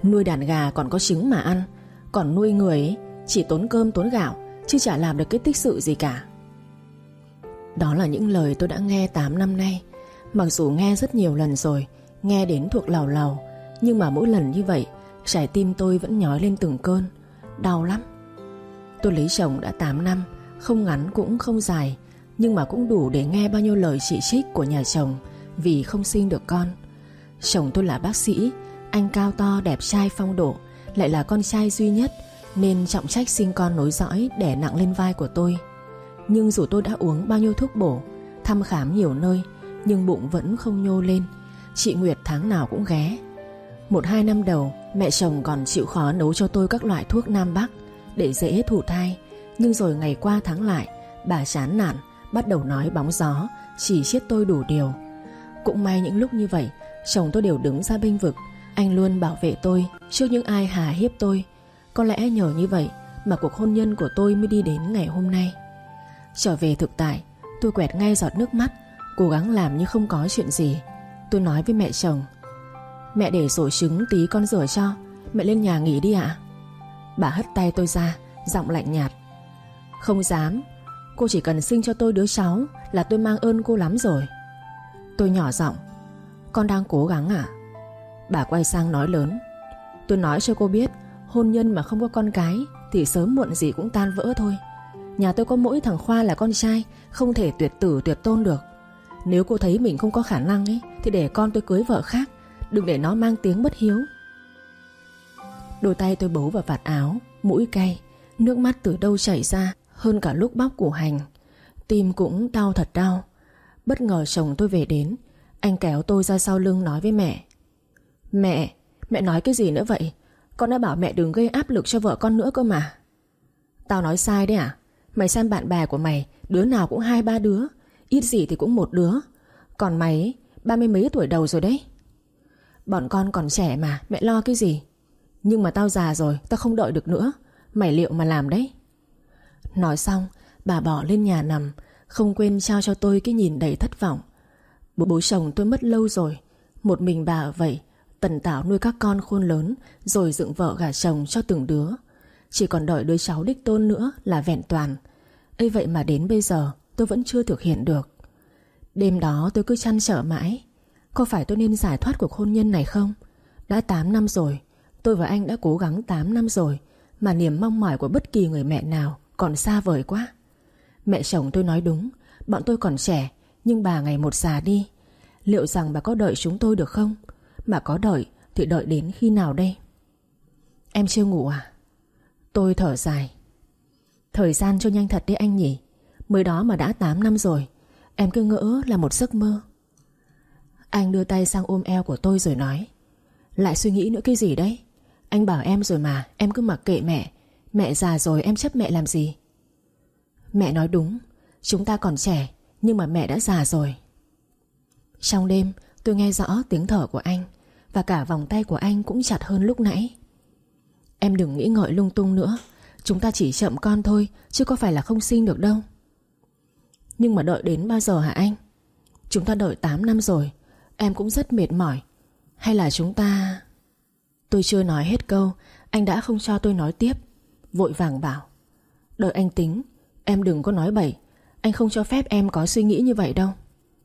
Nuôi đàn gà còn có trứng mà ăn, còn nuôi người ấy, chỉ tốn cơm tốn gạo, chứ chả làm được cái tích sự gì cả. Đó là những lời tôi đã nghe 8 năm nay. Mặc dù nghe rất nhiều lần rồi, nghe đến thuộc lầu lầu, nhưng mà mỗi lần như vậy, trái tim tôi vẫn nhói lên từng cơn. Đau lắm. Tôi lấy chồng đã 8 năm, không ngắn cũng không dài, nhưng mà cũng đủ để nghe bao nhiêu lời chỉ trích của nhà chồng vì không sinh được con. Chồng tôi là bác sĩ, anh cao to đẹp trai phong độ, lại là con trai duy nhất, nên trọng trách sinh con nối dõi đè nặng lên vai của tôi. Nhưng dù tôi đã uống bao nhiêu thuốc bổ, thăm khám nhiều nơi, nhưng bụng vẫn không nhô lên. Chị Nguyệt tháng nào cũng ghé. 1-2 năm đầu, mẹ chồng còn chịu khó nấu cho tôi các loại thuốc Nam Bắc để dễ thụ thai. Nhưng rồi ngày qua tháng lại, bà chán nản, bắt đầu nói bóng gió, chỉ trích tôi đủ điều. Cũng may những lúc như vậy, chồng tôi đều đứng ra bênh vực. Anh luôn bảo vệ tôi trước những ai hà hiếp tôi. Có lẽ nhờ như vậy mà cuộc hôn nhân của tôi mới đi đến ngày hôm nay. Trở về thực tại, tôi quẹt ngay giọt nước mắt, cố gắng làm như không có chuyện gì. Tôi nói với mẹ chồng: "Mẹ để sổ trứng tí con rửa cho, mẹ lên nhà nghỉ đi ạ." Bà hất tay tôi ra, giọng lạnh nhạt: "Không dám, cô chỉ cần sinh cho tôi đứa cháu là tôi mang ơn cô lắm rồi." Tôi nhỏ giọng: "Con đang cố gắng à?" Bà quay sang nói lớn: "Tôi nói cho cô biết, hôn nhân mà không có con cái thì sớm muộn gì cũng tan vỡ thôi. Nhà tôi có mỗi thằng Khoa là con trai, không thể tuyệt tử tuyệt tôn được. Nếu cô thấy mình không có khả năng ấy, thì để con tôi cưới vợ khác, đừng để nó mang tiếng bất hiếu." Đôi tay tôi bấu vào vạt áo, mũi cay, nước mắt từ đâu chảy ra hơn cả lúc bóc củ hành. Tim cũng đau thật đau. Bất ngờ chồng tôi về đến. Anh kéo tôi ra sau lưng nói với mẹ: Mẹ nói cái gì nữa vậy? Con đã bảo mẹ đừng gây áp lực cho vợ con nữa cơ mà." "Tao nói sai đấy à? Mày xem bạn bè của mày, đứa nào cũng 2-3 đứa, ít gì thì cũng 1 đứa. Còn mày ấy, 30 mấy tuổi đầu rồi đấy." "Bọn con còn trẻ mà, mẹ lo cái gì? Nhưng mà tao già rồi, tao không đợi được nữa. Mày liệu mà làm đấy." Nói xong, bà bỏ lên nhà nằm, không quên trao cho tôi cái nhìn đầy thất vọng. Bố chồng tôi mất lâu rồi, một mình bà ở vậy, tần tảo nuôi các con khôn lớn, rồi dựng vợ gả chồng cho từng đứa. Chỉ còn đợi đứa cháu đích tôn nữa là vẹn toàn. Ấy vậy mà đến bây giờ tôi vẫn chưa thực hiện được. Đêm đó tôi cứ trăn trở mãi, có phải tôi nên giải thoát cuộc hôn nhân này không? Đã 8 năm rồi, tôi và anh đã cố gắng 8 năm rồi, mà niềm mong mỏi của bất kỳ người mẹ nào còn xa vời quá. Mẹ chồng tôi nói đúng, bọn tôi còn trẻ, nhưng bà ngày một già đi. Liệu rằng bà có đợi chúng tôi được không? Mà có đợi thì đợi đến khi nào đây? Em chưa ngủ à? Tôi thở dài. Thời gian trôi nhanh thật đấy anh nhỉ. Mới đó mà đã 8 năm rồi. Em cứ ngỡ là một giấc mơ. Anh đưa tay sang ôm eo của tôi rồi nói: Lại suy nghĩ nữa cái gì đấy? Anh bảo em rồi mà, em cứ mặc kệ mẹ. Mẹ già rồi em chấp mẹ làm gì? Mẹ nói đúng, chúng ta còn trẻ, nhưng mà mẹ đã già rồi. Trong đêm tôi nghe rõ tiếng thở của anh, và cả vòng tay của anh cũng chặt hơn lúc nãy. Em đừng nghĩ ngợi lung tung nữa. Chúng ta chỉ chậm con thôi, chứ có phải là không sinh được đâu. Nhưng mà đợi đến bao giờ hả anh? Chúng ta đợi 8 năm rồi. Em cũng rất mệt mỏi. Hay là chúng ta... Tôi chưa nói hết câu, anh đã không cho tôi nói tiếp. Vội vàng bảo: Đợi anh tính. Em đừng có nói bậy. Anh không cho phép em có suy nghĩ như vậy đâu.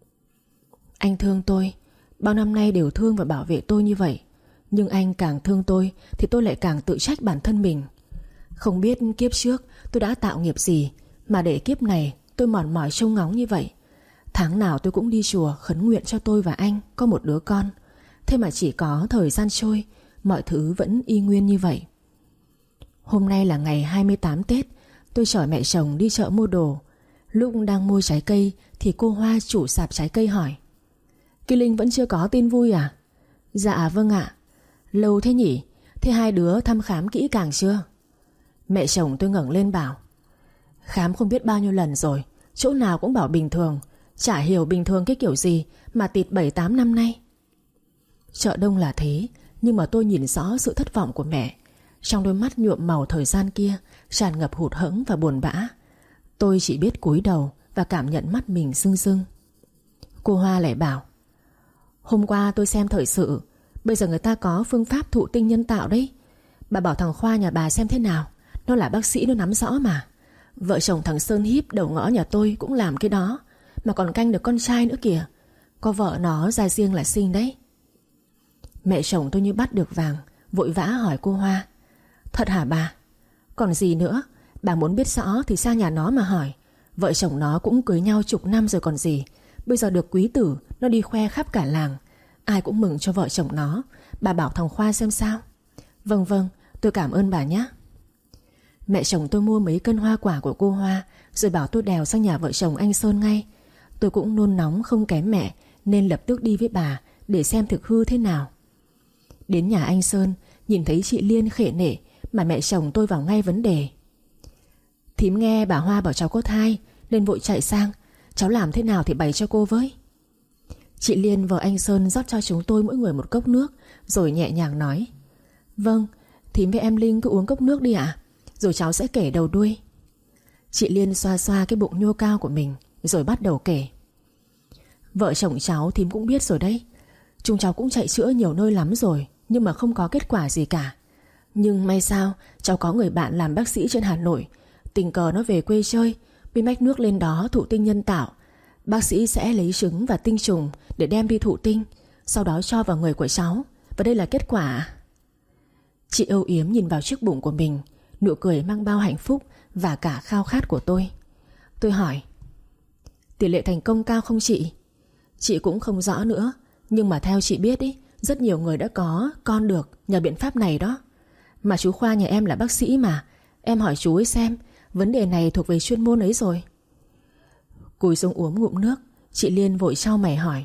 Anh thương tôi, bao năm nay đều thương và bảo vệ tôi như vậy. Nhưng anh càng thương tôi thì tôi lại càng tự trách bản thân mình. Không biết kiếp trước tôi đã tạo nghiệp gì mà để kiếp này tôi mòn mỏi trông ngóng như vậy. Tháng nào tôi cũng đi chùa khấn nguyện cho tôi và anh có một đứa con. Thế mà chỉ có thời gian trôi, mọi thứ vẫn y nguyên như vậy. Hôm nay là ngày 28 Tết. Tôi chở mẹ chồng đi chợ mua đồ. Lúc đang mua trái cây thì cô Hoa, chủ sạp trái cây, hỏi: Kỳ Linh vẫn chưa có tin vui à? Dạ vâng ạ. Lâu thế nhỉ? Thế hai đứa thăm khám kỹ càng chưa? Mẹ chồng tôi ngẩng lên bảo: Khám không biết bao nhiêu lần rồi, chỗ nào cũng bảo bình thường. Chả hiểu bình thường cái kiểu gì mà tịt 7-8 năm nay. Chợ đông là thế, nhưng mà tôi nhìn rõ sự thất vọng của mẹ. Trong đôi mắt nhuộm màu thời gian kia tràn ngập hụt hẫng và buồn bã. Tôi chỉ biết cúi đầu và cảm nhận mắt mình sưng sưng. Cô Hoa lại bảo: Hôm qua tôi xem thời sự, Bây giờ người ta có phương pháp thụ tinh nhân tạo đấy. Bà bảo thằng Khoa nhà bà xem thế nào. Nó là bác sĩ, nó nắm rõ mà. Vợ chồng thằng Sơn Híp đầu ngõ nhà tôi cũng làm cái đó, mà còn canh được con trai nữa kìa. Có vợ nó ra riêng là xinh đấy. Mẹ chồng tôi như bắt được vàng, vội vã hỏi cô Hoa: Thật hả bà? Còn gì nữa, bà muốn biết rõ thì sang nhà nó mà hỏi. Vợ chồng nó cũng cưới nhau chục năm rồi còn gì. Bây giờ được quý tử, nó đi khoe khắp cả làng. Ai cũng mừng cho vợ chồng nó. Bà bảo thằng Khoa xem sao. Vâng vâng, tôi cảm ơn bà nhé. Mẹ chồng tôi mua mấy cân hoa quả của cô Hoa, rồi bảo tôi đèo sang nhà vợ chồng anh Sơn ngay. Tôi cũng nôn nóng không kém mẹ, nên lập tức đi với bà để xem thực hư thế nào. Đến nhà anh Sơn, nhìn thấy chị Liên khệ nể, mà mẹ chồng tôi vào ngay vấn đề. Thím nghe bà Hoa bảo cháu có thai nên vội chạy sang. Cháu làm thế nào thì bày cho cô với. Chị Liên vợ anh Sơn rót cho chúng tôi mỗi người một cốc nước, rồi nhẹ nhàng nói: Vâng, thím với em Linh cứ uống cốc nước đi ạ, rồi cháu sẽ kể đầu đuôi. Chị Liên xoa xoa cái bụng nhô cao của mình, rồi bắt đầu kể. Vợ chồng cháu thím cũng biết rồi đấy. Chúng cháu cũng chạy chữa nhiều nơi lắm rồi, nhưng mà không có kết quả gì cả. Nhưng may sao cháu có người bạn làm bác sĩ trên Hà Nội. Tình cờ nó về quê chơi, bị mách nước lên đó thụ tinh nhân tạo. Bác sĩ sẽ lấy trứng và tinh trùng để đem đi thụ tinh, sau đó cho vào người của cháu. Và đây là kết quả. Chị âu yếm nhìn vào chiếc bụng của mình, nụ cười mang bao hạnh phúc và cả khao khát của tôi. Tôi hỏi: Tỷ lệ thành công cao không chị? Chị cũng không rõ nữa, nhưng mà theo chị biết ý, rất nhiều người đã có con được nhờ biện pháp này đó. Mà chú Khoa nhà em là bác sĩ mà. Em hỏi chú ấy xem, vấn đề này thuộc về chuyên môn ấy rồi. Cúi xuống uống ngụm nước, chị Liên vội chau mày hỏi: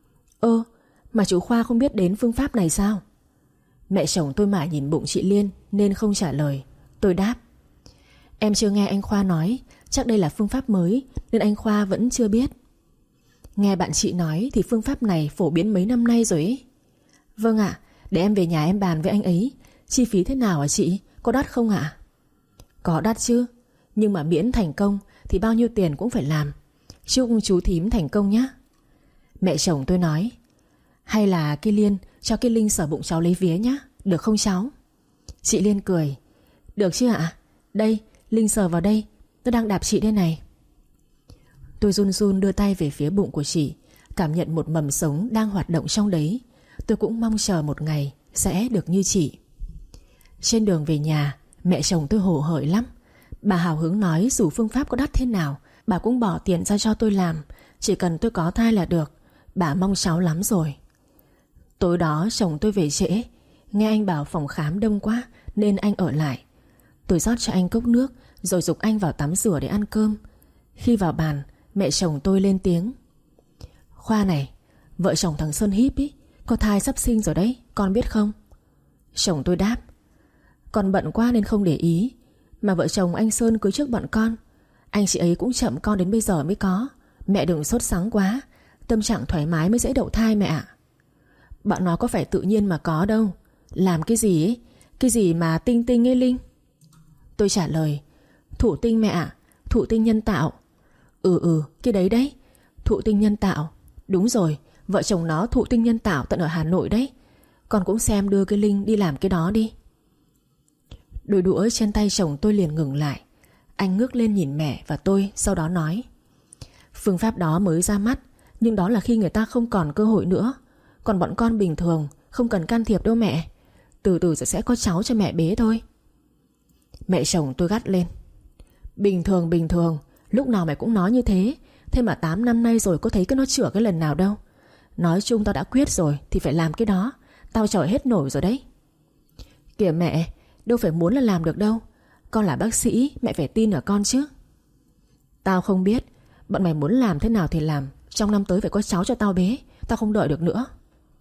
Mà chú Khoa không biết đến phương pháp này sao? Mẹ chồng tôi mải nhìn bụng chị Liên nên không trả lời. Tôi đáp: Em chưa nghe anh Khoa nói, chắc đây là phương pháp mới nên anh Khoa vẫn chưa biết. Nghe bạn chị nói thì phương pháp này phổ biến mấy năm nay rồi ấy. Vâng ạ, để em về nhà em bàn với anh ấy. Chi phí thế nào hả chị? Có đắt không ạ? Có đắt chứ, nhưng mà miễn thành công thì bao nhiêu tiền cũng phải làm. Chúc chú thím thành công nhé. Mẹ chồng tôi nói: Hay là cái Liên cho cái Linh sờ bụng cháu lấy vía nhé, được không cháu? Chị Liên cười: Được chứ ạ? Đây, Linh sờ vào đây, nó đang đạp chị đây này. Tôi run run đưa tay về phía bụng của chị, cảm nhận một mầm sống đang hoạt động trong đấy. Tôi cũng mong chờ một ngày sẽ được như chị. Trên đường về nhà, mẹ chồng tôi hồ hởi lắm. Bà hào hứng nói dù phương pháp có đắt thế nào, bà cũng bỏ tiền ra cho tôi làm. Chỉ cần tôi có thai là được. Bà mong cháu lắm rồi. Tối đó chồng tôi về trễ, nghe anh bảo phòng khám đông quá nên anh ở lại. Tôi rót cho anh cốc nước, rồi giục anh vào tắm rửa để ăn cơm. Khi vào bàn, mẹ chồng tôi lên tiếng: Khoa này, vợ chồng thằng Sơn Híp ý, có thai sắp sinh rồi đấy, con biết không? Chồng tôi đáp: Con bận quá nên không để ý. Mà vợ chồng anh Sơn cưới trước bọn con. Anh chị ấy cũng chậm con đến bây giờ mới có. Mẹ đừng sốt sắng quá, tâm trạng thoải mái mới dễ đậu thai mẹ ạ. Bọn nó có phải tự nhiên mà có đâu. Làm cái gì ấy, cái gì mà tinh tinh ấy Linh? Tôi trả lời: Thụ tinh mẹ ạ, thụ tinh nhân tạo. Cái đấy đấy, thụ tinh nhân tạo. Đúng rồi, vợ chồng nó thụ tinh nhân tạo tận ở Hà Nội đấy. Con cũng xem đưa cái Linh đi làm cái đó đi. Đôi đũa trên tay chồng tôi liền ngừng lại. Anh ngước lên nhìn mẹ và tôi, sau đó nói: Phương pháp đó mới ra mắt, nhưng đó là khi người ta không còn cơ hội nữa. Còn bọn con bình thường không cần can thiệp đâu mẹ. Từ từ sẽ có cháu cho mẹ bế thôi. Mẹ chồng tôi gắt lên: Bình thường, lúc nào mày cũng nói như thế. Thế mà 8 năm nay rồi có thấy nó chữa cái lần nào đâu. Nói chung tao đã quyết rồi thì phải làm cái đó. Tao chở hết nổi rồi đấy. Kìa mẹ, đâu phải muốn là làm được đâu. Con là bác sĩ, mẹ phải tin ở con chứ. Tao không biết, bọn mày muốn làm thế nào thì làm. Trong năm tới phải có cháu cho tao bế. Tao không đợi được nữa.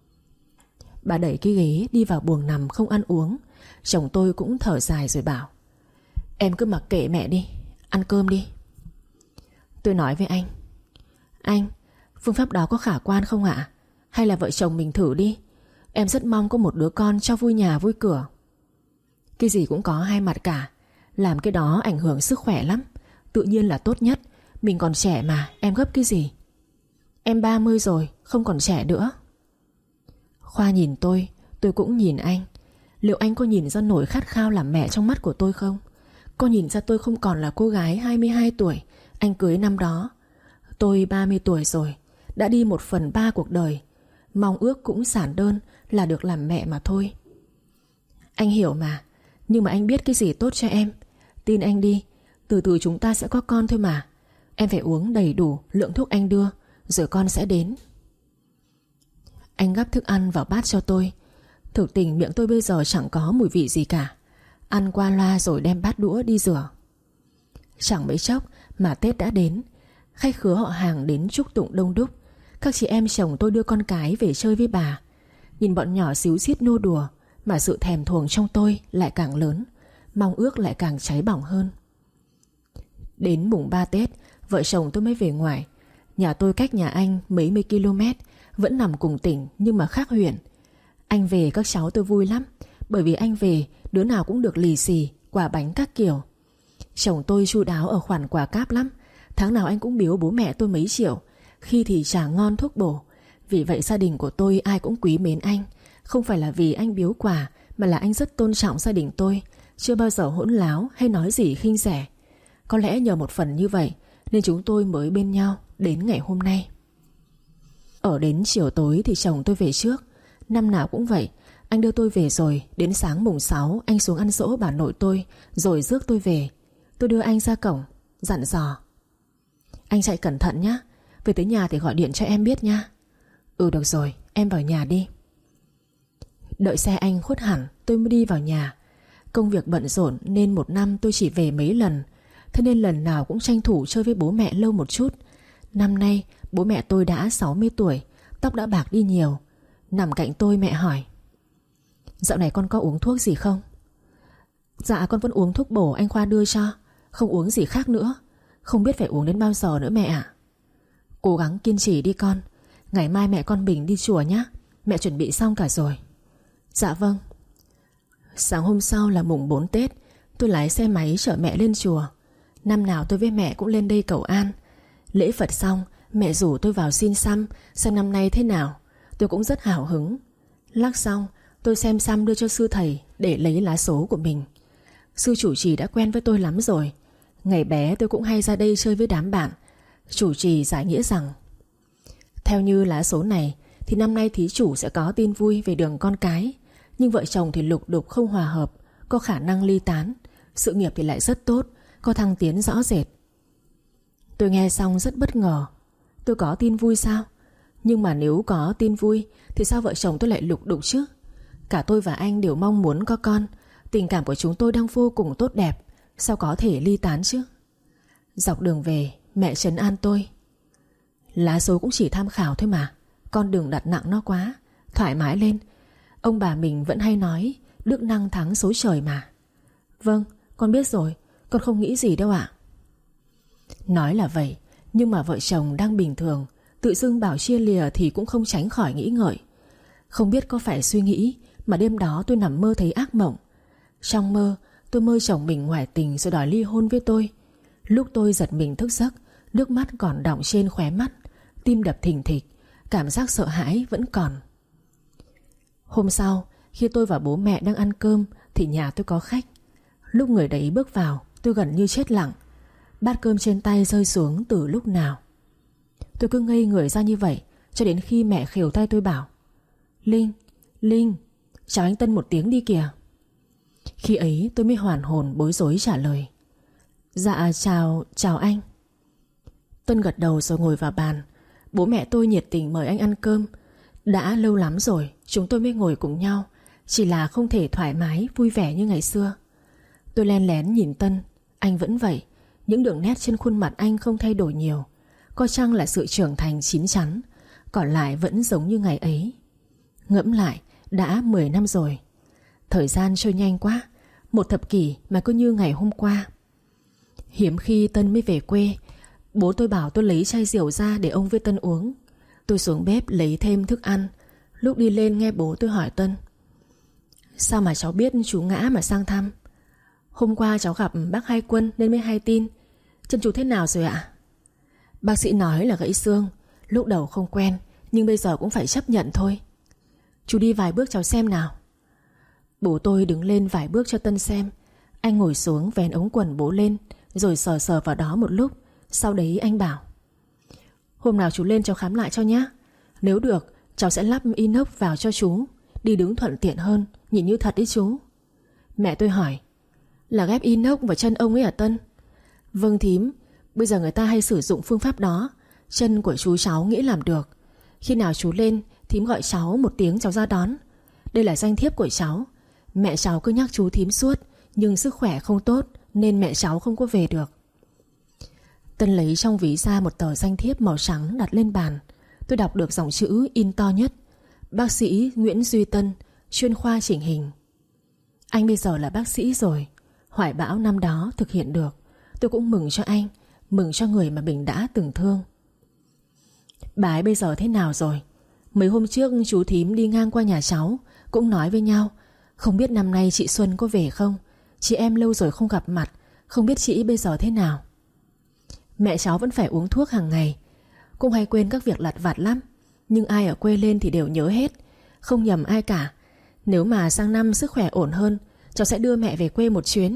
Bà đẩy cái ghế đi vào buồng nằm không ăn uống. Chồng tôi cũng thở dài rồi bảo: Em cứ mặc kệ mẹ đi, ăn cơm đi. Tôi nói với anh: Anh, phương pháp đó có khả quan không ạ? Hay là vợ chồng mình thử đi. Em rất mong có một đứa con cho vui nhà vui cửa. Cái gì cũng có hai mặt cả. Làm cái đó ảnh hưởng sức khỏe lắm. Tự nhiên là tốt nhất. Mình còn trẻ mà, em gấp cái gì? Em 30 rồi, không còn trẻ nữa. Khoa nhìn tôi Tôi cũng nhìn anh. Liệu anh có nhìn ra nổi khát khao làm mẹ trong mắt của tôi không? Có nhìn ra tôi không còn là cô gái 22 tuổi anh cưới năm đó? Tôi 30 tuổi rồi, đã đi 1/3 cuộc đời. Mong ước cũng giản đơn là được làm mẹ mà thôi. Anh hiểu mà. Nhưng mà anh biết cái gì tốt cho em. Tin anh đi, từ từ chúng ta sẽ có con thôi mà. Em phải uống đầy đủ lượng thuốc anh đưa, rồi con sẽ đến. Anh gắp thức ăn vào bát cho tôi. Thực tình miệng tôi bây giờ chẳng có mùi vị gì cả. Ăn qua loa rồi đem bát đũa đi rửa. Chẳng mấy chốc mà Tết đã đến. Khách khứa họ hàng đến chúc tụng đông đúc. Các chị em chồng tôi đưa con cái về chơi với bà. Nhìn bọn nhỏ xíu xiết nô đùa mà sự thèm thuồng trong tôi lại càng lớn, mong ước lại càng cháy bỏng hơn. Đến mùng 3 Tết, vợ chồng tôi mới về ngoài. Nhà tôi cách nhà anh mấy mươi km, vẫn nằm cùng tỉnh nhưng mà khác huyện. Anh về các cháu tôi vui lắm, bởi vì anh về đứa nào cũng được lì xì, quà bánh các kiểu. Chồng tôi chu đáo ở khoản quà cáp lắm. Tháng nào anh cũng biếu bố mẹ tôi mấy triệu, khi thì trà ngon thuốc bổ. Vì vậy gia đình của tôi ai cũng quý mến anh. Không phải là vì anh biếu quà, mà là anh rất tôn trọng gia đình tôi, chưa bao giờ hỗn láo hay nói gì khinh rẻ. Có lẽ nhờ một phần như vậy nên chúng tôi mới bên nhau đến ngày hôm nay. Ở đến chiều tối thì chồng tôi về trước. Năm nào cũng vậy. Anh đưa tôi về rồi, đến sáng mùng 6 anh xuống ăn dỗ bà nội tôi, rồi rước tôi về. Tôi đưa anh ra cổng, dặn dò: anh chạy cẩn thận nhé, về tới nhà thì gọi điện cho em biết nha. Ừ được rồi, em vào nhà đi. Đợi xe anh khuất hẳn tôi mới đi vào nhà. Công việc bận rộn nên một năm tôi chỉ về mấy lần, thế nên lần nào cũng tranh thủ chơi với bố mẹ lâu một chút. Năm nay bố mẹ tôi đã 60 tuổi, tóc đã bạc đi nhiều. Nằm cạnh tôi mẹ hỏi: dạo này con có uống thuốc gì không? Dạ con vẫn uống thuốc bổ anh Khoa đưa cho, không uống gì khác nữa. Không biết phải uống đến bao giờ nữa mẹ ạ. Cố gắng kiên trì đi con. Ngày mai mẹ con mình đi chùa nhé. Mẹ chuẩn bị xong cả rồi. Dạ vâng. Sáng hôm sau là mùng 4 Tết, tôi lái xe máy chở mẹ lên chùa. Năm nào tôi với mẹ cũng lên đây cầu an. Lễ Phật xong, mẹ rủ tôi vào xin xăm xem năm nay thế nào. Tôi cũng rất hào hứng. Lắc xong, tôi xem xăm đưa cho sư thầy để lấy lá số của mình. Sư chủ trì đã quen với tôi lắm rồi. Ngày bé tôi cũng hay ra đây chơi với đám bạn. Chủ trì giải nghĩa rằng: theo như lá số này thì năm nay thí chủ sẽ có tin vui về đường con cái, nhưng vợ chồng thì lục đục không hòa hợp, có khả năng ly tán. Sự nghiệp thì lại rất tốt, có thăng tiến rõ rệt. Tôi nghe xong rất bất ngờ. Tôi có tin vui sao? Nhưng mà nếu có tin vui thì sao vợ chồng tôi lại lục đục chứ? Cả tôi và anh đều mong muốn có con. Tình cảm của chúng tôi đang vô cùng tốt đẹp, sao có thể ly tán chứ? Dọc đường về mẹ trấn an tôi: lá số cũng chỉ tham khảo thôi mà, con đừng đặt nặng nó quá, thoải mái lên. Ông bà mình vẫn hay nói đức năng thắng số trời mà. Vâng, con biết rồi, con không nghĩ gì đâu ạ. Nói là vậy, nhưng mà vợ chồng đang bình thường, tự dưng bảo chia lìa thì cũng không tránh khỏi nghĩ ngợi. Không biết có phải suy nghĩ mà đêm đó tôi nằm mơ thấy ác mộng. Trong mơ tôi mơ chồng mình ngoại tình rồi đòi ly hôn với tôi. Lúc tôi giật mình thức giấc, nước mắt còn đọng trên khóe mắt, tim đập thình thịch, cảm giác sợ hãi vẫn còn. Hôm sau, khi tôi và bố mẹ đang ăn cơm thì nhà tôi có khách. Lúc người đấy bước vào, tôi gần như chết lặng. Bát cơm trên tay rơi xuống từ lúc nào. Tôi cứ ngây người ra như vậy cho đến khi mẹ khều tay tôi bảo: Linh, chào anh Tân một tiếng đi kìa. Khi ấy tôi mới hoàn hồn bối rối trả lời: dạ chào anh. Tân gật đầu rồi ngồi vào bàn. Bố mẹ tôi nhiệt tình mời anh ăn cơm. Đã lâu lắm rồi chúng tôi mới ngồi cùng nhau, chỉ là không thể thoải mái vui vẻ như ngày xưa. Tôi len lén nhìn Tân. Anh vẫn vậy. Những đường nét trên khuôn mặt anh không thay đổi nhiều. Có chăng là sự trưởng thành chín chắn, còn lại vẫn giống như ngày ấy. Ngẫm lại đã 10 năm rồi. Thời gian trôi nhanh quá, một thập kỷ mà cứ như ngày hôm qua. Hiếm khi Tân mới về quê. Bố tôi bảo tôi lấy chai rượu ra để ông với Tân uống. Tôi xuống bếp lấy thêm thức ăn. Lúc đi lên nghe bố tôi hỏi Tân: sao mà cháu biết chú ngã mà sang thăm? Hôm qua cháu gặp bác Hai Quân nên mới hay tin. Chân chú thế nào rồi ạ? Bác sĩ nói là gãy xương. Lúc đầu không quen, nhưng bây giờ cũng phải chấp nhận thôi. Chú đi vài bước cháu xem nào. Bố tôi đứng lên vài bước cho Tân xem. Anh ngồi xuống vén ống quần bố lên, rồi sờ sờ vào đó một lúc. Sau đấy anh bảo: hôm nào chú lên cháu khám lại cho nhé. Nếu được cháu sẽ lắp inox vào cho chú, đi đứng thuận tiện hơn, nhìn như thật đấy chú. Mẹ tôi hỏi: là ghép inox vào chân ông ấy à Tân? Vâng thím, bây giờ người ta hay sử dụng phương pháp đó. Chân của chú cháu nghĩ làm được. Khi nào chú lên thím gọi cháu một tiếng cháu ra đón. Đây là danh thiếp của cháu. Mẹ cháu cứ nhắc chú thím suốt, nhưng sức khỏe không tốt nên mẹ cháu không có về được. Tân lấy trong ví ra một tờ danh thiếp màu trắng đặt lên bàn. Tôi đọc được dòng chữ in to nhất: bác sĩ Nguyễn Duy Tân, chuyên khoa chỉnh hình. Anh bây giờ là bác sĩ rồi. Hoài bão năm đó thực hiện được. Tôi cũng mừng cho anh, mừng cho người mà mình đã từng thương. Bà ấy bây giờ thế nào rồi? Mấy hôm trước chú thím đi ngang qua nhà cháu cũng nói với nhau, không biết năm nay chị Xuân có về không. Chị em lâu rồi không gặp mặt, không biết chị bây giờ thế nào. Mẹ cháu vẫn phải uống thuốc hàng ngày, cũng hay quên các việc lặt vặt lắm. Nhưng ai ở quê lên thì đều nhớ hết, không nhầm ai cả. Nếu mà sang năm sức khỏe ổn hơn, cháu sẽ đưa mẹ về quê một chuyến.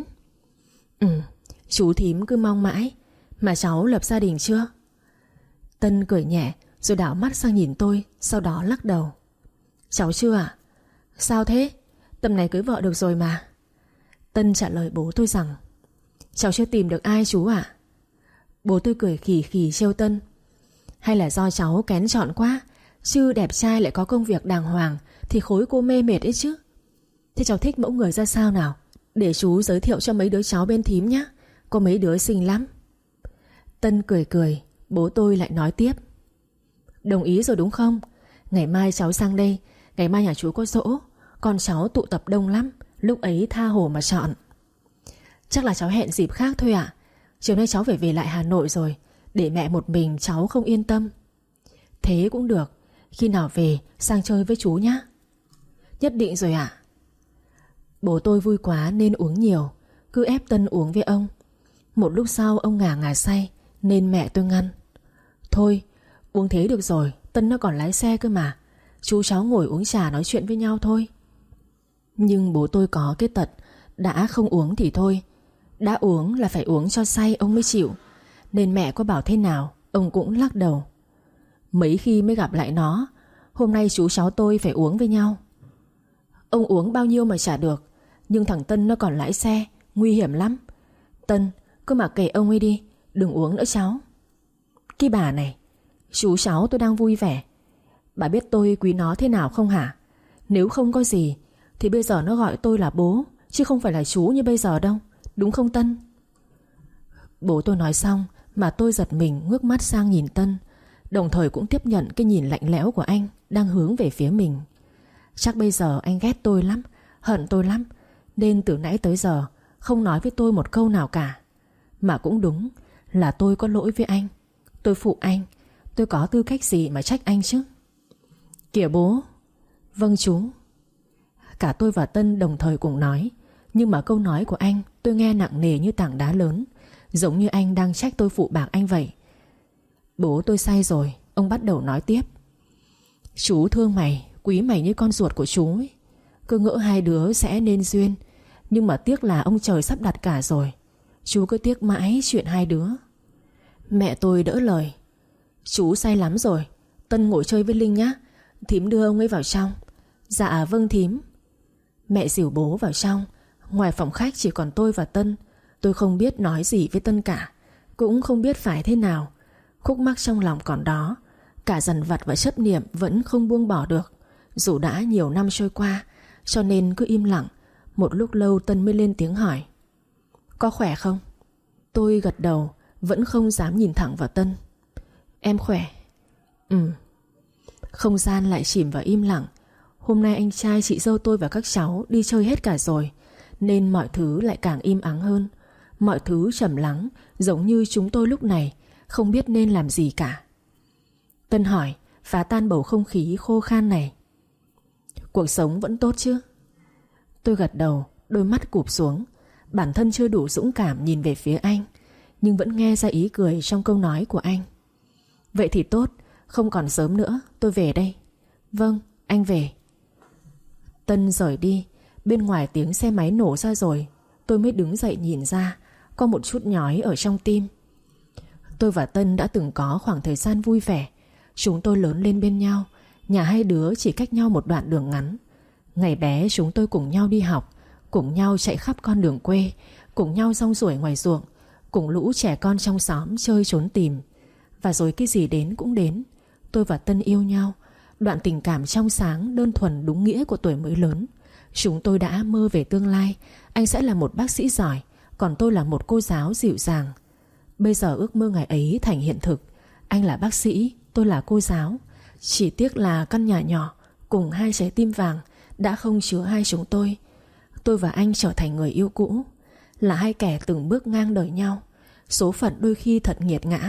Chú thím cứ mong mãi. Mà cháu lập gia đình chưa? Tân cười nhẹ rồi đảo mắt sang nhìn tôi, sau đó lắc đầu. Cháu chưa ạ? Sao thế? Tầm này cưới vợ được rồi mà. Tân trả lời bố tôi rằng: cháu chưa tìm được ai chú ạ. Bố tôi cười khì khì trêu Tân: hay là do cháu kén chọn quá, chứ đẹp trai lại có công việc đàng hoàng thì khối cô mê mệt ấy chứ. Thế cháu thích mẫu người ra sao nào? Để chú giới thiệu cho mấy đứa cháu bên thím nhé. Có mấy đứa xinh lắm. Tân cười cười. Bố tôi lại nói tiếp: đồng ý rồi đúng không? Ngày mai cháu sang đây. Ngày mai nhà chú có giỗ, con cháu tụ tập đông lắm. Lúc ấy tha hồ mà chọn. Chắc là cháu hẹn dịp khác thôi ạ. Chiều nay cháu phải về lại Hà Nội rồi. Để mẹ một mình cháu không yên tâm. Thế cũng được. Khi nào về sang chơi với chú nhé. Nhất định rồi ạ. Bố tôi vui quá nên uống nhiều, cứ ép Tân uống với ông. Một lúc sau ông ngà ngà say nên mẹ tôi ngăn: thôi uống thế được rồi, Tân nó còn lái xe cơ mà. Chú cháu ngồi uống trà nói chuyện với nhau thôi. Nhưng bố tôi có cái tật, đã không uống thì thôi, đã uống là phải uống cho say ông mới chịu. Nên mẹ có bảo thế nào ông cũng lắc đầu. Mấy khi mới gặp lại nó. Hôm nay chú cháu tôi phải uống với nhau. Ông uống bao nhiêu mà chả được. Nhưng thằng Tân nó còn lái xe, nguy hiểm lắm. Tân, cứ mặc kệ ông ấy đi, đừng uống nữa cháu. Cái bà này, chú cháu tôi đang vui vẻ. Bà biết tôi quý nó thế nào không hả? Nếu không có gì thì bây giờ nó gọi tôi là bố, chứ không phải là chú như bây giờ đâu. Đúng không Tân? Bố tôi nói xong mà tôi giật mình ngước mắt sang nhìn Tân, đồng thời cũng tiếp nhận cái nhìn lạnh lẽo của anh đang hướng về phía mình. Chắc bây giờ anh ghét tôi lắm, hận tôi lắm, nên từ nãy tới giờ không nói với tôi một câu nào cả. Mà cũng đúng là tôi có lỗi với anh. Tôi phụ anh. Tôi có tư cách gì mà trách anh chứ? Kìa bố. Vâng chú. Cả tôi và Tân đồng thời cùng nói. Nhưng mà câu nói của anh tôi nghe nặng nề như tảng đá lớn, giống như anh đang trách tôi phụ bạc anh vậy. Bố tôi say rồi. Ông bắt đầu nói tiếp: chú thương mày, quý mày như con ruột của chú ấy. Cứ ngỡ hai đứa sẽ nên duyên, nhưng mà tiếc là ông trời sắp đặt cả rồi. Chú cứ tiếc mãi chuyện hai đứa. Mẹ tôi đỡ lời: chú say lắm rồi, Tân ngồi chơi với Linh nhá. Thím đưa ông ấy vào trong. Dạ vâng thím. Mẹ dìu bố vào trong. Ngoài phòng khách chỉ còn tôi và Tân. Tôi không biết nói gì với Tân cả, cũng không biết phải thế nào. Khúc mắc trong lòng còn đó, cả dằn vặt và chấp niệm vẫn không buông bỏ được. Dù đã nhiều năm trôi qua, cho nên cứ im lặng. Một lúc lâu Tân mới lên tiếng hỏi: có khỏe không? Tôi gật đầu, vẫn không dám nhìn thẳng vào Tân. Em khỏe. Không gian lại chìm vào im lặng. Hôm nay anh trai chị dâu tôi và các cháu đi chơi hết cả rồi, nên mọi thứ lại càng im ắng hơn. Mọi thứ trầm lắng, giống như chúng tôi lúc này không biết nên làm gì cả. Tân hỏi, phá tan bầu không khí khô khan này: cuộc sống vẫn tốt chứ? Tôi gật đầu, đôi mắt cụp xuống. Bản thân chưa đủ dũng cảm nhìn về phía anh, nhưng vẫn nghe ra ý cười trong câu nói của anh. Vậy thì tốt, không còn sớm nữa, tôi về đây. Vâng, anh về. Tân rời đi. Bên ngoài tiếng xe máy nổ ra rồi. Tôi mới đứng dậy nhìn ra. Có một chút nhói ở trong tim. Tôi và Tân đã từng có khoảng thời gian vui vẻ. Chúng tôi lớn lên bên nhau. Nhà hai đứa chỉ cách nhau một đoạn đường ngắn. Ngày bé chúng tôi cùng nhau đi học, cùng nhau chạy khắp con đường quê, cùng nhau rong ruổi ngoài ruộng, cùng lũ trẻ con trong xóm chơi trốn tìm. Và rồi cái gì đến cũng đến. Tôi và Tân yêu nhau. Đoạn tình cảm trong sáng, đơn thuần đúng nghĩa của tuổi mới lớn. Chúng tôi đã mơ về tương lai. Anh sẽ là một bác sĩ giỏi, còn tôi là một cô giáo dịu dàng. Bây giờ ước mơ ngày ấy thành hiện thực. Anh là bác sĩ, tôi là cô giáo. Chỉ tiếc là căn nhà nhỏ cùng hai trái tim vàng đã không chứa hai chúng tôi. Tôi và anh trở thành người yêu cũ, là hai kẻ từng bước ngang đời nhau. Số phận đôi khi thật nghiệt ngã.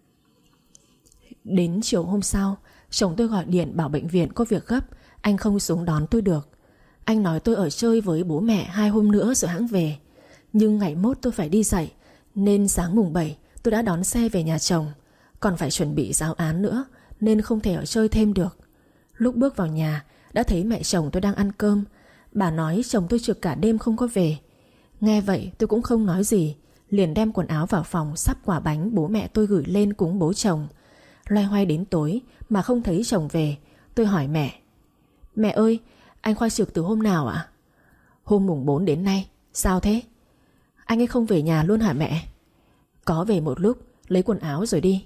Đến chiều hôm sau, chồng tôi gọi điện bảo bệnh viện có việc gấp, anh không xuống đón tôi được. Anh nói tôi ở chơi với bố mẹ 2 hôm nữa rồi hẵng về. Nhưng ngày mốt tôi phải đi dạy, nên sáng mùng 7 tôi đã đón xe về nhà chồng. Còn phải chuẩn bị giáo án nữa, nên không thể ở chơi thêm được. Lúc bước vào nhà đã thấy mẹ chồng tôi đang ăn cơm. Bà nói chồng tôi trực cả đêm không có về. Nghe vậy tôi cũng không nói gì, liền đem quần áo vào phòng sắp quả bánh bố mẹ tôi gửi lên cúng bố chồng. Loay hoay đến tối mà không thấy chồng về. Tôi hỏi mẹ: Mẹ ơi, anh Khoa trực từ hôm nào ạ? Hôm mùng 4 đến nay. Sao thế? Anh ấy không về nhà luôn hả mẹ? Có về một lúc, lấy quần áo rồi đi.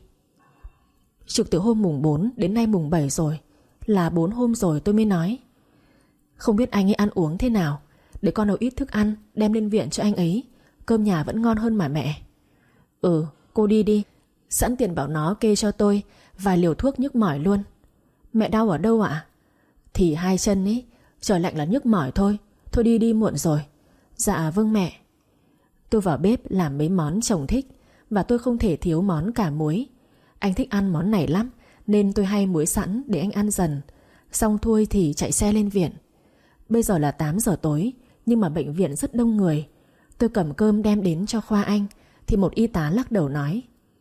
Trực từ hôm mùng 4 đến nay mùng 7 rồi. Là 4 hôm rồi tôi mới nói. Không biết anh ấy ăn uống thế nào, để con nấu ít thức ăn đem lên viện cho anh ấy. Cơm nhà vẫn ngon hơn mà mẹ. Ừ, cô đi đi. Sẵn tiền bảo nó kê cho tôi vài liều thuốc nhức mỏi luôn. Mẹ đau ở đâu ạ? Thì hai chân ấy, trời lạnh là nhức mỏi thôi. Thôi đi đi, muộn rồi. Dạ vâng mẹ. Tôi vào bếp làm mấy món chồng thích, và tôi không thể thiếu món cà muối. Anh thích ăn món này lắm, nên tôi hay muối sẵn để anh ăn dần. Xong xuôi thì chạy xe lên viện. Bây giờ là 8 giờ tối, nhưng mà bệnh viện rất đông người. Tôi cầm cơm đem đến cho Khoa anh, thì một y tá lắc đầu nói: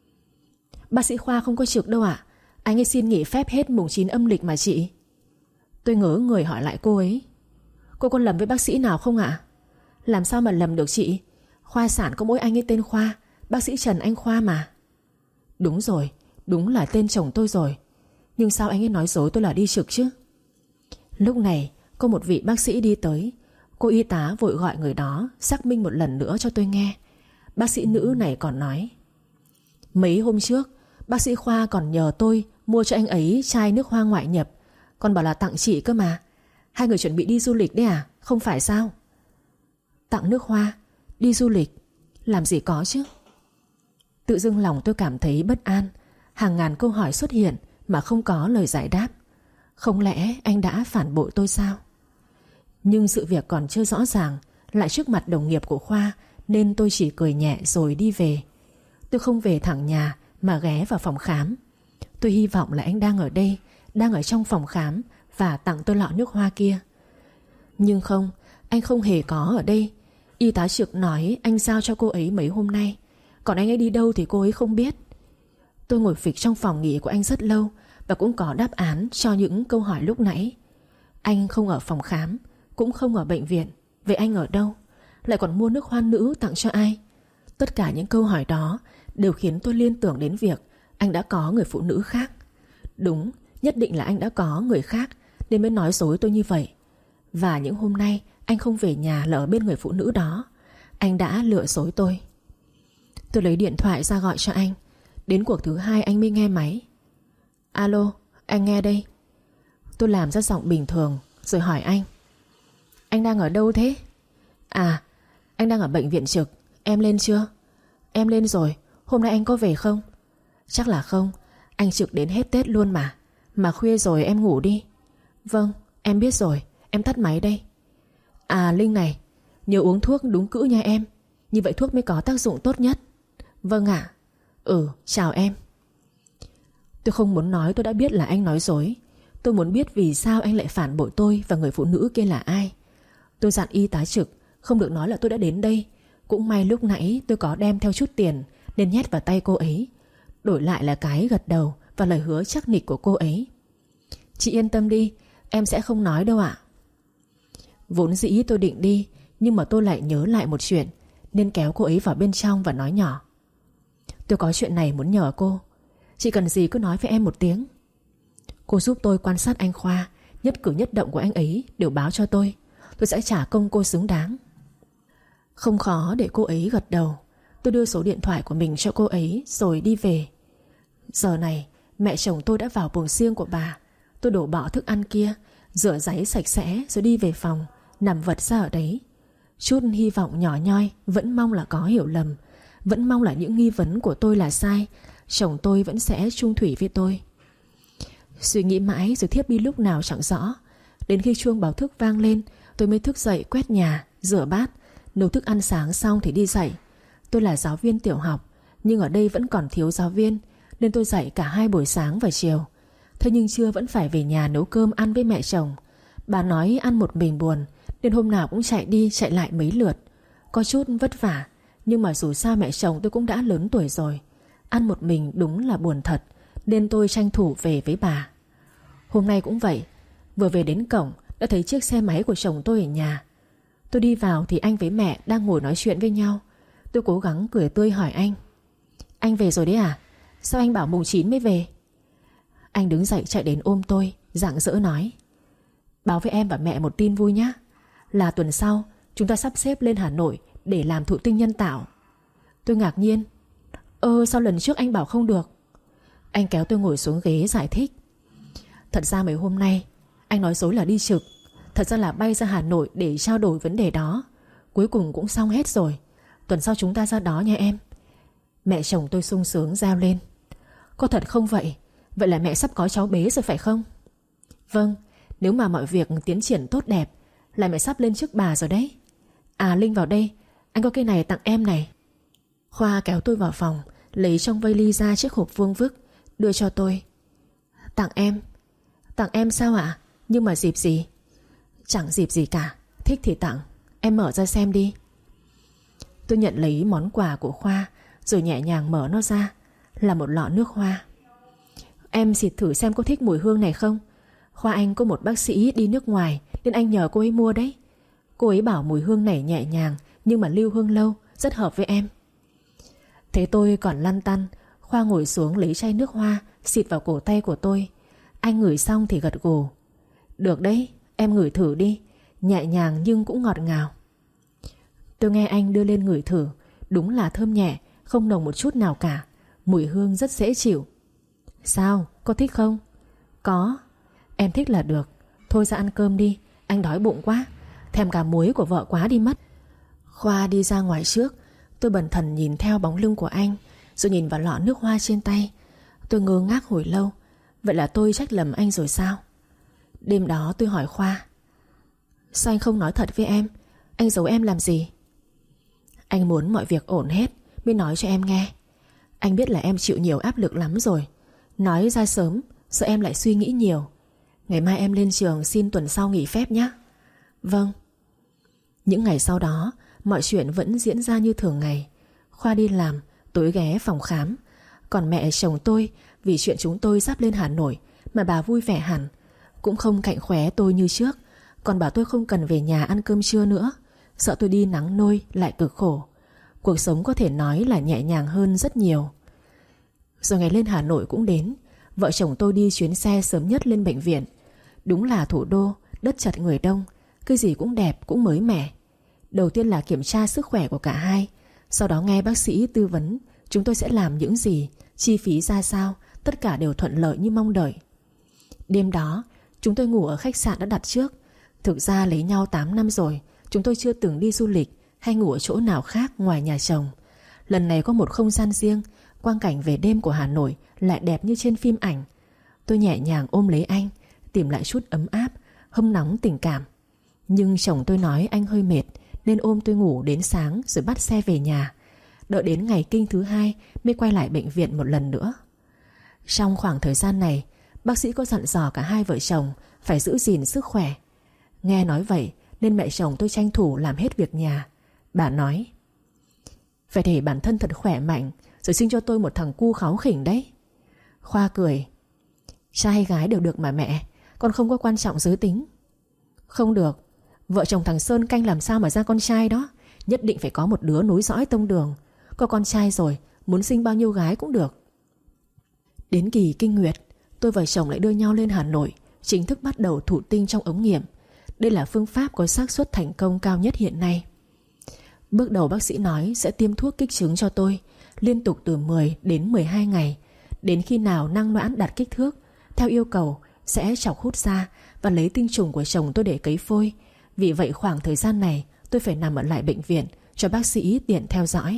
Bác sĩ Khoa không có trực đâu ạ. Anh ấy xin nghỉ phép hết mùng 9 âm lịch mà chị. Tôi ngớ người hỏi lại cô ấy: Cô có lầm với bác sĩ nào không ạ? Làm sao mà lầm được chị? Khoa sản có mỗi anh ấy tên Khoa, bác sĩ Trần Anh Khoa mà. Đúng rồi, đúng là tên chồng tôi rồi. Nhưng sao anh ấy nói dối tôi là đi trực chứ? Lúc này có một vị bác sĩ đi tới. Cô y tá vội gọi người đó xác minh một lần nữa cho tôi nghe. Bác sĩ nữ này còn nói: Mấy hôm trước bác sĩ Khoa còn nhờ tôi mua cho anh ấy chai nước hoa ngoại nhập, còn bảo là tặng chị cơ mà. Hai người chuẩn bị đi du lịch đấy à? Không phải sao? Tặng nước hoa, đi du lịch, làm gì có chứ. Tự dưng lòng tôi cảm thấy bất an. Hàng ngàn câu hỏi xuất hiện mà không có lời giải đáp. Không lẽ anh đã phản bội tôi sao? Nhưng sự việc còn chưa rõ ràng, lại trước mặt đồng nghiệp của Khoa, nên tôi chỉ cười nhẹ rồi đi về. Tôi không về thẳng nhà mà ghé vào phòng khám. Tôi hy vọng là anh đang ở đây, đang ở trong phòng khám và tặng tôi lọ nước hoa kia. Nhưng không, anh không hề có ở đây. Y tá trực nói anh giao cho cô ấy mấy hôm nay, còn anh ấy đi đâu thì cô ấy không biết. Tôi ngồi phịch trong phòng nghỉ của anh rất lâu và cũng có đáp án cho những câu hỏi lúc nãy. Anh không ở phòng khám, cũng không ở bệnh viện. Vậy anh ở đâu? Lại còn mua nước hoa nữ tặng cho ai? Tất cả những câu hỏi đó đều khiến tôi liên tưởng đến việc anh đã có người phụ nữ khác. Đúng, nhất định là anh đã có người khác nên mới nói dối tôi như vậy. Và những hôm nay anh không về nhà là ở bên người phụ nữ đó. Anh đã lừa dối tôi. Tôi lấy điện thoại ra gọi cho anh. Đến cuộc thứ 2 anh mới nghe máy. Alo, anh nghe đây. Tôi làm ra giọng bình thường rồi hỏi anh: Anh đang ở đâu thế? À, anh đang ở bệnh viện trực. Em lên chưa? Em lên rồi. Hôm nay anh có về không? Chắc là không. Anh trực đến hết Tết luôn mà. Mà khuya rồi em ngủ đi. Vâng, em biết rồi. Em tắt máy đây. À Linh này, nhớ uống thuốc đúng cữ nha em. Như vậy thuốc mới có tác dụng tốt nhất. Vâng ạ. Ừ, chào em. Tôi không muốn nói tôi đã biết là anh nói dối. Tôi muốn biết vì sao anh lại phản bội tôi và người phụ nữ kia là ai. Tôi dặn y tá trực không được nói là tôi đã đến đây. Cũng may lúc nãy tôi có đem theo chút tiền nên nhét vào tay cô ấy. Đổi lại là cái gật đầu và lời hứa chắc nịch của cô ấy. Chị yên tâm đi, em sẽ không nói đâu ạ. Vốn dĩ tôi định đi, nhưng mà tôi lại nhớ lại một chuyện, nên kéo cô ấy vào bên trong và nói nhỏ: tôi có chuyện này muốn nhờ cô. Chị cần gì cứ nói với em một tiếng. Cô giúp tôi quan sát anh Khoa, nhất cử nhất động của anh ấy đều báo cho tôi. Tôi sẽ trả công cô xứng đáng. Không khó để cô ấy gật đầu. Tôi đưa số điện thoại của mình cho cô ấy rồi đi về. Giờ này mẹ chồng tôi đã vào buồng riêng của bà. Tôi đổ bỏ thức ăn kia, rửa ráy sạch sẽ rồi đi về phòng, nằm vật ra ở đấy. Chút hy vọng nhỏ nhoi, vẫn mong là có hiểu lầm, vẫn mong là những nghi vấn của tôi là sai, chồng tôi vẫn sẽ chung thủy với tôi. Suy nghĩ mãi rồi thiếp đi lúc nào chẳng rõ. Đến khi chuông báo thức vang lên, tôi mới thức dậy quét nhà, rửa bát, nấu thức ăn sáng xong thì đi dạy. Tôi là giáo viên tiểu học, nhưng ở đây vẫn còn thiếu giáo viên, nên tôi dạy cả 2 buổi sáng và chiều. Thế nhưng trưa vẫn phải về nhà nấu cơm ăn với mẹ chồng. Bà nói ăn một mình buồn, nên hôm nào cũng chạy đi chạy lại mấy lượt. Có chút vất vả, nhưng mà dù sao mẹ chồng tôi cũng đã lớn tuổi rồi. Ăn một mình đúng là buồn thật, nên tôi tranh thủ về với bà. Hôm nay cũng vậy. Vừa về đến cổng đã thấy chiếc xe máy của chồng tôi ở nhà. Tôi đi vào thì anh với mẹ đang ngồi nói chuyện với nhau. Tôi cố gắng cười tươi hỏi anh: anh về rồi đấy à? Sao anh bảo mùng 9 mới về? Anh đứng dậy chạy đến ôm tôi, rạng rỡ nói: báo với em và mẹ một tin vui nhé, là tuần sau chúng ta sắp xếp lên Hà Nội để làm thụ tinh nhân tạo. Tôi ngạc nhiên: sao lần trước anh bảo không được? Anh kéo tôi ngồi xuống ghế giải thích: thật ra mấy hôm nay anh nói dối là đi trực, thật ra là bay ra Hà Nội để trao đổi vấn đề đó. Cuối cùng cũng xong hết rồi. Tuần sau chúng ta ra đó nha em. Mẹ chồng tôi sung sướng reo lên: có thật không vậy? Vậy là mẹ sắp có cháu bé rồi phải không? Vâng, nếu mà mọi việc tiến triển tốt đẹp là mẹ sắp lên trước bà rồi đấy. À Linh vào đây, anh có cái này tặng em này. Khoa kéo tôi vào phòng, lấy trong vali ra chiếc hộp vuông vức, đưa cho tôi. Tặng em? Tặng em sao ạ? Nhưng mà dịp gì? Chẳng dịp gì cả, thích thì tặng. Em mở ra xem đi. Tôi nhận lấy món quà của Khoa, rồi nhẹ nhàng mở nó ra. Là một lọ nước hoa. Em xịt thử xem có thích mùi hương này không. Khoa anh có một bác sĩ đi nước ngoài, nên anh nhờ cô ấy mua đấy. Cô ấy bảo mùi hương này nhẹ nhàng, nhưng mà lưu hương lâu, rất hợp với em. Thế tôi còn lăn tăn, Khoa ngồi xuống lấy chai nước hoa, xịt vào cổ tay của tôi. Anh ngửi xong thì gật gù: được đấy, em ngửi thử đi. Nhẹ nhàng nhưng cũng ngọt ngào. Tôi nghe anh đưa lên ngửi thử. Đúng là thơm nhẹ, không nồng một chút nào cả. Mùi hương rất dễ chịu. Sao, có thích không? Có. Em thích là được. Thôi ra ăn cơm đi, anh đói bụng quá. Thèm cả muối của vợ quá đi mất. Khoa đi ra ngoài trước. Tôi bần thần nhìn theo bóng lưng của anh, rồi nhìn vào lọ nước hoa trên tay. Tôi ngơ ngác hồi lâu. Vậy là tôi trách lầm anh rồi sao? Đêm đó tôi hỏi Khoa: sao anh không nói thật với em? Anh giấu em làm gì? Anh muốn mọi việc ổn hết mới nói cho em nghe. Anh biết là em chịu nhiều áp lực lắm rồi. Nói ra sớm sợ em lại suy nghĩ nhiều. Ngày mai em lên trường xin tuần sau nghỉ phép nhé. Vâng. Những ngày sau đó mọi chuyện vẫn diễn ra như thường ngày. Khoa đi làm, tối ghé phòng khám. Còn mẹ chồng tôi, vì chuyện chúng tôi sắp lên Hà Nội mà bà vui vẻ hẳn. Cũng không cạnh khóe tôi như trước, còn bảo tôi không cần về nhà ăn cơm trưa nữa, sợ tôi đi nắng nôi lại cực khổ. Cuộc sống có thể nói là nhẹ nhàng hơn rất nhiều. Rồi ngày lên Hà Nội cũng đến. Vợ chồng tôi đi chuyến xe sớm nhất lên bệnh viện. Đúng là thủ đô, đất chật người đông, cái gì cũng đẹp cũng mới mẻ. Đầu tiên là kiểm tra sức khỏe của cả hai. Sau đó nghe bác sĩ tư vấn chúng tôi sẽ làm những gì, chi phí ra sao. Tất cả đều thuận lợi như mong đợi. Đêm đó chúng tôi ngủ ở khách sạn đã đặt trước. Thực ra lấy nhau 8 năm rồi, chúng tôi chưa từng đi du lịch hay ngủ ở chỗ nào khác ngoài nhà chồng. Lần này có một không gian riêng. Quang cảnh về đêm của Hà Nội lại đẹp như trên phim ảnh. Tôi nhẹ nhàng ôm lấy anh, tìm lại chút ấm áp, hâm nóng tình cảm. Nhưng chồng tôi nói anh hơi mệt, nên ôm tôi ngủ đến sáng rồi bắt xe về nhà. Đợi đến ngày kinh thứ 2 mới quay lại bệnh viện một lần nữa. Trong khoảng thời gian này, bác sĩ có dặn dò cả hai vợ chồng phải giữ gìn sức khỏe. Nghe nói vậy nên mẹ chồng tôi tranh thủ làm hết việc nhà. Bà nói: phải để bản thân thật khỏe mạnh, rồi sinh cho tôi một thằng cu kháu khỉnh đấy. Khoa cười: trai hay gái đều được mà mẹ, con không có quan trọng giới tính. Không được, Vợ chồng thằng Sơn canh làm sao mà ra con trai đó. Nhất định phải có một đứa nối dõi tông đường. Có con trai rồi, muốn sinh bao nhiêu gái cũng được. Đến kỳ kinh nguyệt, tôi và chồng lại đưa nhau lên Hà Nội, chính thức bắt đầu thụ tinh trong ống nghiệm. Đây là phương pháp có xác suất thành công cao nhất hiện nay. Bước đầu bác sĩ nói sẽ tiêm thuốc kích trứng cho tôi, liên tục từ 10 đến 12 ngày. Đến khi nào nang noãn đạt kích thước theo yêu cầu sẽ chọc hút ra và lấy tinh trùng của chồng tôi để cấy phôi. Vì vậy khoảng thời gian này tôi phải nằm ở lại bệnh viện cho bác sĩ tiện theo dõi.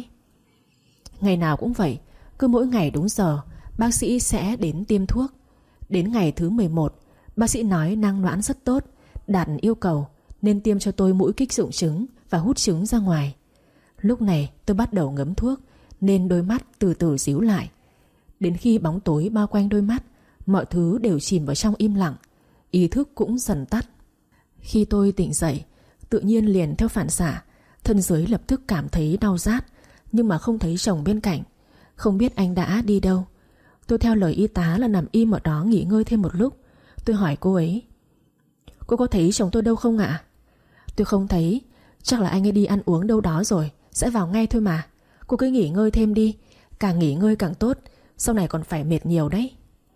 Ngày nào cũng vậy, cứ mỗi ngày đúng giờ bác sĩ sẽ đến tiêm thuốc. Đến ngày thứ 11, bác sĩ nói nang noãn rất tốt, đạt yêu cầu, nên tiêm cho tôi mũi kích dụng trứng và hút trứng ra ngoài. Lúc này tôi bắt đầu ngấm thuốc, nên đôi mắt từ từ díu lại. Đến khi bóng tối bao quanh đôi mắt, mọi thứ đều chìm vào trong im lặng, ý thức cũng dần tắt. Khi tôi tỉnh dậy, tự nhiên liền theo phản xạ, thân dưới lập tức cảm thấy đau rát, nhưng mà không thấy chồng bên cạnh. Không biết anh đã đi đâu. Tôi theo lời y tá là nằm im ở đó nghỉ ngơi thêm một lúc. Tôi hỏi cô ấy: "Cô có thấy chồng tôi đâu không ạ?" "Tôi không thấy, chắc là anh ấy đi ăn uống đâu đó rồi, sẽ vào ngay thôi mà. Cô cứ nghỉ ngơi thêm đi, càng nghỉ ngơi càng tốt, sau này còn phải mệt nhiều đấy."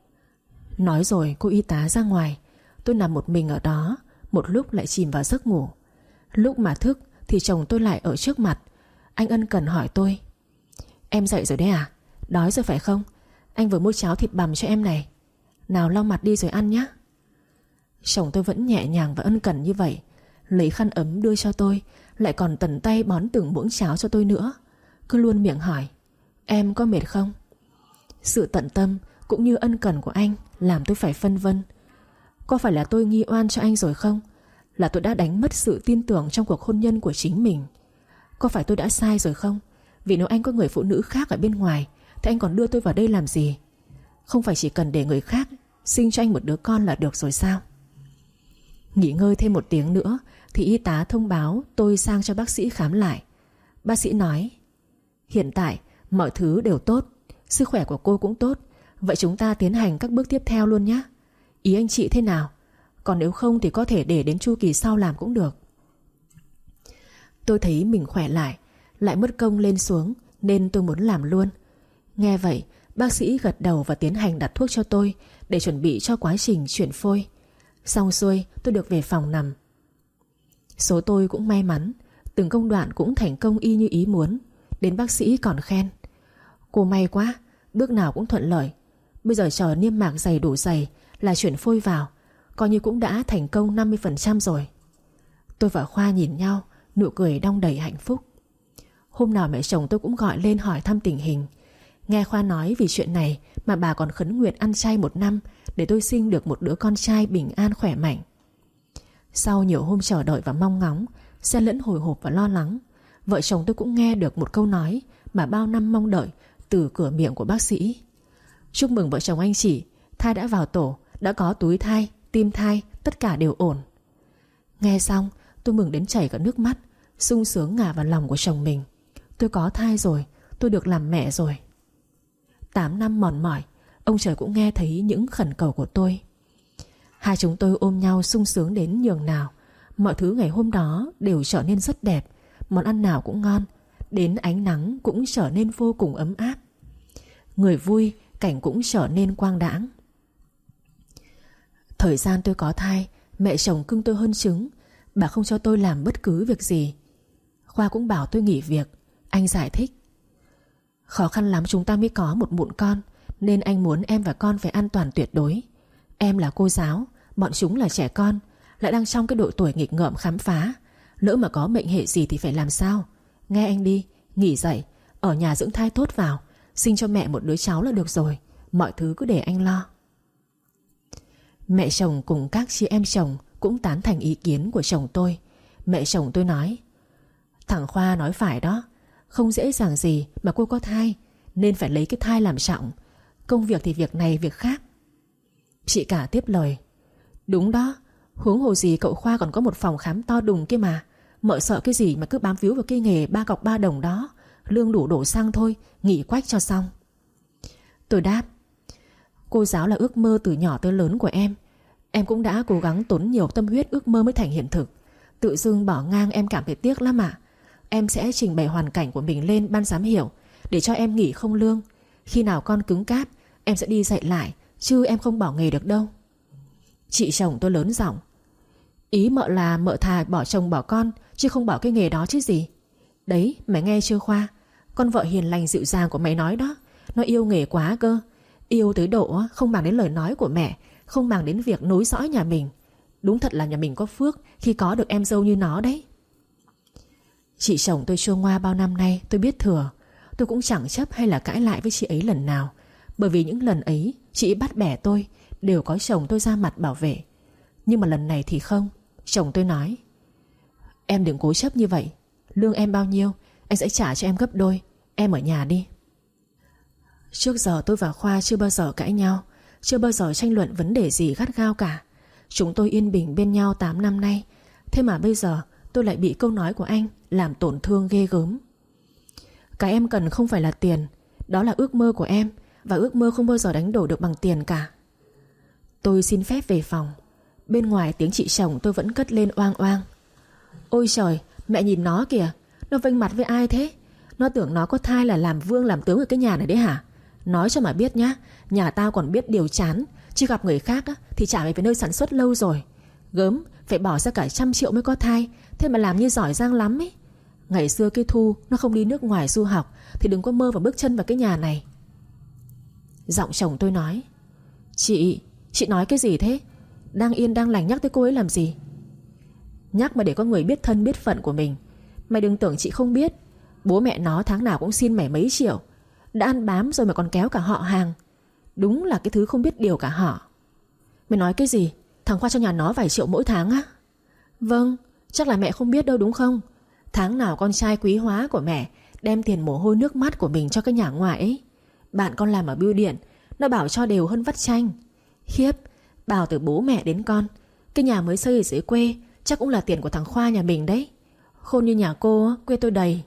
Nói rồi cô y tá ra ngoài. Tôi nằm một mình ở đó, một lúc lại chìm vào giấc ngủ. Lúc mà thức thì chồng tôi lại ở trước mặt. Anh ân cần hỏi tôi: "Em dậy rồi đấy à? Đói rồi phải không? Anh vừa mua cháo thịt bằm cho em này. Nào lau mặt đi rồi ăn nhé." Chồng tôi vẫn nhẹ nhàng và ân cần như vậy, lấy khăn ấm đưa cho tôi, lại còn tận tay bón từng muỗng cháo cho tôi nữa. Cứ luôn miệng hỏi: "Em có mệt không?" Sự tận tâm cũng như ân cần của anh làm tôi phải phân vân. Có phải là tôi nghi oan cho anh rồi không? Là tôi đã đánh mất sự tin tưởng trong cuộc hôn nhân của chính mình. Có phải tôi đã sai rồi không? Vì nếu anh có người phụ nữ khác ở bên ngoài thì anh còn đưa tôi vào đây làm gì? Không phải chỉ cần để người khác sinh cho anh một đứa con là được rồi sao? Nghỉ ngơi thêm một tiếng nữa thì y tá thông báo tôi sang cho bác sĩ khám lại. Bác sĩ nói: "Hiện tại mọi thứ đều tốt, sức khỏe của cô cũng tốt. Vậy chúng ta tiến hành các bước tiếp theo luôn nhé. Ý anh chị thế nào? Còn nếu không thì có thể để đến chu kỳ sau làm cũng được." Tôi thấy mình khỏe lại mất công lên xuống, nên tôi muốn làm luôn. Nghe vậy, bác sĩ gật đầu và tiến hành đặt thuốc cho tôi để chuẩn bị cho quá trình chuyển phôi. Xong xuôi tôi được về phòng nằm. Số tôi cũng may mắn, từng công đoạn cũng thành công y như ý muốn. Đến bác sĩ còn khen: "Cô may quá, bước nào cũng thuận lợi. Bây giờ chờ niêm mạc dày đủ dày là chuyển phôi vào, coi như cũng đã thành công 50% rồi." Tôi và Khoa nhìn nhau, nụ cười đong đầy hạnh phúc. Hôm nào mẹ chồng tôi cũng gọi lên hỏi thăm tình hình. Nghe Khoa nói vì chuyện này mà bà còn khấn nguyện ăn chay 1 năm để tôi sinh được một đứa con trai bình an khỏe mạnh. Sau nhiều hôm chờ đợi và mong ngóng, xen lẫn hồi hộp và lo lắng, vợ chồng tôi cũng nghe được một câu nói mà bao năm mong đợi từ cửa miệng của bác sĩ: "Chúc mừng vợ chồng anh chị, thai đã vào tổ, đã có túi thai, tim thai, tất cả đều ổn." Nghe xong tôi mừng đến chảy cả nước mắt, sung sướng ngả vào lòng của chồng mình. Tôi có thai rồi, tôi được làm mẹ rồi. 8 năm mòn mỏi, ông trời cũng nghe thấy những khẩn cầu của tôi. Hai chúng tôi ôm nhau sung sướng đến nhường nào. Mọi thứ ngày hôm đó đều trở nên rất đẹp, món ăn nào cũng ngon, đến ánh nắng cũng trở nên vô cùng ấm áp. Người vui, cảnh cũng trở nên quang đãng. Thời gian tôi có thai, mẹ chồng cưng tôi hơn trứng. Bà không cho tôi làm bất cứ việc gì. Khoa cũng bảo tôi nghỉ việc. Anh giải thích: "Khó khăn lắm chúng ta mới có một mụn con, nên anh muốn em và con phải an toàn tuyệt đối. Em là cô giáo, bọn chúng là trẻ con, lại đang trong cái độ tuổi nghịch ngợm khám phá. Lỡ mà có bệnh hệ gì thì phải làm sao? Nghe anh đi, nghỉ dậy, ở nhà dưỡng thai tốt vào, sinh cho mẹ một đứa cháu là được rồi. Mọi thứ cứ để anh lo." Mẹ chồng cùng các chị em chồng cũng tán thành ý kiến của chồng tôi. Mẹ chồng tôi nói: "Thằng Khoa nói phải đó, không dễ dàng gì mà cô có thai, nên phải lấy cái thai làm trọng. Công việc thì việc này việc khác." Chị cả tiếp lời: "Đúng đó, huống hồ gì cậu Khoa còn có một phòng khám to đùng kia mà. Mợ sợ cái gì mà cứ bám víu vào cái nghề 3 cọc 3 đồng đó. Lương đủ đổ xăng thôi, nghỉ quách cho xong." Tôi đáp: "Cô giáo là ước mơ từ nhỏ tới lớn của em. Em cũng đã cố gắng tốn nhiều tâm huyết ước mơ mới thành hiện thực. Tự dưng bỏ ngang em cảm thấy tiếc lắm ạ. Em sẽ trình bày hoàn cảnh của mình lên ban giám hiệu để cho em nghỉ không lương. Khi nào con cứng cáp em sẽ đi dạy lại, chứ em không bỏ nghề được đâu. Chị chồng tôi lớn giọng: Ý mợ là mợ thà bỏ chồng bỏ con, chứ không bỏ cái nghề đó chứ gì. Đấy, mày nghe chưa Khoa? Con vợ hiền lành dịu dàng của mày nói đó. Nó yêu nghề quá cơ. Yêu tới độ không màng đến lời nói của mẹ, không màng đến việc nối dõi nhà mình. Đúng thật là nhà mình có phước khi có được em dâu như nó đấy. Chị chồng tôi chua ngoa bao năm nay tôi biết thừa. Tôi cũng chẳng chấp hay là cãi lại với chị ấy lần nào. Bởi vì những lần ấy chị bắt bẻ tôi đều có chồng tôi ra mặt bảo vệ. Nhưng mà lần này thì không. Chồng tôi nói: Em đừng cố chấp như vậy. Lương em bao nhiêu anh sẽ trả cho em gấp đôi. Em ở nhà đi. Trước giờ tôi và Khoa chưa bao giờ cãi nhau, chưa bao giờ tranh luận vấn đề gì gắt gao cả. Chúng tôi yên bình bên nhau 8 năm nay. Thế mà bây giờ tôi lại bị câu nói của anh làm tổn thương ghê gớm. Cái em cần không phải là tiền. Đó là ước mơ của em. Và ước mơ không bao giờ đánh đổi được bằng tiền cả. Tôi xin phép về phòng. Bên ngoài tiếng chị chồng tôi vẫn cất lên oang oang: Ôi trời, mẹ nhìn nó kìa. Nó vênh mặt với ai thế? Nó tưởng nó có thai là làm vương làm tướng ở cái nhà này đấy hả? Nói cho mà biết nhá, nhà tao còn biết điều chán, chứ gặp người khác á, thì chả mày về nơi sản xuất lâu rồi. Gớm, phải bỏ ra cả 100 triệu mới có thai. Thế mà làm như giỏi giang lắm ấy. Ngày xưa cái Thu nó không đi nước ngoài du học thì đừng có mơ vào bước chân vào cái nhà này. Giọng chồng tôi nói: Chị nói cái gì thế? Đang yên đang lành nhắc tới cô ấy làm gì? Nhắc mà để có người biết thân biết phận của mình. Mày đừng tưởng chị không biết. Bố mẹ nó tháng nào cũng xin mày mấy triệu. Đã ăn bám rồi mà còn kéo cả họ hàng. Đúng là cái thứ không biết điều cả họ. Mày nói cái gì? Thằng Khoa cho nhà nó vài triệu mỗi tháng á? Vâng, chắc là mẹ không biết đâu đúng không? Tháng nào con trai quý hóa của mẹ đem tiền mồ hôi nước mắt của mình cho cái nhà ngoại ấy. Bạn con làm ở bưu điện, nó bảo cho đều hơn vắt chanh. Khiếp, bảo từ bố mẹ đến con. Cái nhà mới xây ở dưới quê chắc cũng là tiền của thằng Khoa nhà mình đấy. Khôn như nhà cô, quê tôi đầy.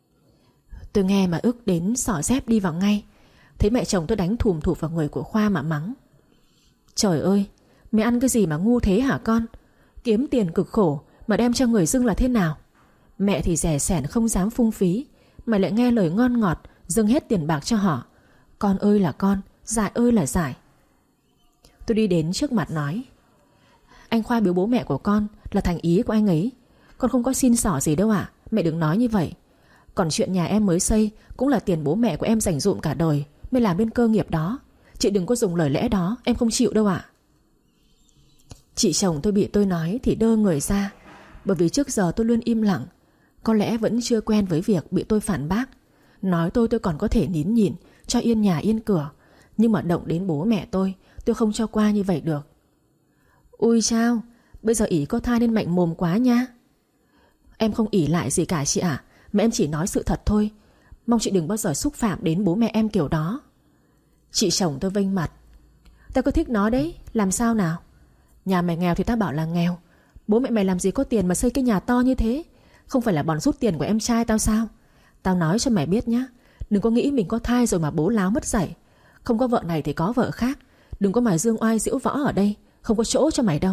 Tôi nghe mà ức đến xỏ dép đi vào ngay. Thấy mẹ chồng tôi đánh thùm thụp vào người của Khoa mà mắng: Trời ơi, mày ăn cái gì mà ngu thế hả con? Kiếm tiền cực khổ mà đem cho người dưng là thế nào? Mẹ thì rẻ sẻn không dám phung phí, mày lại nghe lời ngon ngọt dâng hết tiền bạc cho họ. Con ơi là con, dại ơi là dại. Tôi đi đến trước mặt nói: Anh Khoa biếu bố mẹ của con là thành ý của anh ấy. Con không có xin xỏ gì đâu ạ. Mẹ đừng nói như vậy. Còn chuyện nhà em mới xây cũng là tiền bố mẹ của em dành dụm cả đời mới làm bên cơ nghiệp đó. Chị đừng có dùng lời lẽ đó, em không chịu đâu ạ. Chị chồng tôi bị tôi nói thì đơ người ra. Bởi vì trước giờ tôi luôn im lặng. Có lẽ vẫn chưa quen với việc bị tôi phản bác. Nói tôi còn có thể nín nhịn cho yên nhà yên cửa. Nhưng mà động đến bố mẹ tôi không cho qua như vậy được. Ui chao, bây giờ ỷ có thai nên mạnh mồm quá nha. Em không ỷ lại gì cả chị ạ. Mà em chỉ nói sự thật thôi. Mong chị đừng bao giờ xúc phạm đến bố mẹ em kiểu đó. Chị chồng tôi vênh mặt: Tao có thích nó đấy, làm sao nào? Nhà mày nghèo thì tao bảo là nghèo. Bố mẹ mày làm gì có tiền mà xây cái nhà to như thế? Không phải là bòn rút tiền của em trai tao sao? Tao nói cho mày biết nhá, đừng có nghĩ mình có thai rồi mà bố láo mất dạy. Không có vợ này thì có vợ khác. Đừng có mà dương oai diễu võ ở đây. Không có chỗ cho mày đâu.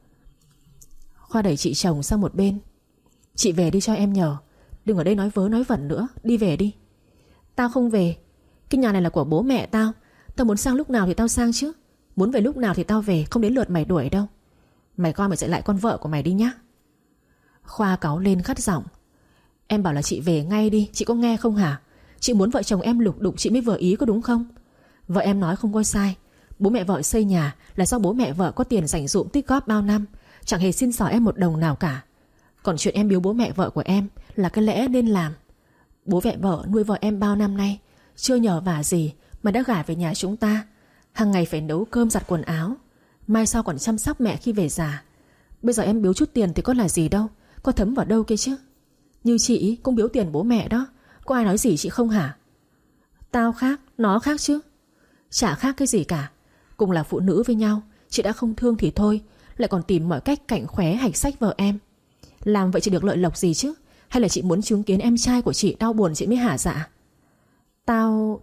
Khoa đẩy chị chồng sang một bên: Chị về đi cho em nhờ. Đừng ở đây nói vớ nói vẩn nữa. Đi về đi. Tao không về. Cái nhà này là của bố mẹ tao. Tao muốn sang lúc nào thì tao sang chứ. Muốn về lúc nào thì tao về. Không đến lượt mày đuổi đâu. Mày coi mày dạy lại con vợ của mày đi nhá. Khoa cáu lên gắt giọng: Em bảo là chị về ngay đi. Chị có nghe không hả? Chị muốn vợ chồng em lục đục chị mới vừa ý có đúng không? Vợ em nói không có sai. Bố mẹ vợ xây nhà là do bố mẹ vợ có tiền dành dụm tích góp bao năm, chẳng hề xin xỏ em một đồng nào cả. Còn chuyện em biếu bố mẹ vợ của em là cái lẽ nên làm. Bố mẹ vợ nuôi vợ em bao năm nay, chưa nhờ vả gì mà đã gả về nhà chúng ta. Hàng ngày phải nấu cơm giặt quần áo, mai sau còn chăm sóc mẹ khi về già. Bây giờ em biếu chút tiền thì có là gì đâu, có thấm vào đâu kia chứ. Như chị cũng biếu tiền bố mẹ đó. Có ai nói gì chị không hả? Tao khác, nó khác chứ. Chả khác cái gì cả. Cùng là phụ nữ với nhau, chị đã không thương thì thôi, lại còn tìm mọi cách cạnh khóe hạch sách vợ em. Làm vậy chị được lợi lộc gì chứ? Hay là chị muốn chứng kiến em trai của chị đau buồn chị mới hả dạ? Tao...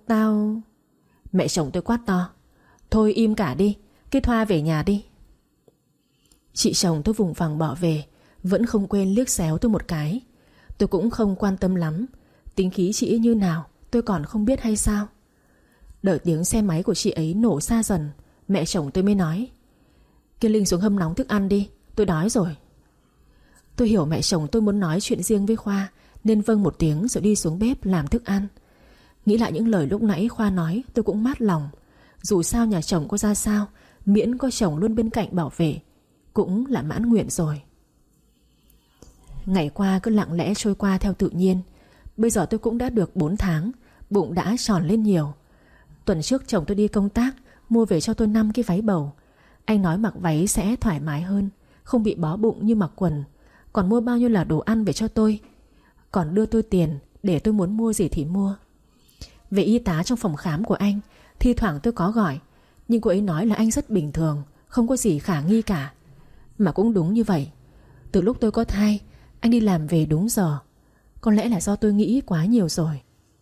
Mẹ chồng tôi quát to: Thôi im cả đi, cái Thoa về nhà đi. Chị chồng tôi vùng vằng bỏ về, vẫn không quên liếc xéo tôi một cái. Tôi cũng không quan tâm lắm. Tính khí chị ấy như nào tôi còn không biết hay sao. Đợi tiếng xe máy của chị ấy nổ xa dần, mẹ chồng tôi mới nói: Kia Linh xuống hâm nóng thức ăn đi, tôi đói rồi. Tôi hiểu mẹ chồng tôi muốn nói chuyện riêng với Khoa, nên vâng một tiếng rồi đi xuống bếp làm thức ăn. Nghĩ lại những lời lúc nãy Khoa nói, tôi cũng mát lòng. Dù sao nhà chồng có ra sao, miễn có chồng luôn bên cạnh bảo vệ, cũng là mãn nguyện rồi. Ngày qua cứ lặng lẽ trôi qua theo tự nhiên. Bây giờ tôi cũng đã được 4 tháng, bụng đã tròn lên nhiều. Tuần trước chồng tôi đi công tác, mua về cho tôi 5 cái váy bầu. Anh nói mặc váy sẽ thoải mái hơn, không bị bó bụng như mặc quần. Còn mua bao nhiêu là đồ ăn về cho tôi. Còn đưa tôi tiền để tôi muốn mua gì thì mua. Về y tá trong phòng khám của anh, thi thoảng tôi có gọi, nhưng cô ấy nói là anh rất bình thường, không có gì khả nghi cả. Mà cũng đúng như vậy. Từ lúc tôi có thai, anh đi làm về đúng giờ. Có lẽ là do tôi nghĩ quá nhiều rồi.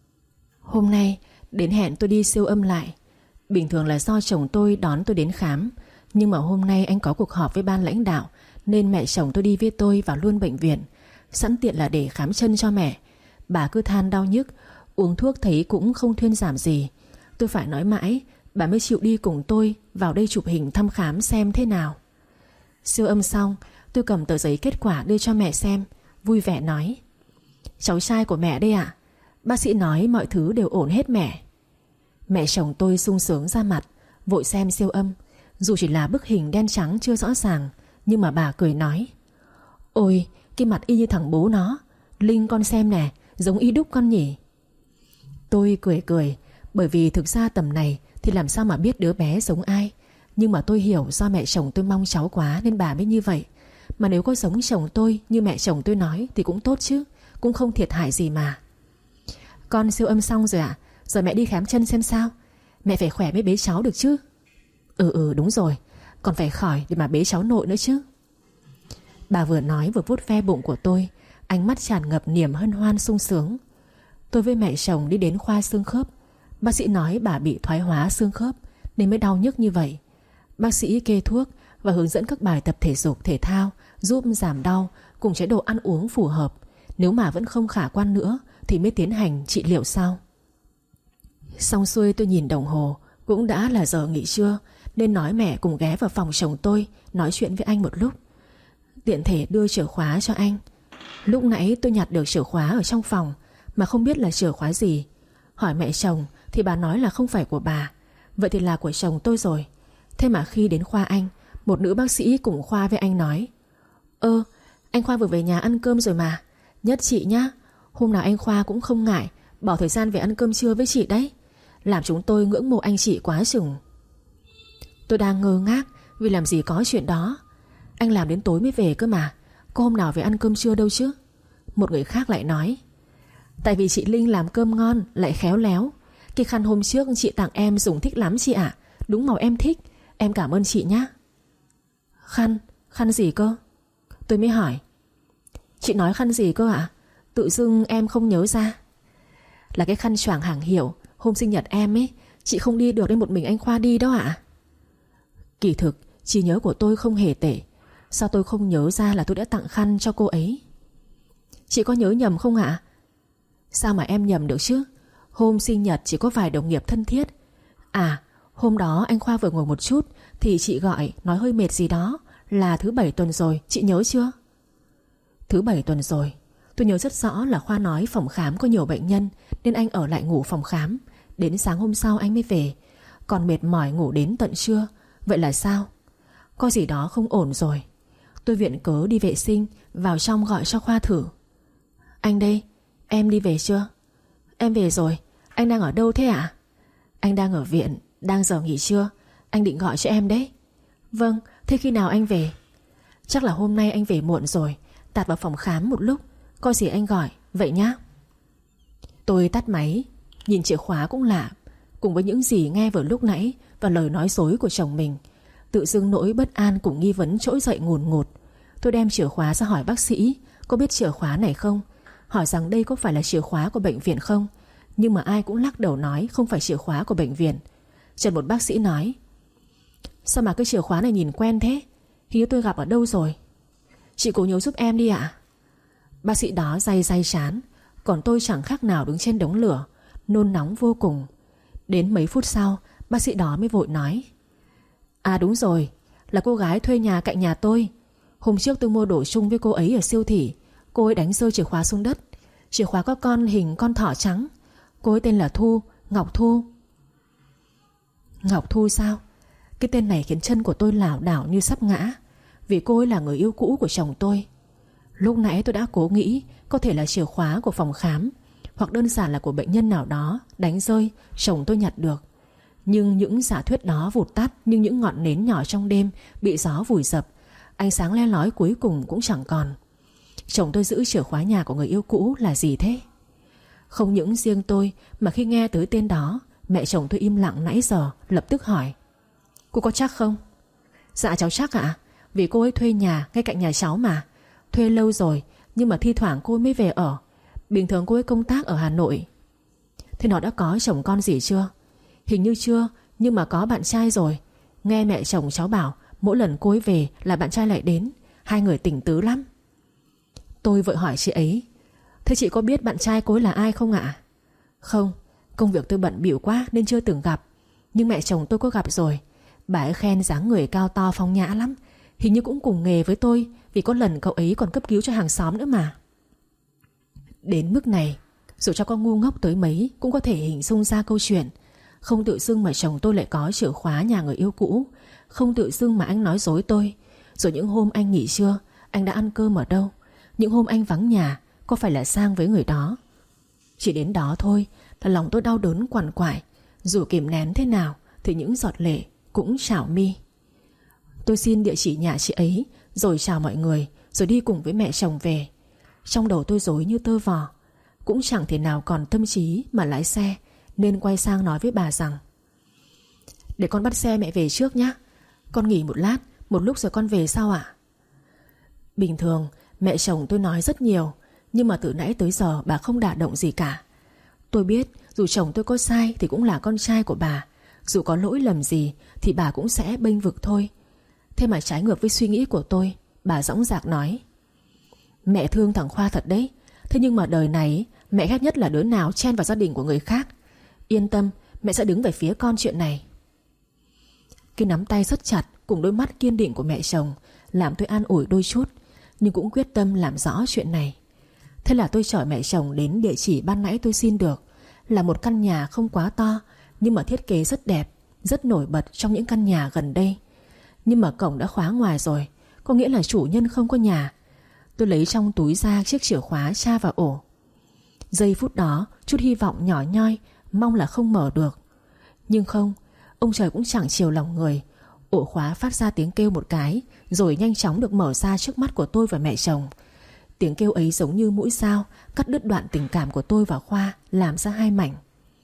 Hôm nay đến hẹn tôi đi siêu âm lại. Bình thường là do chồng tôi đón tôi đến khám, nhưng mà hôm nay anh có cuộc họp với ban lãnh đạo, nên mẹ chồng tôi đi với tôi vào luôn bệnh viện, sẵn tiện là để khám chân cho mẹ. Bà cứ than đau nhức, uống thuốc thấy cũng không thuyên giảm gì. Tôi phải nói mãi bà mới chịu đi cùng tôi vào đây chụp hình thăm khám xem thế nào. Siêu âm xong, tôi cầm tờ giấy kết quả đưa cho mẹ xem, vui vẻ nói: Cháu trai của mẹ đây ạ. Bác sĩ nói mọi thứ đều ổn hết mẹ. Mẹ chồng tôi sung sướng ra mặt, vội xem siêu âm. Dù chỉ là bức hình đen trắng chưa rõ ràng, nhưng mà bà cười nói: Ôi, cái mặt y như thằng bố nó. Linh con xem nè, giống y đúc con nhỉ. Tôi cười, bởi vì thực ra tầm này thì làm sao mà biết đứa bé giống ai. Nhưng mà tôi hiểu do mẹ chồng tôi mong cháu quá nên bà mới như vậy. Mà nếu có giống chồng tôi như mẹ chồng tôi nói thì cũng tốt chứ, cũng không thiệt hại gì mà. Con siêu âm xong rồi ạ. Giờ mẹ đi khám chân xem sao. Mẹ phải khỏe mới bế cháu được chứ. Đúng rồi, còn phải khỏi để mà bế cháu nội nữa chứ. Bà vừa nói vừa vuốt ve bụng của tôi, ánh mắt tràn ngập niềm hân hoan sung sướng. Tôi với mẹ chồng đi đến khoa xương khớp. Bác sĩ nói bà bị thoái hóa xương khớp nên mới đau nhức như vậy. Bác sĩ kê thuốc và hướng dẫn các bài tập thể dục thể thao giúp giảm đau, cùng chế độ ăn uống phù hợp. Nếu mà vẫn không khả quan nữa thì mới tiến hành trị liệu sau. Xong xuôi tôi nhìn đồng hồ, cũng đã là giờ nghỉ trưa, nên nói mẹ cùng ghé vào phòng chồng tôi nói chuyện với anh một lúc, tiện thể đưa chìa khóa cho anh. Lúc nãy tôi nhặt được chìa khóa ở trong phòng mà không biết là chìa khóa gì. Hỏi mẹ chồng thì bà nói là không phải của bà. Vậy thì là của chồng tôi rồi. Thế mà khi đến khoa anh, một nữ bác sĩ cùng khoa với anh nói: Anh Khoa vừa về nhà ăn cơm rồi mà. Nhất chị nhá, hôm nào anh Khoa cũng không ngại bỏ thời gian về ăn cơm trưa với chị đấy. Làm chúng tôi ngưỡng mộ anh chị quá chừng. Tôi đang ngơ ngác vì làm gì có chuyện đó. Anh làm đến tối mới về cơ mà, có hôm nào về ăn cơm trưa đâu chứ. Một người khác lại nói: Tại vì chị Linh làm cơm ngon lại khéo léo. Cái khăn hôm trước chị tặng em dùng thích lắm chị ạ. Đúng màu em thích. Em cảm ơn chị nhá. Khăn gì cơ? Tôi mới hỏi: Chị nói khăn gì cơ ạ? Tự dưng em không nhớ ra. Là cái khăn choàng hàng hiệu hôm sinh nhật em ấy. Chị không đi được nên một mình anh Khoa đi đó ạ. Kỳ thực trí nhớ của tôi không hề tệ. Sao tôi không nhớ ra là tôi đã tặng khăn cho cô ấy? Chị có nhớ nhầm không ạ? Sao mà em nhầm được chứ? Hôm sinh nhật chỉ có vài đồng nghiệp thân thiết. À, hôm đó anh Khoa vừa ngồi một chút thì chị gọi nói hơi mệt gì đó. Là thứ 7 tuần rồi, chị nhớ chưa? Thứ 7 tuần rồi. Tôi nhớ rất rõ là Khoa nói phòng khám có nhiều bệnh nhân nên anh ở lại ngủ phòng khám. Đến sáng hôm sau anh mới về. Còn mệt mỏi ngủ đến tận trưa. Vậy là sao? Có gì đó không ổn rồi. Tôi viện cớ đi vệ sinh, vào trong gọi cho Khoa thử. Anh đây, em đi về chưa? Em về rồi. Anh đang ở đâu thế ạ? Anh đang ở viện, đang giờ nghỉ trưa. Anh định gọi cho em đấy. Vâng, thế khi nào anh về? Chắc là hôm nay anh về muộn rồi, tạt vào phòng khám một lúc. Có gì anh gọi, vậy nhá. Tôi tắt máy. Nhìn chìa khóa cũng lạ. Cùng với những gì nghe vừa lúc nãy và lời nói dối của chồng mình, tự dưng nỗi bất an cùng nghi vấn trỗi dậy ngùn ngụt. Tôi đem chìa khóa ra hỏi bác sĩ có biết chìa khóa này không, hỏi rằng đây có phải là chìa khóa của bệnh viện không. Nhưng mà ai cũng lắc đầu nói không phải chìa khóa của bệnh viện. Chợt một bác sĩ nói: Sao mà cái chìa khóa này nhìn quen thế? Hình như tôi gặp ở đâu rồi. Chị cố nhớ giúp em đi ạ. Bác sĩ đó day day trán, còn tôi chẳng khác nào đứng trên đống lửa, nôn nóng vô cùng. Đến mấy phút sau, bác sĩ đó mới vội nói: À đúng rồi, là cô gái thuê nhà cạnh nhà tôi. Hôm trước tôi mua đồ chung với cô ấy ở siêu thị. Cô ấy đánh rơi chìa khóa xuống đất. Chìa khóa có con hình con thỏ trắng. Cô ấy tên là Thu, Ngọc Thu. Ngọc Thu sao? Cái tên này khiến chân của tôi lảo đảo như sắp ngã. Vì cô ấy là người yêu cũ của chồng tôi. Lúc nãy tôi đã cố nghĩ có thể là chìa khóa của phòng khám, hoặc đơn giản là của bệnh nhân nào đó đánh rơi, chồng tôi nhặt được. Nhưng những giả thuyết đó vụt tắt như những ngọn nến nhỏ trong đêm bị gió vùi dập. Ánh sáng le lói cuối cùng cũng chẳng còn. Chồng tôi giữ chìa khóa nhà của người yêu cũ là gì thế? Không những riêng tôi mà khi nghe tới tên đó, mẹ chồng tôi im lặng nãy giờ lập tức hỏi: Cô có chắc không? Dạ cháu chắc ạ. Vì cô ấy thuê nhà ngay cạnh nhà cháu mà. Thuê lâu rồi, nhưng mà thi thoảng cô ấy mới về ở. Bình thường cô ấy công tác ở Hà Nội. Thế nó đã có chồng con gì chưa? Hình như chưa, nhưng mà có bạn trai rồi. Nghe mẹ chồng cháu bảo mỗi lần cô ấy về là bạn trai lại đến. Hai người tình tứ lắm. Tôi vội hỏi chị ấy: Thế chị có biết bạn trai cô ấy là ai không ạ? Không, công việc tôi bận bịu quá nên chưa từng gặp. Nhưng mẹ chồng tôi có gặp rồi. Bà ấy khen dáng người cao to phong nhã lắm. Hình như cũng cùng nghề với tôi, vì có lần cậu ấy còn cấp cứu cho hàng xóm nữa mà. Đến mức này, dù cho có ngu ngốc tới mấy cũng có thể hình dung ra câu chuyện. Không tự dưng mà chồng tôi lại có chìa khóa nhà người yêu cũ. Không tự dưng mà anh nói dối tôi. Rồi những hôm anh nghỉ trưa, anh đã ăn cơm ở đâu? Những hôm anh vắng nhà, có phải là sang với người đó? Chỉ đến đó thôi là lòng tôi đau đớn quằn quại. Dù kìm nén thế nào thì những giọt lệ cũng trào mi. Tôi xin địa chỉ nhà chị ấy, rồi chào mọi người, rồi đi cùng với mẹ chồng về. Trong đầu tôi rối như tơ vò. Cũng chẳng thể nào còn tâm trí mà lái xe, nên quay sang nói với bà rằng: Để con bắt xe mẹ về trước nhé. Con nghỉ một lát, một lúc rồi con về sau ạ? Bình thường mẹ chồng tôi nói rất nhiều, nhưng mà từ nãy tới giờ bà không đả động gì cả. Tôi biết dù chồng tôi có sai thì cũng là con trai của bà. Dù có lỗi lầm gì thì bà cũng sẽ bênh vực thôi. Thế mà trái ngược với suy nghĩ của tôi, bà dõng dạc nói: Mẹ thương thằng Khoa thật đấy. Thế nhưng mà đời này mẹ ghét nhất là đứa nào chen vào gia đình của người khác. Yên tâm, mẹ sẽ đứng về phía con chuyện này. Cái nắm tay rất chặt cùng đôi mắt kiên định của mẹ chồng làm tôi an ủi đôi chút, nhưng cũng quyết tâm làm rõ chuyện này. Thế là tôi chở mẹ chồng đến địa chỉ ban nãy tôi xin được. Là một căn nhà không quá to, nhưng mà thiết kế rất đẹp, rất nổi bật trong những căn nhà gần đây. Nhưng mà cổng đã khóa ngoài rồi, có nghĩa là chủ nhân không có nhà. Tôi lấy trong túi ra chiếc chìa khóa tra vào ổ. Giây phút đó chút hy vọng nhỏ nhoi, mong là không mở được. Nhưng không, ông trời cũng chẳng chiều lòng người. Ổ khóa phát ra tiếng kêu một cái, rồi nhanh chóng được mở ra trước mắt của tôi và mẹ chồng. Tiếng kêu ấy giống như mũi dao cắt đứt đoạn tình cảm của tôi và Khoa, làm ra hai mảnh.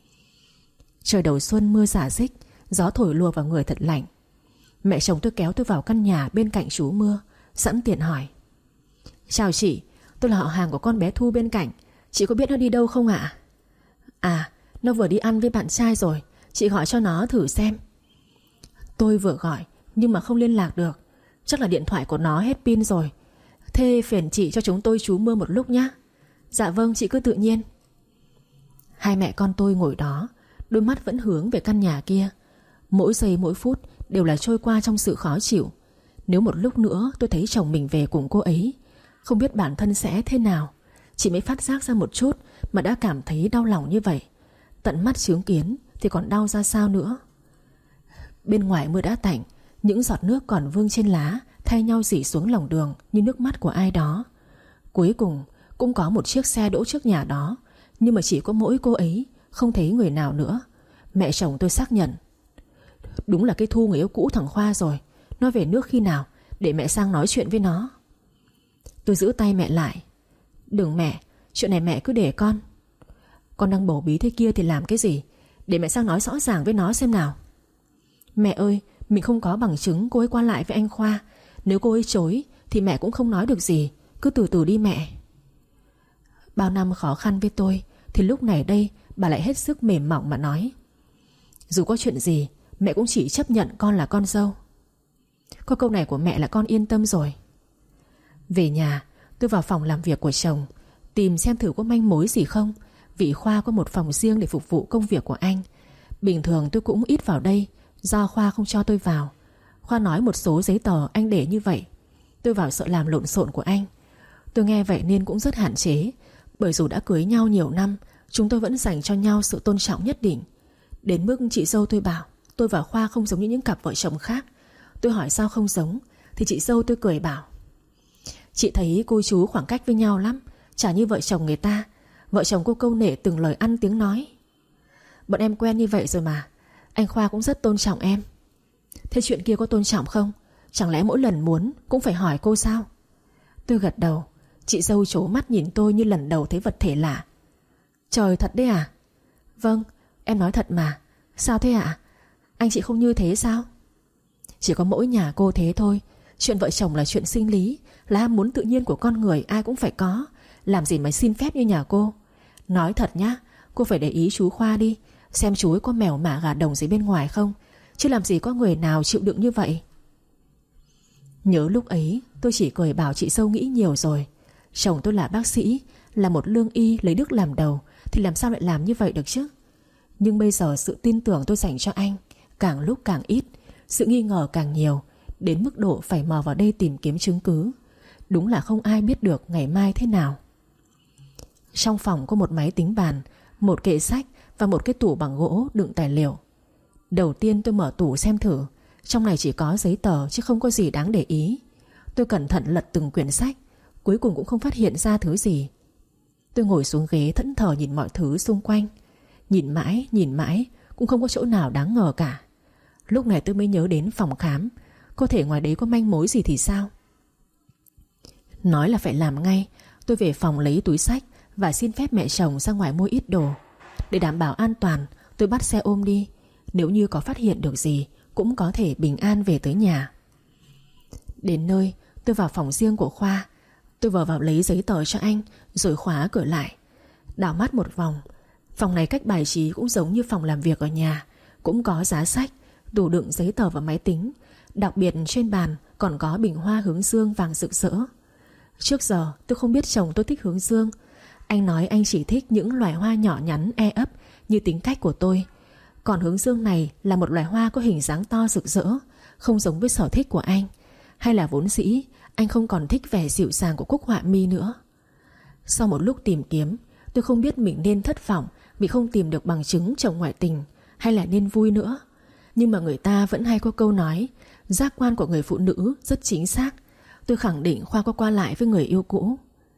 Trời đầu xuân mưa rả rích, gió thổi lùa vào người thật lạnh. Mẹ chồng tôi kéo tôi vào căn nhà bên cạnh chú Mưa, sẵn tiện hỏi: Chào chị, tôi là họ hàng của con bé Thu bên cạnh. Chị có biết nó đi đâu không ạ? À, nó vừa đi ăn với bạn trai rồi. Chị gọi cho nó thử xem. Tôi vừa gọi nhưng mà không liên lạc được. Chắc là điện thoại của nó hết pin rồi. Thế phiền chị cho chúng tôi trú mưa một lúc nhé. Dạ vâng, chị cứ tự nhiên. Hai mẹ con tôi ngồi đó, đôi mắt vẫn hướng về căn nhà kia. Mỗi giây mỗi phút đều là trôi qua trong sự khó chịu. Nếu một lúc nữa tôi thấy chồng mình về cùng cô ấy, không biết bản thân sẽ thế nào. Chị mới phát giác ra một chút mà đã cảm thấy đau lòng như vậy. Tận mắt chứng kiến thì còn đau ra sao nữa. Bên ngoài mưa đã tạnh, những giọt nước còn vương trên lá thay nhau rỉ xuống lòng đường như nước mắt của ai đó. Cuối cùng cũng có một chiếc xe đỗ trước nhà đó, nhưng mà chỉ có mỗi cô ấy, không thấy người nào nữa. Mẹ chồng tôi xác nhận: Đúng là cái Thu người yêu cũ thằng Khoa rồi. Nó về nước khi nào để mẹ sang nói chuyện với nó. Tôi giữ tay mẹ lại: Đừng mẹ, chuyện này mẹ cứ để con. Con đang bầu bí thế kia thì làm cái gì? Để mẹ sang nói rõ ràng với nó xem nào. Mẹ ơi, mình không có bằng chứng cô ấy qua lại với anh Khoa. Nếu cô ấy chối thì mẹ cũng không nói được gì. Cứ từ từ đi mẹ. Bao năm khó khăn với tôi thì lúc này đây bà lại hết sức mềm mỏng mà nói: Dù có chuyện gì mẹ cũng chỉ chấp nhận con là con dâu. Có câu này của mẹ là con yên tâm rồi. Về nhà, tôi vào phòng làm việc của chồng, tìm xem thử có manh mối gì không, vì Khoa có một phòng riêng để phục vụ công việc của anh. Bình thường tôi cũng ít vào đây, do Khoa không cho tôi vào. Khoa nói một số giấy tờ anh để như vậy, tôi vào sợ làm lộn xộn của anh. Tôi nghe vậy nên cũng rất hạn chế, bởi dù đã cưới nhau nhiều năm, chúng tôi vẫn dành cho nhau sự tôn trọng nhất định. Đến mức chị dâu tôi bảo tôi và Khoa không giống như những cặp vợ chồng khác. Tôi hỏi sao không giống, thì chị dâu tôi cười bảo: chị thấy cô chú khoảng cách với nhau lắm, chả như vợ chồng người ta. Vợ chồng cô câu nệ từng lời ăn tiếng nói. Bọn em quen như vậy rồi mà. Anh Khoa cũng rất tôn trọng em. Thế chuyện kia có tôn trọng không? Chẳng lẽ mỗi lần muốn cũng phải hỏi cô sao? Tôi gật đầu. Chị dâu trố mắt nhìn tôi như lần đầu thấy vật thể lạ. Trời, thật đấy à? Vâng, em nói thật mà. Sao thế ạ? Anh chị không như thế sao? Chỉ có mỗi nhà cô thế thôi. Chuyện vợ chồng là chuyện sinh lý, là ham muốn tự nhiên của con người, ai cũng phải có. Làm gì mà xin phép như nhà cô. Nói thật nhá, cô phải để ý chú Khoa đi, xem chú ấy có mèo mả gà đồng gì bên ngoài không, chứ làm gì có người nào chịu đựng như vậy. Nhớ lúc ấy tôi chỉ cười bảo chị dâu nghĩ nhiều rồi. Chồng tôi là bác sĩ, là một lương y lấy đức làm đầu, thì làm sao lại làm như vậy được chứ. Nhưng bây giờ sự tin tưởng tôi dành cho anh càng lúc càng ít, sự nghi ngờ càng nhiều, đến mức độ phải mò vào đây tìm kiếm chứng cứ. Đúng là không ai biết được ngày mai thế nào. Trong phòng có một máy tính bàn, một kệ sách và một cái tủ bằng gỗ đựng tài liệu. Đầu tiên tôi mở tủ xem thử. Trong này chỉ có giấy tờ chứ không có gì đáng để ý. Tôi cẩn thận lật từng quyển sách, cuối cùng cũng không phát hiện ra thứ gì. Tôi ngồi xuống ghế thẫn thờ nhìn mọi thứ xung quanh. Nhìn mãi cũng không có chỗ nào đáng ngờ cả. Lúc này tôi mới nhớ đến phòng khám. Có thể ngoài đấy có manh mối gì thì sao? Nói là phải làm ngay. Tôi về phòng lấy túi sách và xin phép mẹ chồng ra ngoài mua ít đồ. Để đảm bảo an toàn, tôi bắt xe ôm đi. Nếu như có phát hiện được gì cũng có thể bình an về tới nhà. Đến nơi, tôi vào phòng riêng của Khoa. Tôi vờ vào lấy giấy tờ cho anh, rồi khóa cửa lại. Đảo mắt một vòng. Phòng này cách bài trí cũng giống như phòng làm việc ở nhà. Cũng có giá sách, tủ đựng giấy tờ và máy tính. Đặc biệt trên bàn còn có bình hoa hướng dương vàng rực rỡ. Trước giờ tôi không biết chồng tôi thích hướng dương. Anh nói anh chỉ thích những loài hoa nhỏ nhắn e ấp như tính cách của tôi. Còn hướng dương này là một loài hoa có hình dáng to rực rỡ, không giống với sở thích của anh. Hay là vốn dĩ anh không còn thích vẻ dịu dàng của cúc họa mi nữa. Sau một lúc tìm kiếm, tôi không biết mình nên thất vọng vì không tìm được bằng chứng chồng ngoại tình, hay là nên vui nữa. Nhưng mà người ta vẫn hay có câu nói giác quan của người phụ nữ rất chính xác. Tôi khẳng định Khoa có qua lại với người yêu cũ.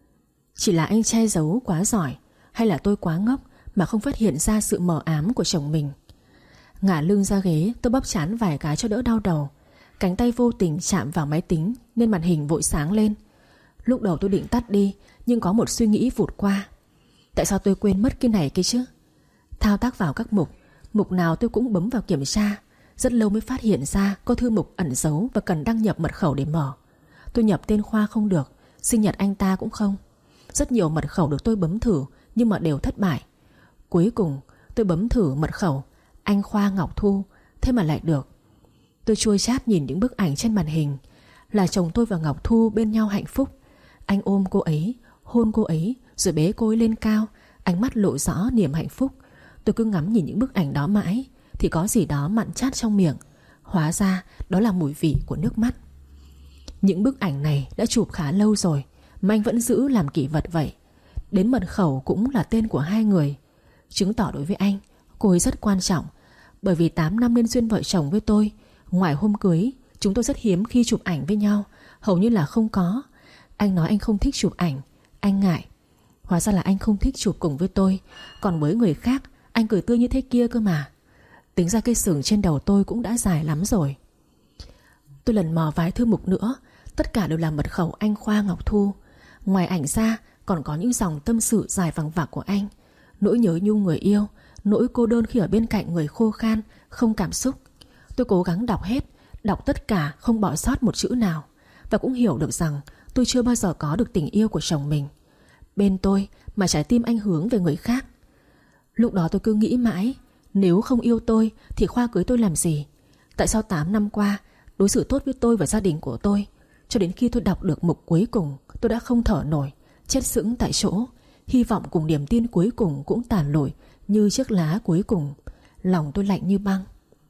Chỉ là anh che giấu quá giỏi, hay là tôi quá ngốc mà không phát hiện ra sự mờ ám của chồng mình. Ngả lưng ra ghế, tôi bóp trán vài cái cho đỡ đau đầu. Cánh tay vô tình chạm vào máy tính nên màn hình vội sáng lên. Lúc đầu tôi định tắt đi, nhưng có một suy nghĩ vụt qua. Tại sao tôi quên mất cái này kia chứ? Thao tác vào các mục, mục nào tôi cũng bấm vào kiểm tra. Rất lâu mới phát hiện ra có thư mục ẩn dấu và cần đăng nhập mật khẩu để mở. Tôi nhập tên Khoa không được, sinh nhật anh ta cũng không. Rất nhiều mật khẩu được tôi bấm thử nhưng mà đều thất bại. Cuối cùng tôi bấm thử mật khẩu anh Khoa Ngọc Thu, thế mà lại được. Tôi chua chát nhìn những bức ảnh trên màn hình. Là chồng tôi và Ngọc Thu bên nhau hạnh phúc. Anh ôm cô ấy, hôn cô ấy, rồi bế cô ấy lên cao, ánh mắt lộ rõ niềm hạnh phúc. Tôi cứ ngắm nhìn những bức ảnh đó mãi thì có gì đó mặn chát trong miệng. Hóa ra đó là mùi vị của nước mắt. Những bức ảnh này đã chụp khá lâu rồi mà anh vẫn giữ làm kỷ vật vậy. Đến mật khẩu cũng là tên của hai người, chứng tỏ đối với anh cô ấy rất quan trọng. Bởi vì 8 năm nên duyên vợ chồng với tôi, ngoài hôm cưới chúng tôi rất hiếm khi chụp ảnh với nhau, hầu như là không có. Anh nói anh không thích chụp ảnh, anh ngại. Hóa ra là anh không thích chụp cùng với tôi. Còn với người khác anh cười tươi như thế kia cơ mà. Tính ra cây sừng trên đầu tôi cũng đã dài lắm rồi. Tôi lần mò vài thư mục nữa, tất cả đều là mật khẩu anh Khoa Ngọc Thu. Ngoài ảnh ra còn có những dòng tâm sự dài vằng vặc của anh. Nỗi nhớ nhung người yêu, nỗi cô đơn khi ở bên cạnh người khô khan, không cảm xúc. Tôi cố gắng đọc hết, đọc tất cả không bỏ sót một chữ nào. Và cũng hiểu được rằng tôi chưa bao giờ có được tình yêu của chồng mình. Bên tôi mà trái tim anh hướng về người khác. Lúc đó tôi cứ nghĩ mãi, nếu không yêu tôi thì Khoa cưới tôi làm gì? Tại sao 8 năm qua đối xử tốt với tôi và gia đình của tôi, Cho đến khi tôi đọc được mục cuối cùng, tôi đã không thở nổi, chết sững tại chỗ. Hy vọng cùng niềm tin cuối cùng cũng tàn lụi như chiếc lá cuối cùng. Lòng tôi lạnh như băng.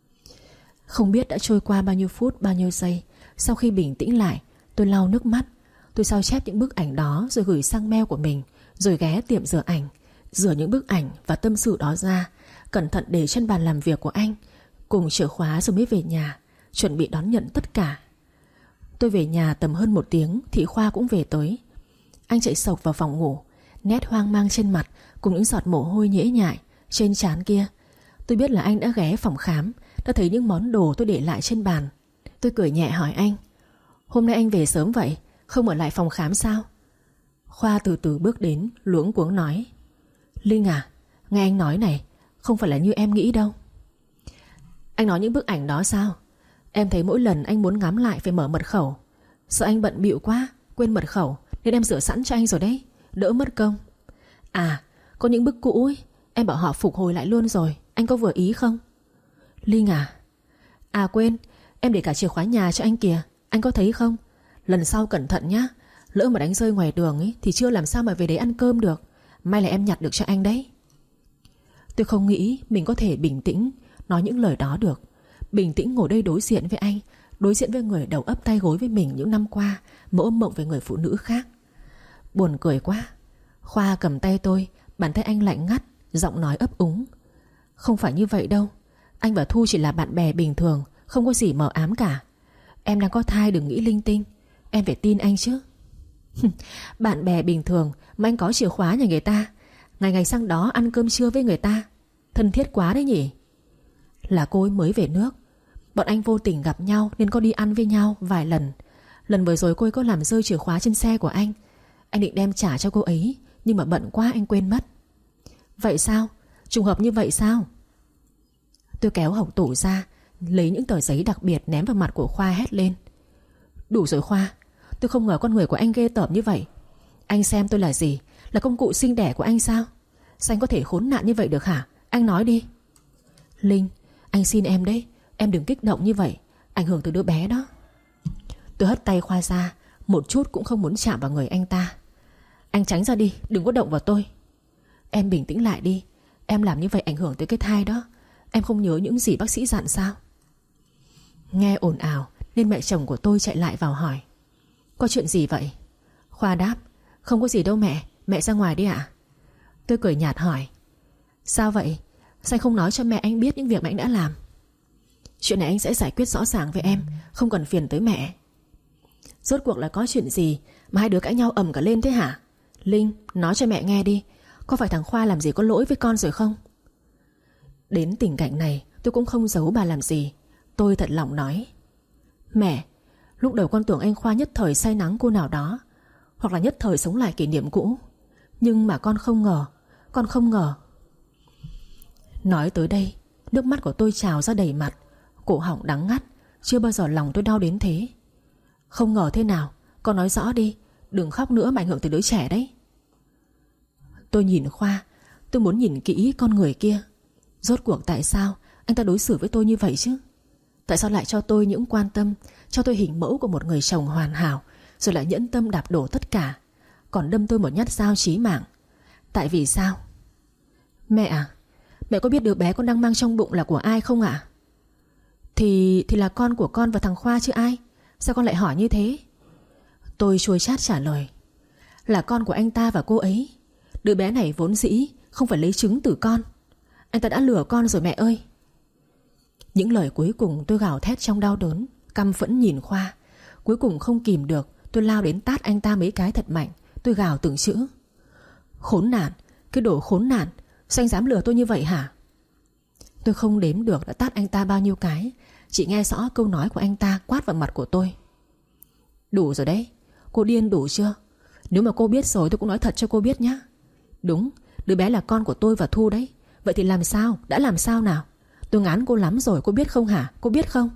Không biết đã trôi qua bao nhiêu phút, bao nhiêu giây. Sau khi bình tĩnh lại, tôi lau nước mắt. Tôi sao chép những bức ảnh đó rồi gửi sang mail của mình, rồi ghé tiệm rửa ảnh, rửa những bức ảnh và tâm sự đó ra, cẩn thận để trên bàn làm việc của anh, cùng chìa khóa rồi mới về nhà, chuẩn bị đón nhận tất cả. Tôi về nhà tầm hơn 1 tiếng thì Khoa cũng về tới. Anh chạy sộc vào phòng ngủ, nét hoang mang trên mặt cùng những giọt mồ hôi nhễ nhại trên trán kia. Tôi biết là anh đã ghé phòng khám, đã thấy những món đồ tôi để lại trên bàn. Tôi cười nhẹ hỏi anh: "Hôm nay anh về sớm vậy, không ở lại phòng khám sao?" Khoa từ từ bước đến, luống cuống nói: "Linh à, nghe anh nói này, không phải là như em nghĩ đâu." "Anh nói những bức ảnh đó sao? Em thấy mỗi lần anh muốn ngắm lại phải mở mật khẩu. Sợ anh bận bịu quá, quên mật khẩu, nên em sửa sẵn cho anh rồi đấy, đỡ mất công. À, có những bức cũ ấy, em bảo họ phục hồi lại luôn rồi, anh có vừa ý không?" "Linh à, quên, em để cả chìa khóa nhà cho anh kìa, anh có thấy không? Lần sau cẩn thận nhá, lỡ mà đánh rơi ngoài đường ấy thì chưa làm sao mà về đấy ăn cơm được. May là em nhặt được cho anh đấy." Tôi không nghĩ mình có thể bình tĩnh nói những lời đó được. Bình tĩnh ngồi đây đối diện với anh, đối diện với người đầu ấp tay gối với mình những năm qua, mà ôm mộng về người phụ nữ khác. Buồn cười quá. Khoa cầm tay tôi, bàn tay anh lạnh ngắt, giọng nói ấp úng: "Không phải như vậy đâu. Anh và Thu chỉ là bạn bè bình thường, không có gì mờ ám cả. Em đang có thai, đừng nghĩ linh tinh. Em phải tin anh chứ." "Bạn bè bình thường mà anh có chìa khóa nhà người ta, ngày ngày sang đó ăn cơm trưa với người ta, thân thiết quá đấy nhỉ?" "Là cô ấy mới về nước, bọn anh vô tình gặp nhau nên có đi ăn với nhau vài lần. Lần vừa rồi cô ấy có làm rơi chìa khóa trên xe của anh. Anh định đem trả cho cô ấy, nhưng mà bận quá anh quên mất." "Vậy sao? Trùng hợp như vậy sao?" Tôi kéo hộc tủ ra, lấy những tờ giấy đặc biệt ném vào mặt của Khoa, hét lên: "Đủ rồi Khoa, tôi không ngờ con người của anh ghê tởm như vậy. Anh xem tôi là gì? Là công cụ sinh đẻ của anh sao? Sao anh có thể khốn nạn như vậy được hả? Anh nói đi." "Linh, anh xin em đấy, em đừng kích động như vậy, ảnh hưởng từ đứa bé đó." Tôi hất tay Khoa ra, một chút cũng không muốn chạm vào người anh ta. "Anh tránh ra đi, đừng có động vào tôi." "Em bình tĩnh lại đi, em làm như vậy ảnh hưởng tới cái thai đó. Em không nhớ những gì bác sĩ dặn sao?" Nghe ồn ào nên mẹ chồng của tôi chạy lại vào hỏi: "Có chuyện gì vậy?" Khoa đáp: "Không có gì đâu mẹ, mẹ ra ngoài đi ạ." Tôi cười nhạt hỏi: "Sao vậy? Sao anh không nói cho mẹ anh biết những việc mà anh đã làm?" "Chuyện này anh sẽ giải quyết rõ ràng với em, không cần phiền tới mẹ." "Rốt cuộc là có chuyện gì mà hai đứa cãi nhau ầm cả lên thế hả? Linh, nói cho mẹ nghe đi, có phải thằng Khoa làm gì có lỗi với con rồi không?" Đến tình cảnh này tôi cũng không giấu bà làm gì. Tôi thật lòng nói: "Mẹ, lúc đầu con tưởng anh Khoa nhất thời say nắng cô nào đó, hoặc là nhất thời sống lại kỷ niệm cũ. Nhưng mà con không ngờ, con không ngờ." Nói tới đây, nước mắt của tôi trào ra đầy mặt, cổ họng đắng ngắt. Chưa bao giờ lòng tôi đau đến thế. "Không ngờ thế nào? Con nói rõ đi, đừng khóc nữa mà ảnh hưởng tới đứa trẻ đấy." Tôi nhìn Khoa, tôi muốn nhìn kỹ con người kia. Rốt cuộc tại sao anh ta đối xử với tôi như vậy chứ? Tại sao lại cho tôi những quan tâm, cho tôi hình mẫu của một người chồng hoàn hảo, rồi lại nhẫn tâm đạp đổ tất cả, còn đâm tôi một nhát dao chí mạng? Tại vì sao? "Mẹ à, mẹ có biết đứa bé con đang mang trong bụng là của ai không ạ?" Thì là con của con và thằng Khoa chứ ai. Sao con lại hỏi như thế?" Tôi chua chát trả lời: "Là con của anh ta và cô ấy. Đứa bé này vốn dĩ không phải lấy trứng từ con. Anh ta đã lừa con rồi mẹ ơi." Những lời cuối cùng tôi gào thét trong đau đớn, căm phẫn nhìn Khoa. Cuối cùng không kìm được, tôi lao đến tát anh ta mấy cái thật mạnh. Tôi gào từng chữ: "Khốn nạn, cái đồ khốn nạn, sao anh dám lừa tôi như vậy hả?" Tôi không đếm được đã tát anh ta bao nhiêu cái, chỉ nghe rõ câu nói của anh ta quát vào mặt của tôi: "Đủ rồi đấy, cô điên đủ chưa? Nếu mà cô biết rồi tôi cũng nói thật cho cô biết nhé. Đúng, đứa bé là con của tôi và Thu đấy. Vậy thì làm sao, đã làm sao nào? Tôi ngán cô lắm rồi, cô biết không hả? Cô biết không?"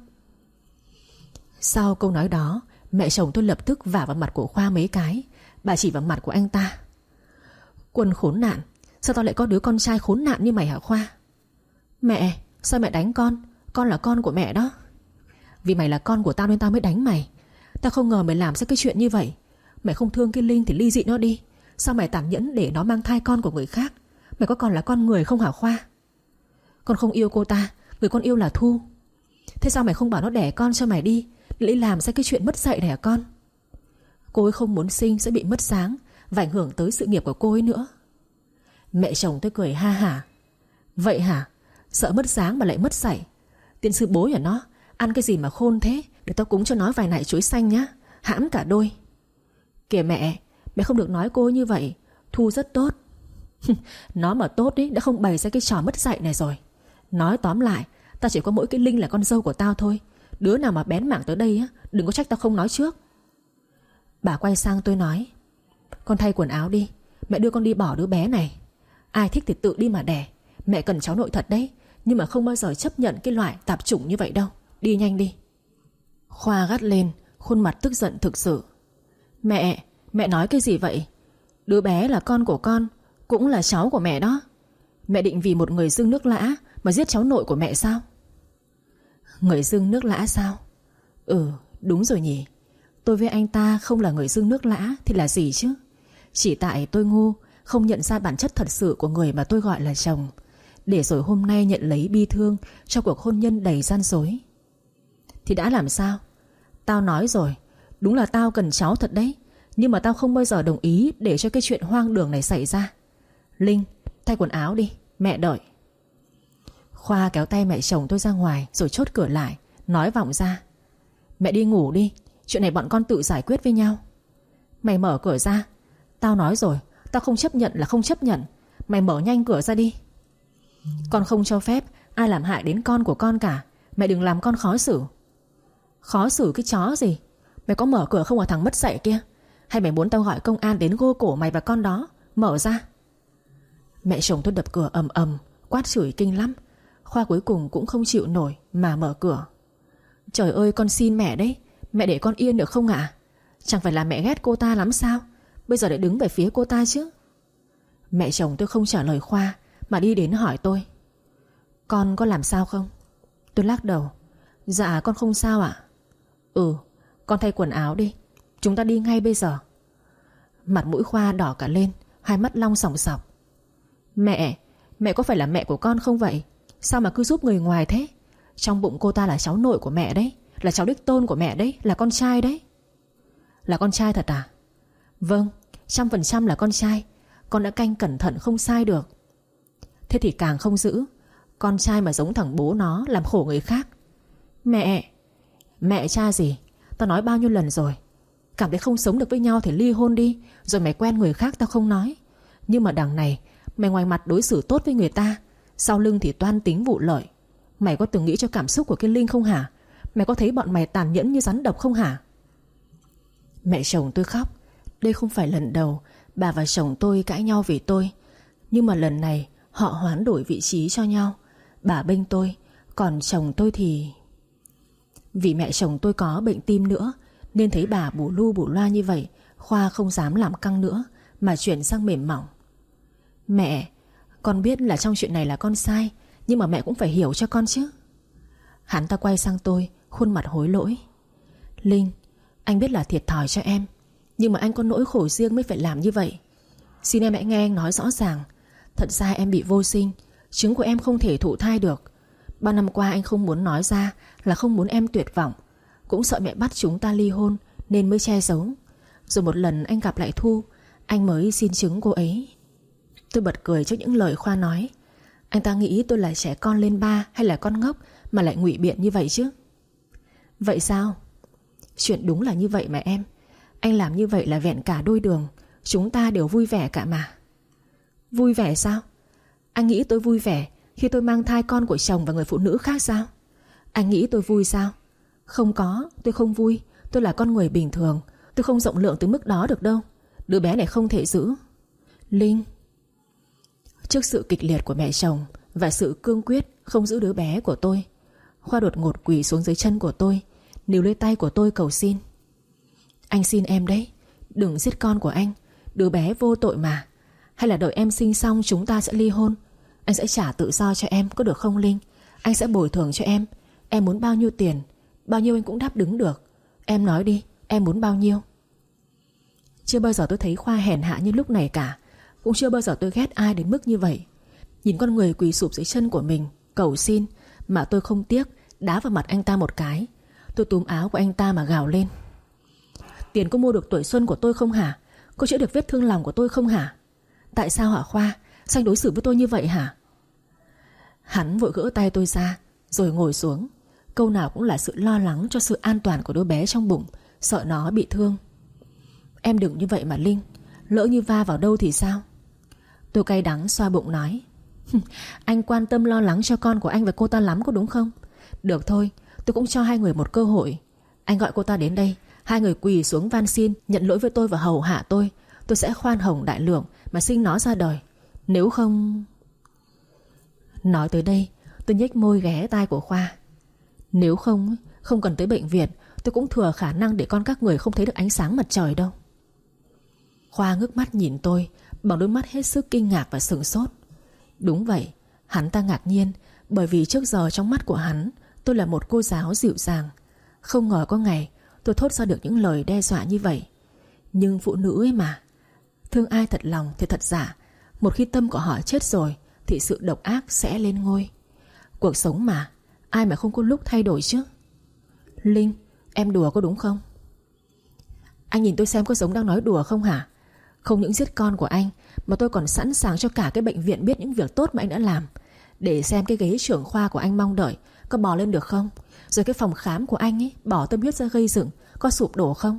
Sau câu nói đó, mẹ chồng tôi lập tức vả vào mặt của Khoa mấy cái. Bà chỉ vào mặt của anh ta: "Quân khốn nạn, sao tao lại có đứa con trai khốn nạn như mày hả Khoa?" "Mẹ, sao mẹ đánh con? Con là con của mẹ đó." "Vì mày là con của tao nên tao mới đánh mày. Tao không ngờ mày làm ra cái chuyện như vậy. Mày không thương cái Linh thì ly dị nó đi. Sao mày tàn nhẫn để nó mang thai con của người khác? Mày có còn là con người không hả Khoa? Con không yêu cô ta. Người con yêu là Thu. Thế sao mày không bảo nó đẻ con cho mày đi, lại làm ra cái chuyện mất dạy này hả con? Cô ấy không muốn sinh sẽ bị mất dáng và ảnh hưởng tới sự nghiệp của cô ấy nữa. Mẹ chồng tôi cười ha hả. Vậy hả? Sợ mất dáng mà lại mất dạy. Tiên sư bố nhà nó ăn cái gì mà khôn thế. Để tao cúng cho nó vài nải chuối xanh nhá. Hãm cả đôi. Kìa mẹ không được nói cô như vậy. Thu rất tốt. Nó mà tốt ấy đã không bày ra cái trò mất dạy này rồi. Nói tóm lại, tao chỉ có mỗi cái Linh là con dâu của tao thôi. Đứa nào mà bén mảng tới đây á, đừng có trách tao không nói trước. Bà quay sang tôi nói: Con thay quần áo đi. Mẹ đưa con đi bỏ đứa bé này. Ai thích thì tự đi mà đẻ. Mẹ cần cháu nội thật đấy, nhưng mà không bao giờ chấp nhận cái loại tạp chủng như vậy đâu. Đi nhanh đi. Khoa gắt lên, khuôn mặt tức giận thực sự. Mẹ nói cái gì vậy? Đứa bé là con của con, cũng là cháu của mẹ đó. Mẹ định vì một người dưng nước lã mà giết cháu nội của mẹ sao? Người dưng nước lã sao? Ừ, đúng rồi nhỉ. Tôi với anh ta không là người dưng nước lã thì là gì chứ? Chỉ tại tôi ngu, không nhận ra bản chất thật sự của người mà tôi gọi là chồng, để rồi hôm nay nhận lấy bi thương cho cuộc hôn nhân đầy gian dối. Thì đã làm sao? Tao nói rồi, đúng là tao cần cháu thật đấy, nhưng mà tao không bao giờ đồng ý để cho cái chuyện hoang đường này xảy ra. Linh, thay quần áo đi, mẹ đợi. Khoa kéo tay mẹ chồng tôi ra ngoài rồi chốt cửa lại, nói vọng ra: Mẹ đi ngủ đi, chuyện này bọn con tự giải quyết với nhau. Mày mở cửa ra. Tao nói rồi, tao không chấp nhận là không chấp nhận. Mày mở nhanh cửa ra đi. Con không cho phép ai làm hại đến con của con cả. Mẹ đừng làm con khó xử. Khó xử cái chó gì? Mày có mở cửa không hả thằng mất dạy kia? Hay mày muốn tao gọi công an đến gô cổ mày và con đó? Mở ra. Mẹ chồng tôi đập cửa ầm ầm, quát chửi kinh lắm. Khoa cuối cùng cũng không chịu nổi mà mở cửa. Trời ơi, con xin mẹ đấy, mẹ để con yên được không ạ? Chẳng phải là mẹ ghét cô ta lắm sao? Bây giờ lại đứng về phía cô ta chứ. Mẹ chồng tôi không trả lời Khoa mà đi đến hỏi tôi: Con có làm sao không? Tôi lắc đầu: Dạ con không sao ạ. Ừ, con thay quần áo đi, chúng ta đi ngay bây giờ. Mặt mũi Khoa đỏ cả lên, hai mắt long sòng sọc. Mẹ có phải là mẹ của con không vậy? Sao mà cứ giúp người ngoài thế? Trong bụng cô ta là cháu nội của mẹ đấy, là cháu đích tôn của mẹ đấy, là con trai đấy. Là con trai thật à? Vâng, 100% là con trai. Con đã canh cẩn thận không sai được. Thế thì càng không giữ. Con trai mà giống thằng bố nó làm khổ người khác. Mẹ cha gì? Tao nói bao nhiêu lần rồi, cảm thấy không sống được với nhau thì ly hôn đi, rồi mày quen người khác tao không nói. Nhưng mà đằng này mày ngoài mặt đối xử tốt với người ta, sau lưng thì toan tính vụ lợi. Mày có từng nghĩ cho cảm xúc của cái Linh không hả? Mày có thấy bọn mày tàn nhẫn như rắn độc không hả? Mẹ chồng tôi khóc. Đây không phải lần đầu bà và chồng tôi cãi nhau vì tôi, nhưng mà lần này họ hoán đổi vị trí cho nhau. Bà bênh tôi, còn chồng tôi thì... Vì mẹ chồng tôi có bệnh tim nữa, nên thấy bà bù lu bù loa như vậy, Khoa không dám làm căng nữa mà chuyển sang mềm mỏng. Mẹ, con biết là trong chuyện này là con sai, nhưng mà mẹ cũng phải hiểu cho con chứ. Hắn ta quay sang tôi, khuôn mặt hối lỗi. Linh, anh biết là thiệt thòi cho em, nhưng mà anh có nỗi khổ riêng mới phải làm như vậy. Xin em hãy nghe anh nói rõ ràng. Thật ra em bị vô sinh, trứng của em không thể thụ thai được. Bao năm qua anh không muốn nói ra là không muốn em tuyệt vọng, cũng sợ mẹ bắt chúng ta ly hôn nên mới che giấu. Rồi một lần anh gặp lại Thu, anh mới xin trứng cô ấy. Tôi bật cười trước những lời Khoa nói. Anh ta nghĩ tôi là trẻ con lên ba hay là con ngốc mà lại ngụy biện như vậy chứ. Vậy sao? Chuyện đúng là như vậy mà em. Anh làm như vậy là vẹn cả đôi đường. Chúng ta đều vui vẻ cả mà. Vui vẻ sao? Anh nghĩ tôi vui vẻ khi tôi mang thai con của chồng và người phụ nữ khác sao? Anh nghĩ tôi vui sao? Không có, tôi không vui. Tôi là con người bình thường. Tôi không rộng lượng tới mức đó được đâu. Đứa bé này không thể giữ. Linh. Trước sự kịch liệt của mẹ chồng và sự cương quyết không giữ đứa bé của tôi, Khoa đột ngột quỳ xuống dưới chân của tôi, níu lấy tay của tôi cầu xin. Anh xin em đấy, đừng giết con của anh. Đứa bé vô tội mà. Hay là đợi em sinh xong chúng ta sẽ ly hôn. Anh sẽ trả tự do cho em, có được không Linh? Anh sẽ bồi thường cho em. Em muốn bao nhiêu tiền, bao nhiêu anh cũng đáp ứng được. Em nói đi, Em muốn bao nhiêu? Chưa bao giờ tôi thấy Khoa hèn hạ như lúc này cả. Cũng chưa bao giờ tôi ghét ai đến mức như vậy. Nhìn con người quỳ sụp dưới chân của mình cầu xin mà tôi không tiếc đá vào mặt anh ta một cái. Tôi túm áo của anh ta mà gào lên: tiền có mua được tuổi xuân của tôi không hả? Có chữa được vết thương lòng của tôi không hả? Tại sao hả Khoa? Sao anh đối xử với tôi như vậy hả? Hắn vội gỡ tay tôi ra rồi ngồi xuống. Câu nào cũng là sự lo lắng cho sự an toàn của đứa bé trong bụng, sợ nó bị thương. Em đừng như vậy mà Linh, lỡ như va vào đâu thì sao? Tôi cay đắng xoa bụng nói: anh quan tâm lo lắng cho con của anh và cô ta lắm có đúng không? Được thôi, tôi cũng cho hai người một cơ hội. Anh gọi cô ta đến đây, hai người quỳ xuống van xin nhận lỗi với tôi và hầu hạ tôi. Tôi sẽ khoan hồng đại lượng mà sinh nó ra đời. Nếu không... Nói tới đây tôi nhếch môi ghé tai của Khoa. Nếu không, không cần tới bệnh viện, tôi cũng thừa khả năng để con các người không thấy được ánh sáng mặt trời đâu. Khoa ngước mắt nhìn tôi bằng đôi mắt hết sức kinh ngạc và sửng sốt. Đúng vậy, hắn ta ngạc nhiên bởi vì trước giờ trong mắt của hắn tôi là một cô giáo dịu dàng. Không ngờ có ngày tôi thốt ra được những lời đe dọa như vậy. Nhưng phụ nữ ấy mà, thương ai thật lòng thì thật giả. Một khi tâm của họ chết rồi thì sự độc ác sẽ lên ngôi. Cuộc sống mà, ai mà không có lúc thay đổi chứ. Linh, em đùa có đúng không? Anh nhìn tôi xem có giống đang nói đùa không hả? Không những giết con của anh mà tôi còn sẵn sàng cho cả cái bệnh viện biết những việc tốt mà anh đã làm, để xem cái ghế trưởng khoa của anh mong đợi có bò lên được không. Rồi cái phòng khám của anh ấy bỏ tâm huyết ra gây dựng có sụp đổ không.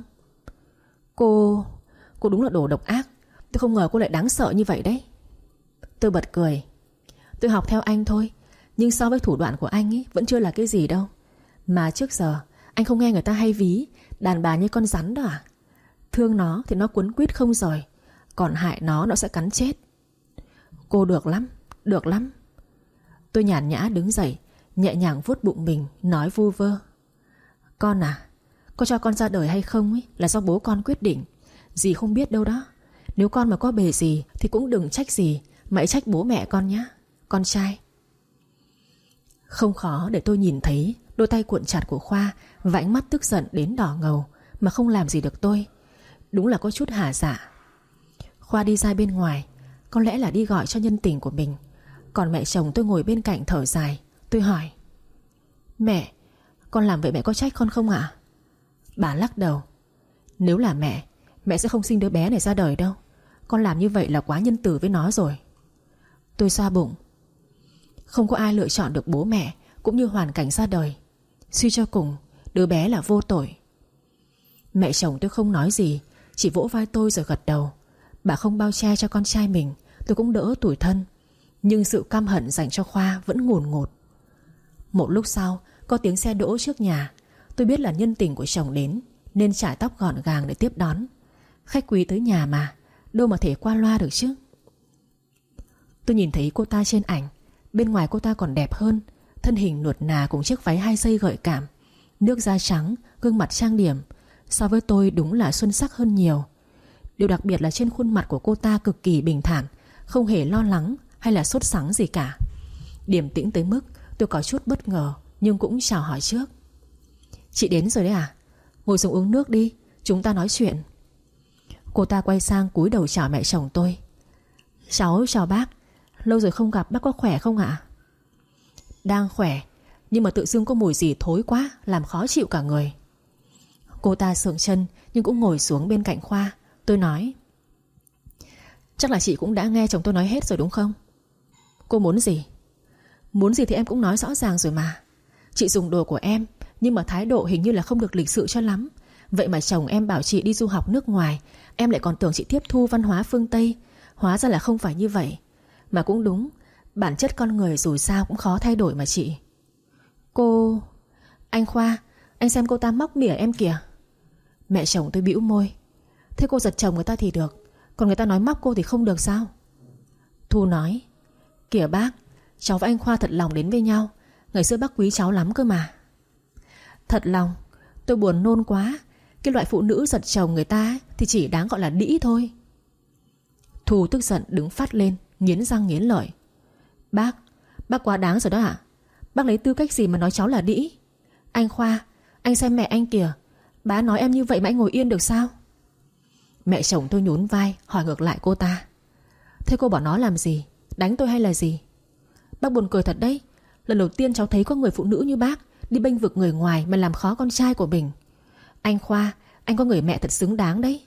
Cô đúng là đồ độc ác. Tôi không ngờ cô lại đáng sợ như vậy đấy. Tôi bật cười. Tôi học theo anh thôi, nhưng so với thủ đoạn của anh ấy vẫn chưa là cái gì đâu. Mà trước giờ anh không nghe người ta hay ví đàn bà như con rắn đó à? Thương nó thì nó quấn quýt không rời, còn hại nó sẽ cắn chết. Cô được lắm, được lắm. Tôi nhàn nhã đứng dậy, nhẹ nhàng vuốt bụng mình, nói vu vơ: con à, có cho con ra đời hay không ấy là do bố con quyết định. Dì không biết đâu đó. Nếu con mà có bề gì thì cũng đừng trách dì, mà hãy trách bố mẹ con nhé, con trai. Không khó để tôi nhìn thấy đôi tay cuộn chặt của Khoa và ánh mắt tức giận đến đỏ ngầu mà không làm gì được tôi. Đúng là có chút hả dạ. Khoa đi ra bên ngoài, có lẽ là đi gọi cho nhân tình của mình. Còn mẹ chồng tôi ngồi bên cạnh thở dài. Tôi hỏi: mẹ, con làm vậy mẹ có trách con không ạ? Bà lắc đầu: nếu là mẹ sẽ không sinh đứa bé này ra đời đâu. Con làm như vậy là quá nhân từ với nó rồi. Tôi xoa bụng. Không có ai lựa chọn được bố mẹ cũng như hoàn cảnh ra đời. Suy cho cùng, đứa bé là vô tội. Mẹ chồng tôi không nói gì, chỉ vỗ vai tôi rồi gật đầu. Bà không bao che cho con trai mình, tôi cũng đỡ tủi thân. Nhưng sự căm hận dành cho Khoa vẫn ngùn ngụt. Một lúc sau có tiếng xe đỗ trước nhà. Tôi biết là nhân tình của chồng đến, nên chải tóc gọn gàng để tiếp đón. Khách quý tới nhà mà, đâu mà thể qua loa được chứ. Tôi nhìn thấy cô ta trên ảnh. Bên ngoài cô ta còn đẹp hơn. Thân hình nuột nà cùng chiếc váy 2 dây gợi cảm, nước da trắng, gương mặt trang điểm. So với tôi đúng là xuân sắc hơn nhiều. Điều đặc biệt là trên khuôn mặt của cô ta cực kỳ bình thản, không hề lo lắng hay là sốt sắng gì cả. Điềm tĩnh tới mức tôi có chút bất ngờ, nhưng cũng chào hỏi trước. Chị đến rồi đấy à? Ngồi xuống uống nước đi, chúng ta nói chuyện. Cô ta quay sang cúi đầu chào mẹ chồng tôi. Cháu chào bác, lâu rồi không gặp, bác có khỏe không ạ? Đang khỏe, nhưng mà tự dưng có mùi gì thối quá, làm khó chịu cả người. Cô ta sượng chân nhưng cũng ngồi xuống bên cạnh Khoa. Tôi nói: chắc là chị cũng đã nghe chồng tôi nói hết rồi đúng không? Cô muốn gì? Muốn gì thì em cũng nói rõ ràng rồi mà. Chị dùng đồ của em, nhưng mà thái độ hình như là không được lịch sự cho lắm. Vậy mà chồng em bảo chị đi du học nước ngoài, em lại còn tưởng chị tiếp thu văn hóa phương Tây. Hóa ra là không phải như vậy. Mà cũng đúng, bản chất con người dù sao cũng khó thay đổi mà chị. Cô... Anh Khoa, anh xem cô ta móc mỉa em kìa. Mẹ chồng tôi bĩu môi. Thế cô giật chồng người ta thì được, còn người ta nói móc cô thì không được sao? Thu nói: kìa bác, cháu và anh Khoa thật lòng đến với nhau. Ngày xưa bác quý cháu lắm cơ mà. Thật lòng? Tôi buồn nôn quá. Cái loại phụ nữ giật chồng người ta ấy, thì chỉ đáng gọi là đĩ thôi. Thu tức giận đứng phát lên, nghiến răng nghiến lợi. Bác quá đáng rồi đó ạ. Bác lấy tư cách gì mà nói cháu là đĩ? Anh Khoa, anh xem mẹ anh kìa. Bá nói em như vậy mà anh ngồi yên được sao? Mẹ chồng tôi nhún vai hỏi ngược lại cô ta. Thế cô bảo nó làm gì? Đánh tôi hay là gì? Bác buồn cười thật đấy. Lần đầu tiên cháu thấy có người phụ nữ như bác đi bênh vực người ngoài mà làm khó con trai của mình. Anh Khoa, anh có người mẹ thật xứng đáng đấy.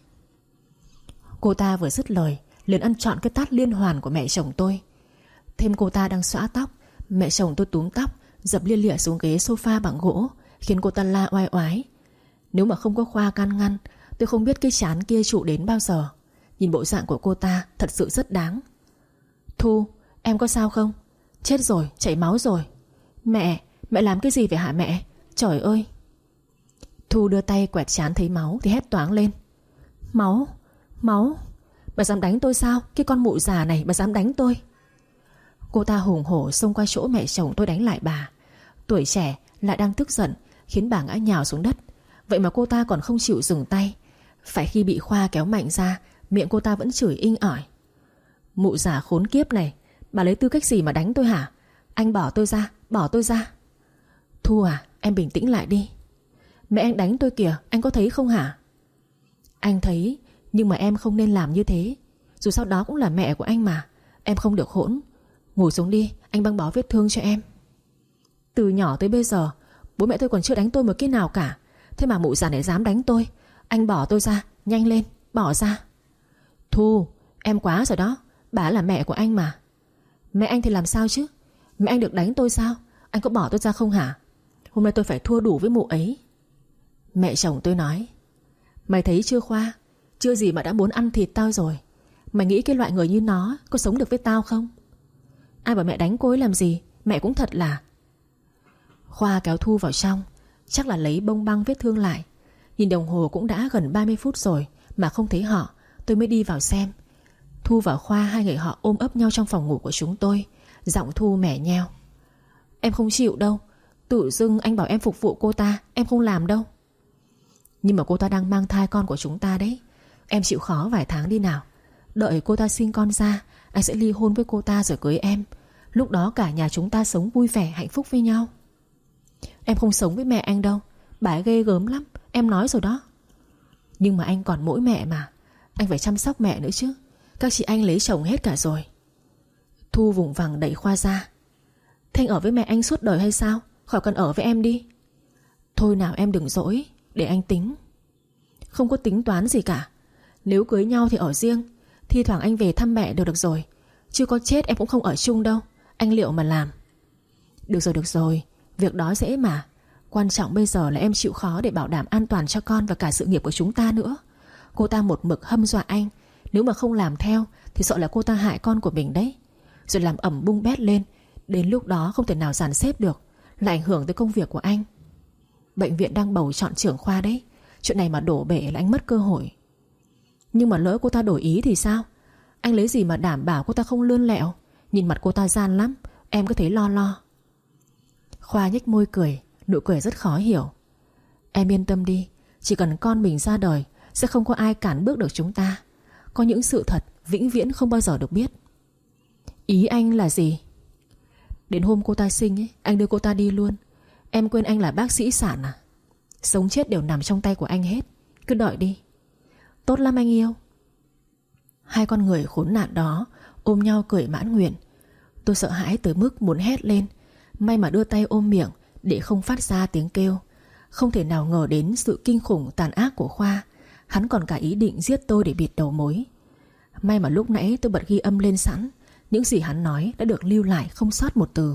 Cô ta vừa dứt lời liền ăn trọn cái tát liên hoàn của mẹ chồng tôi. Thêm cô ta đang xõa tóc, mẹ chồng tôi túm tóc dập lia lịa xuống ghế sofa bằng gỗ, khiến cô ta la oai oái. Nếu mà không có Khoa can ngăn, tôi không biết cái chán kia trụ đến bao giờ. Nhìn bộ dạng của cô ta thật sự rất đáng. Thu, em có sao không? Chết rồi, chảy máu rồi. Mẹ làm cái gì vậy hả mẹ? Trời ơi. Thu đưa tay quẹt trán thấy máu thì hét toáng lên. Máu? Bà dám đánh tôi sao? Cái con mụ già này bà dám đánh tôi? Cô ta hùng hổ xông qua chỗ mẹ chồng tôi đánh lại bà. Tuổi trẻ lại đang tức giận, khiến bà ngã nhào xuống đất. Vậy mà cô ta còn không chịu dừng tay. Phải khi bị Khoa kéo mạnh ra, miệng cô ta vẫn chửi inh ỏi. Mụ già khốn kiếp này, bà lấy tư cách gì mà đánh tôi hả? Anh bỏ tôi ra. Thu à, em bình tĩnh lại đi. Mẹ anh đánh tôi kìa, anh có thấy không hả? Anh thấy, nhưng mà em không nên làm như thế. Dù sao đó cũng là mẹ của anh mà. Em không được hỗn. Ngồi xuống đi, anh băng bó vết thương cho em. Từ nhỏ tới bây giờ bố mẹ tôi còn chưa đánh tôi một cái nào cả. Thế mà mụ già này dám đánh tôi. Anh bỏ tôi ra, nhanh lên, bỏ ra. Thu, em quá rồi đó. Bà là mẹ của anh mà. Mẹ anh thì làm sao chứ? Mẹ anh được đánh tôi sao? Anh có bỏ tôi ra không hả? Hôm nay tôi phải thua đủ với mụ ấy. Mẹ chồng tôi nói. Mày thấy chưa Khoa? Chưa gì mà đã muốn ăn thịt tao rồi. Mày nghĩ cái loại người như nó có sống được với tao không? Ai bảo mẹ đánh cô ấy làm gì? Mẹ cũng thật là. Khoa kéo Thu vào trong, chắc là lấy bông băng vết thương lại. Nhìn đồng hồ cũng đã gần 30 phút rồi mà không thấy họ. Tôi mới đi vào xem. Thu và Khoa, hai người họ ôm ấp nhau trong phòng ngủ của chúng tôi. Giọng Thu mẻ nheo. Em không chịu đâu. Tự dưng anh bảo em phục vụ cô ta, em không làm đâu. Nhưng mà cô ta đang mang thai con của chúng ta đấy. Em chịu khó vài tháng đi nào. Đợi cô ta sinh con ra, anh sẽ ly hôn với cô ta rồi cưới em. Lúc đó cả nhà chúng ta sống vui vẻ hạnh phúc với nhau. Em không sống với mẹ anh đâu. Bà ấy ghê gớm lắm, em nói rồi đó. Nhưng mà anh còn mỗi mẹ mà. Anh phải chăm sóc mẹ nữa chứ. Các chị anh lấy chồng hết cả rồi. Thu vùng vằng đẩy Khoa ra. Thế anh ở với mẹ anh suốt đời hay sao? Khỏi cần ở với em đi. Thôi nào em đừng dỗi, để anh tính. Không có tính toán gì cả. Nếu cưới nhau thì ở riêng. Thi thoảng anh về thăm mẹ được rồi. Chứ có chết em cũng không ở chung đâu. Anh liệu mà làm. Được rồi, việc đó dễ mà. Quan trọng bây giờ là em chịu khó để bảo đảm an toàn cho con và cả sự nghiệp của chúng ta nữa. Cô ta một mực hâm dọa anh. Nếu mà không làm theo thì sợ là cô ta hại con của mình đấy. Rồi làm ẩm bung bét lên. Đến lúc đó không thể nào dàn xếp được, lại ảnh hưởng tới công việc của anh. Bệnh viện đang bầu chọn trưởng khoa đấy. Chuyện này mà đổ bể là anh mất cơ hội. Nhưng mà lỡ cô ta đổi ý thì sao? Anh lấy gì mà đảm bảo cô ta không lươn lẹo? Nhìn mặt cô ta gian lắm. Em cứ thấy lo. Khoa nhếch môi cười, nụ cười rất khó hiểu. Em yên tâm đi. Chỉ cần con mình ra đời sẽ không có ai cản bước được chúng ta. Có những sự thật vĩnh viễn không bao giờ được biết. Ý anh là gì? Đến hôm cô ta sinh ấy, anh đưa cô ta đi luôn. Em quên anh là bác sĩ sản à? Sống chết đều nằm trong tay của anh hết. Cứ đợi đi. Tốt lắm anh yêu. Hai con người khốn nạn đó ôm nhau cười mãn nguyện. Tôi sợ hãi tới mức muốn hét lên. May mà đưa tay ôm miệng để không phát ra tiếng kêu. Không thể nào ngờ đến sự kinh khủng tàn ác của Khoa. Hắn còn cả ý định giết tôi để bịt đầu mối. May mà lúc nãy tôi bật ghi âm lên sẵn. Những gì hắn nói đã được lưu lại không sót một từ.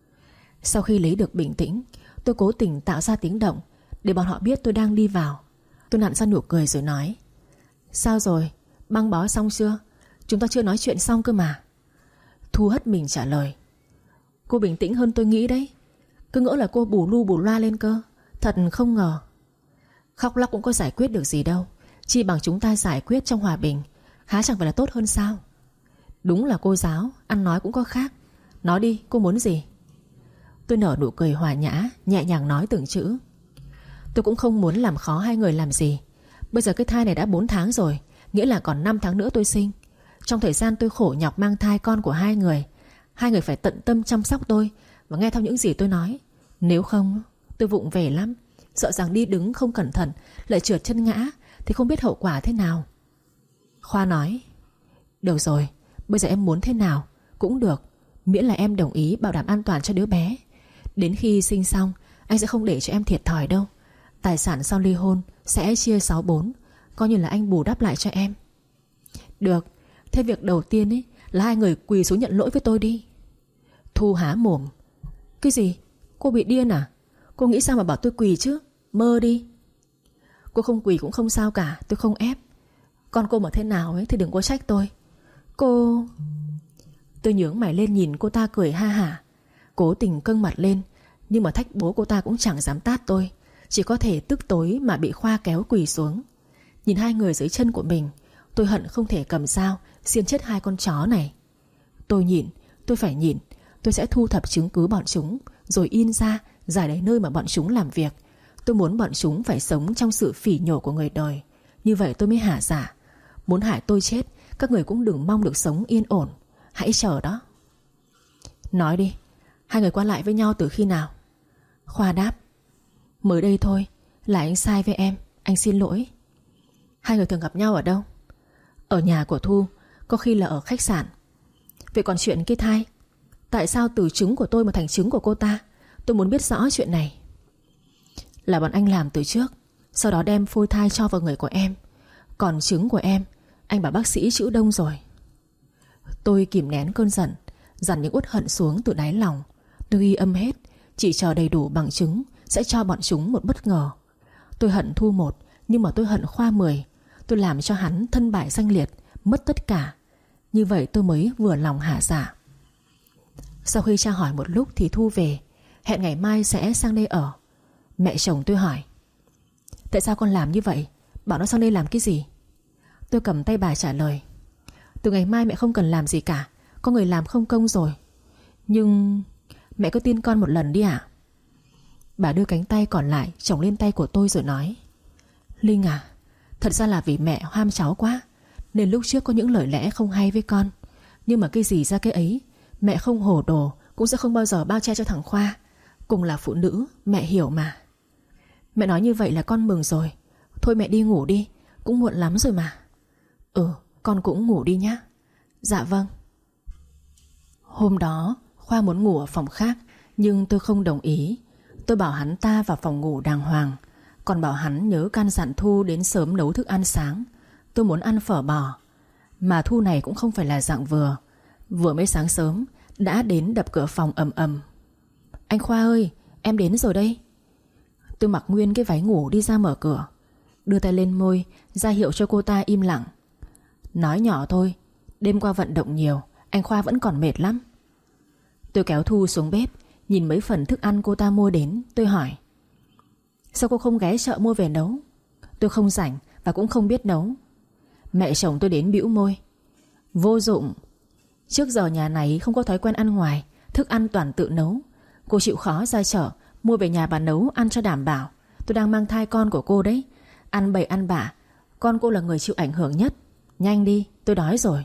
Sau khi lấy được bình tĩnh, tôi cố tình tạo ra tiếng động để bọn họ biết tôi đang đi vào. Tôi nặn ra nụ cười rồi nói. Sao rồi? Băng bó xong chưa? Chúng ta chưa nói chuyện xong cơ mà. Thu hất mình trả lời. Cô bình tĩnh hơn tôi nghĩ đấy. Cứ ngỡ là cô bù lu bù loa lên cơ. Thật không ngờ. Khóc lóc cũng có giải quyết được gì đâu. Chỉ bằng chúng ta giải quyết trong hòa bình. Há chẳng phải là tốt hơn sao? Đúng là cô giáo, ăn nói cũng có khác. Nói đi, cô muốn gì? Tôi nở nụ cười hòa nhã, nhẹ nhàng nói từng chữ. Tôi cũng không muốn làm khó hai người làm gì. Bây giờ cái thai này đã 4 tháng rồi, nghĩa là còn 5 tháng nữa tôi sinh. Trong thời gian tôi khổ nhọc mang thai con của hai người phải tận tâm chăm sóc tôi và nghe theo những gì tôi nói. Nếu không, tôi vụng về lắm. Sợ rằng đi đứng không cẩn thận lại trượt chân ngã thì không biết hậu quả thế nào. Khoa nói: Được rồi, bây giờ em muốn thế nào cũng được, miễn là em đồng ý bảo đảm an toàn cho đứa bé. Đến khi sinh xong anh sẽ không để cho em thiệt thòi đâu. Tài sản sau ly hôn sẽ chia 6/4, coi như là anh bù đắp lại cho em. Được, thế việc đầu tiên ấy là hai người quỳ xuống nhận lỗi với tôi đi. Thu há mồm: Cái gì? Cô bị điên à? Cô nghĩ sao mà bảo tôi quỳ chứ? Mơ đi. Cô không quỳ cũng không sao cả, tôi không ép. Con cô mà thế nào ấy thì đừng có trách tôi. Cô... Tôi nhướng mày lên nhìn cô ta cười ha hả. Cố tình căng mặt lên, nhưng mà thách bố cô ta cũng chẳng dám tát tôi, chỉ có thể tức tối mà bị Khoa kéo quỳ xuống. Nhìn hai người dưới chân của mình, tôi hận không thể cầm dao xiên chết hai con chó này. Tôi nhịn, tôi phải nhịn. Tôi sẽ thu thập chứng cứ bọn chúng, rồi in ra giải đến nơi mà bọn chúng làm việc. Tôi muốn bọn chúng phải sống trong sự phỉ nhổ của người đời. Như vậy tôi mới hả dạ. Muốn hại tôi chết, các người cũng đừng mong được sống yên ổn. Hãy chờ đó. Nói đi, hai người qua lại với nhau từ khi nào? Khoa đáp: Mới đây thôi, là anh sai với em, anh xin lỗi. Hai người thường gặp nhau ở đâu? Ở nhà của Thu, có khi là ở khách sạn. Vậy còn chuyện cái thai, tại sao từ trứng của tôi mà thành trứng của cô ta? Tôi muốn biết rõ chuyện này. Là bọn anh làm từ trước, sau đó đem phôi thai cho vào người của em. Còn trứng của em, anh bảo bác sĩ trữ đông rồi. Tôi kìm nén cơn giận, dằn những uất hận xuống từ đáy lòng. Tôi ghi âm hết, chỉ chờ đầy đủ bằng chứng sẽ cho bọn chúng một bất ngờ. Tôi hận Thu 1, nhưng mà tôi hận Khoa 10. Tôi làm cho hắn thân bại danh liệt, mất tất cả. Như vậy tôi mới vừa lòng hả dạ. Sau khi tra hỏi một lúc thì Thu về, hẹn ngày mai sẽ sang đây ở. Mẹ chồng tôi hỏi: Tại sao con làm như vậy? Bảo nó sang đây làm cái gì? Tôi cầm tay bà trả lời: Từ ngày mai mẹ không cần làm gì cả, có người làm không công rồi. Nhưng mẹ cứ tin con một lần đi ạ. Bà đưa cánh tay còn lại chồng lên tay của tôi rồi nói: Linh à, thật ra là vì mẹ ham cháu quá, nên lúc trước có những lời lẽ không hay với con. Nhưng mà cái gì ra cái ấy, mẹ không hồ đồ cũng sẽ không bao giờ bao che cho thằng Khoa. Cùng là phụ nữ, mẹ hiểu mà. Mẹ nói như vậy là con mừng rồi. Thôi mẹ đi ngủ đi, cũng muộn lắm rồi mà. Con cũng ngủ đi nhá. Dạ vâng. Hôm đó Khoa muốn ngủ ở phòng khác, nhưng tôi không đồng ý. Tôi bảo hắn ta vào phòng ngủ đàng hoàng, còn bảo hắn nhớ căn dặn Thu đến sớm nấu thức ăn sáng. Tôi muốn ăn phở bò. Mà Thu này cũng không phải là dạng vừa. Vừa mới sáng sớm đã đến đập cửa phòng ầm ầm. Anh Khoa ơi, em đến rồi đây. Tôi mặc nguyên cái váy ngủ đi ra mở cửa, đưa tay lên môi ra hiệu cho cô ta im lặng. Nói nhỏ thôi, đêm qua vận động nhiều, anh Khoa vẫn còn mệt lắm. Tôi kéo Thu xuống bếp, nhìn mấy phần thức ăn cô ta mua đến. Tôi hỏi: Sao cô không ghé chợ mua về nấu? Tôi không rảnh và cũng không biết nấu. Mẹ chồng tôi đến bĩu môi: Vô dụng. Trước giờ nhà này không có thói quen ăn ngoài, thức ăn toàn tự nấu. Cô chịu khó ra chợ mua về nhà bà nấu ăn cho đảm bảo. Tôi đang mang thai con của cô đấy. Ăn bậy ăn bạ, con cô là người chịu ảnh hưởng nhất. Nhanh đi, tôi đói rồi.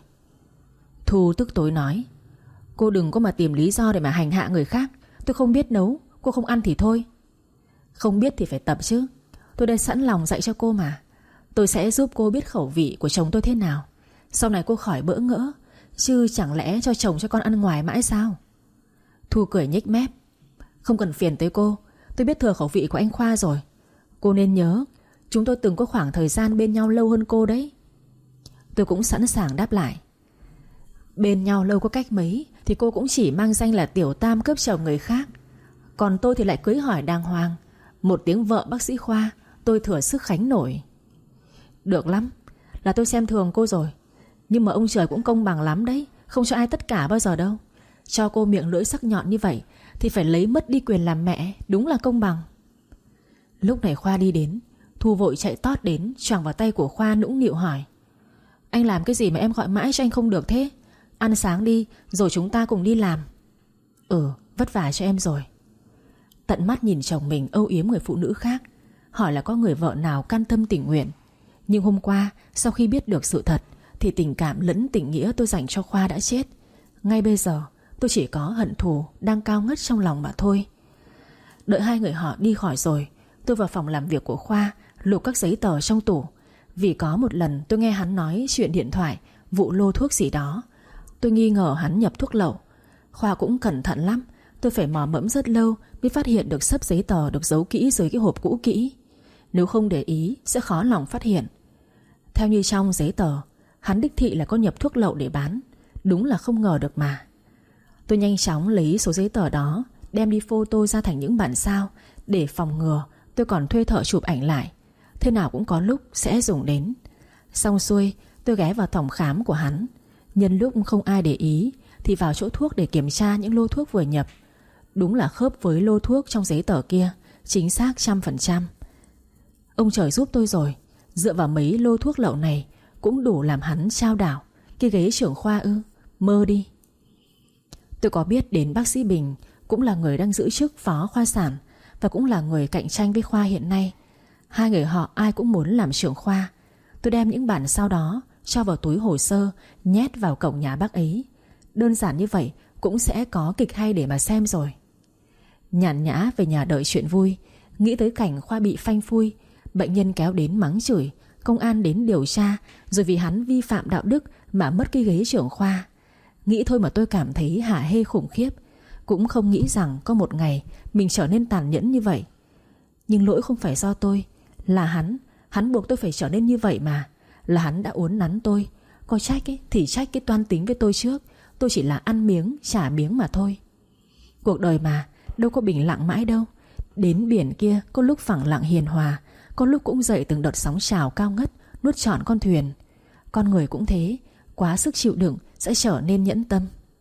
Thu tức tối nói: Cô đừng có mà tìm lý do để mà hành hạ người khác. Tôi không biết nấu, cô không ăn thì thôi. Không biết thì phải tập chứ. Tôi đây sẵn lòng dạy cho cô mà. Tôi sẽ giúp cô biết khẩu vị của chồng tôi thế nào. Sau này cô khỏi bỡ ngỡ. Chứ chẳng lẽ cho chồng cho con ăn ngoài mãi sao? Thu cười nhếch mép: Không cần phiền tới cô, tôi biết thừa khẩu vị của anh Khoa rồi. Cô nên nhớ, chúng tôi từng có khoảng thời gian bên nhau lâu hơn cô đấy. Tôi cũng sẵn sàng đáp lại: Bên nhau lâu có cách mấy thì cô cũng chỉ mang danh là tiểu tam cướp chồng người khác. Còn tôi thì lại cưới hỏi đàng hoàng. Một tiếng vợ bác sĩ Khoa, tôi thừa sức khánh nổi. Được lắm, là tôi xem thường cô rồi. Nhưng mà ông trời cũng công bằng lắm đấy, không cho ai tất cả bao giờ đâu. Cho cô miệng lưỡi sắc nhọn như vậy thì phải lấy mất đi quyền làm mẹ. Đúng là công bằng. Lúc này Khoa đi đến. Thu vội chạy tót đến, choàng vào tay của Khoa nũng nịu hỏi: Anh làm cái gì mà em gọi mãi cho anh không được thế? Ăn sáng đi, rồi chúng ta cùng đi làm. Vất vả cho em rồi. Tận mắt nhìn chồng mình âu yếm người phụ nữ khác, hỏi là có người vợ nào can tâm tình nguyện. Nhưng hôm qua, sau khi biết được sự thật, thì tình cảm lẫn tình nghĩa tôi dành cho Khoa đã chết. Ngay bây giờ tôi chỉ có hận thù đang cao ngất trong lòng mà thôi. Đợi hai người họ đi khỏi rồi, Tôi vào phòng làm việc của Khoa, lục các giấy tờ trong tủ. Vì có một lần tôi nghe hắn nói chuyện điện thoại vụ lô thuốc gì đó. Tôi nghi ngờ hắn nhập thuốc lậu. Khoa cũng cẩn thận lắm. Tôi phải mò mẫm rất lâu mới phát hiện được xấp giấy tờ được giấu kỹ dưới cái hộp cũ kỹ. Nếu không để ý sẽ khó lòng phát hiện. Theo như trong giấy tờ, hắn đích thị là có nhập thuốc lậu để bán. Đúng là không ngờ được mà. Tôi nhanh chóng lấy số giấy tờ đó, đem đi photo ra thành những bản sao. Để phòng ngừa, tôi còn thuê thợ chụp ảnh lại. Thế nào cũng có lúc sẽ dùng đến. Xong xuôi, tôi ghé vào phòng khám của hắn. Nhân lúc không ai để ý thì vào chỗ thuốc để kiểm tra những lô thuốc vừa nhập. Đúng là khớp với lô thuốc trong giấy tờ kia, chính xác 100%. Ông trời giúp tôi rồi. Dựa vào mấy lô thuốc lậu này cũng đủ làm hắn trao đảo. Cái ghế trưởng khoa ư? Mơ đi. Tôi có biết đến bác sĩ Bình, cũng là người đang giữ chức phó khoa sản, và cũng là người cạnh tranh với Khoa hiện nay. Hai người họ ai cũng muốn làm trưởng khoa. Tôi đem những bản sao đó cho vào túi hồ sơ, nhét vào cổng nhà bác ấy. Đơn giản như vậy cũng sẽ có kịch hay để mà xem rồi. Nhàn nhã về nhà đợi chuyện vui, nghĩ tới cảnh Khoa bị phanh phui, bệnh nhân kéo đến mắng chửi, công an đến điều tra, rồi vì hắn vi phạm đạo đức mà mất cái ghế trưởng khoa. Nghĩ thôi mà tôi cảm thấy hả hê khủng khiếp. Cũng không nghĩ rằng có một ngày mình trở nên tàn nhẫn như vậy. Nhưng lỗi không phải do tôi, là hắn buộc tôi phải trở nên như vậy mà. Là hắn đã uốn nắn tôi. Có trách ấy, thì trách cái toan tính với tôi trước. Tôi chỉ là ăn miếng trả miếng mà thôi. Cuộc đời mà đâu có bình lặng mãi đâu. Đến biển kia có lúc phẳng lặng hiền hòa, có lúc cũng dậy từng đợt sóng trào cao ngất nuốt trọn con thuyền. Con người cũng thế, quá sức chịu đựng sẽ trở nên nhẫn tâm.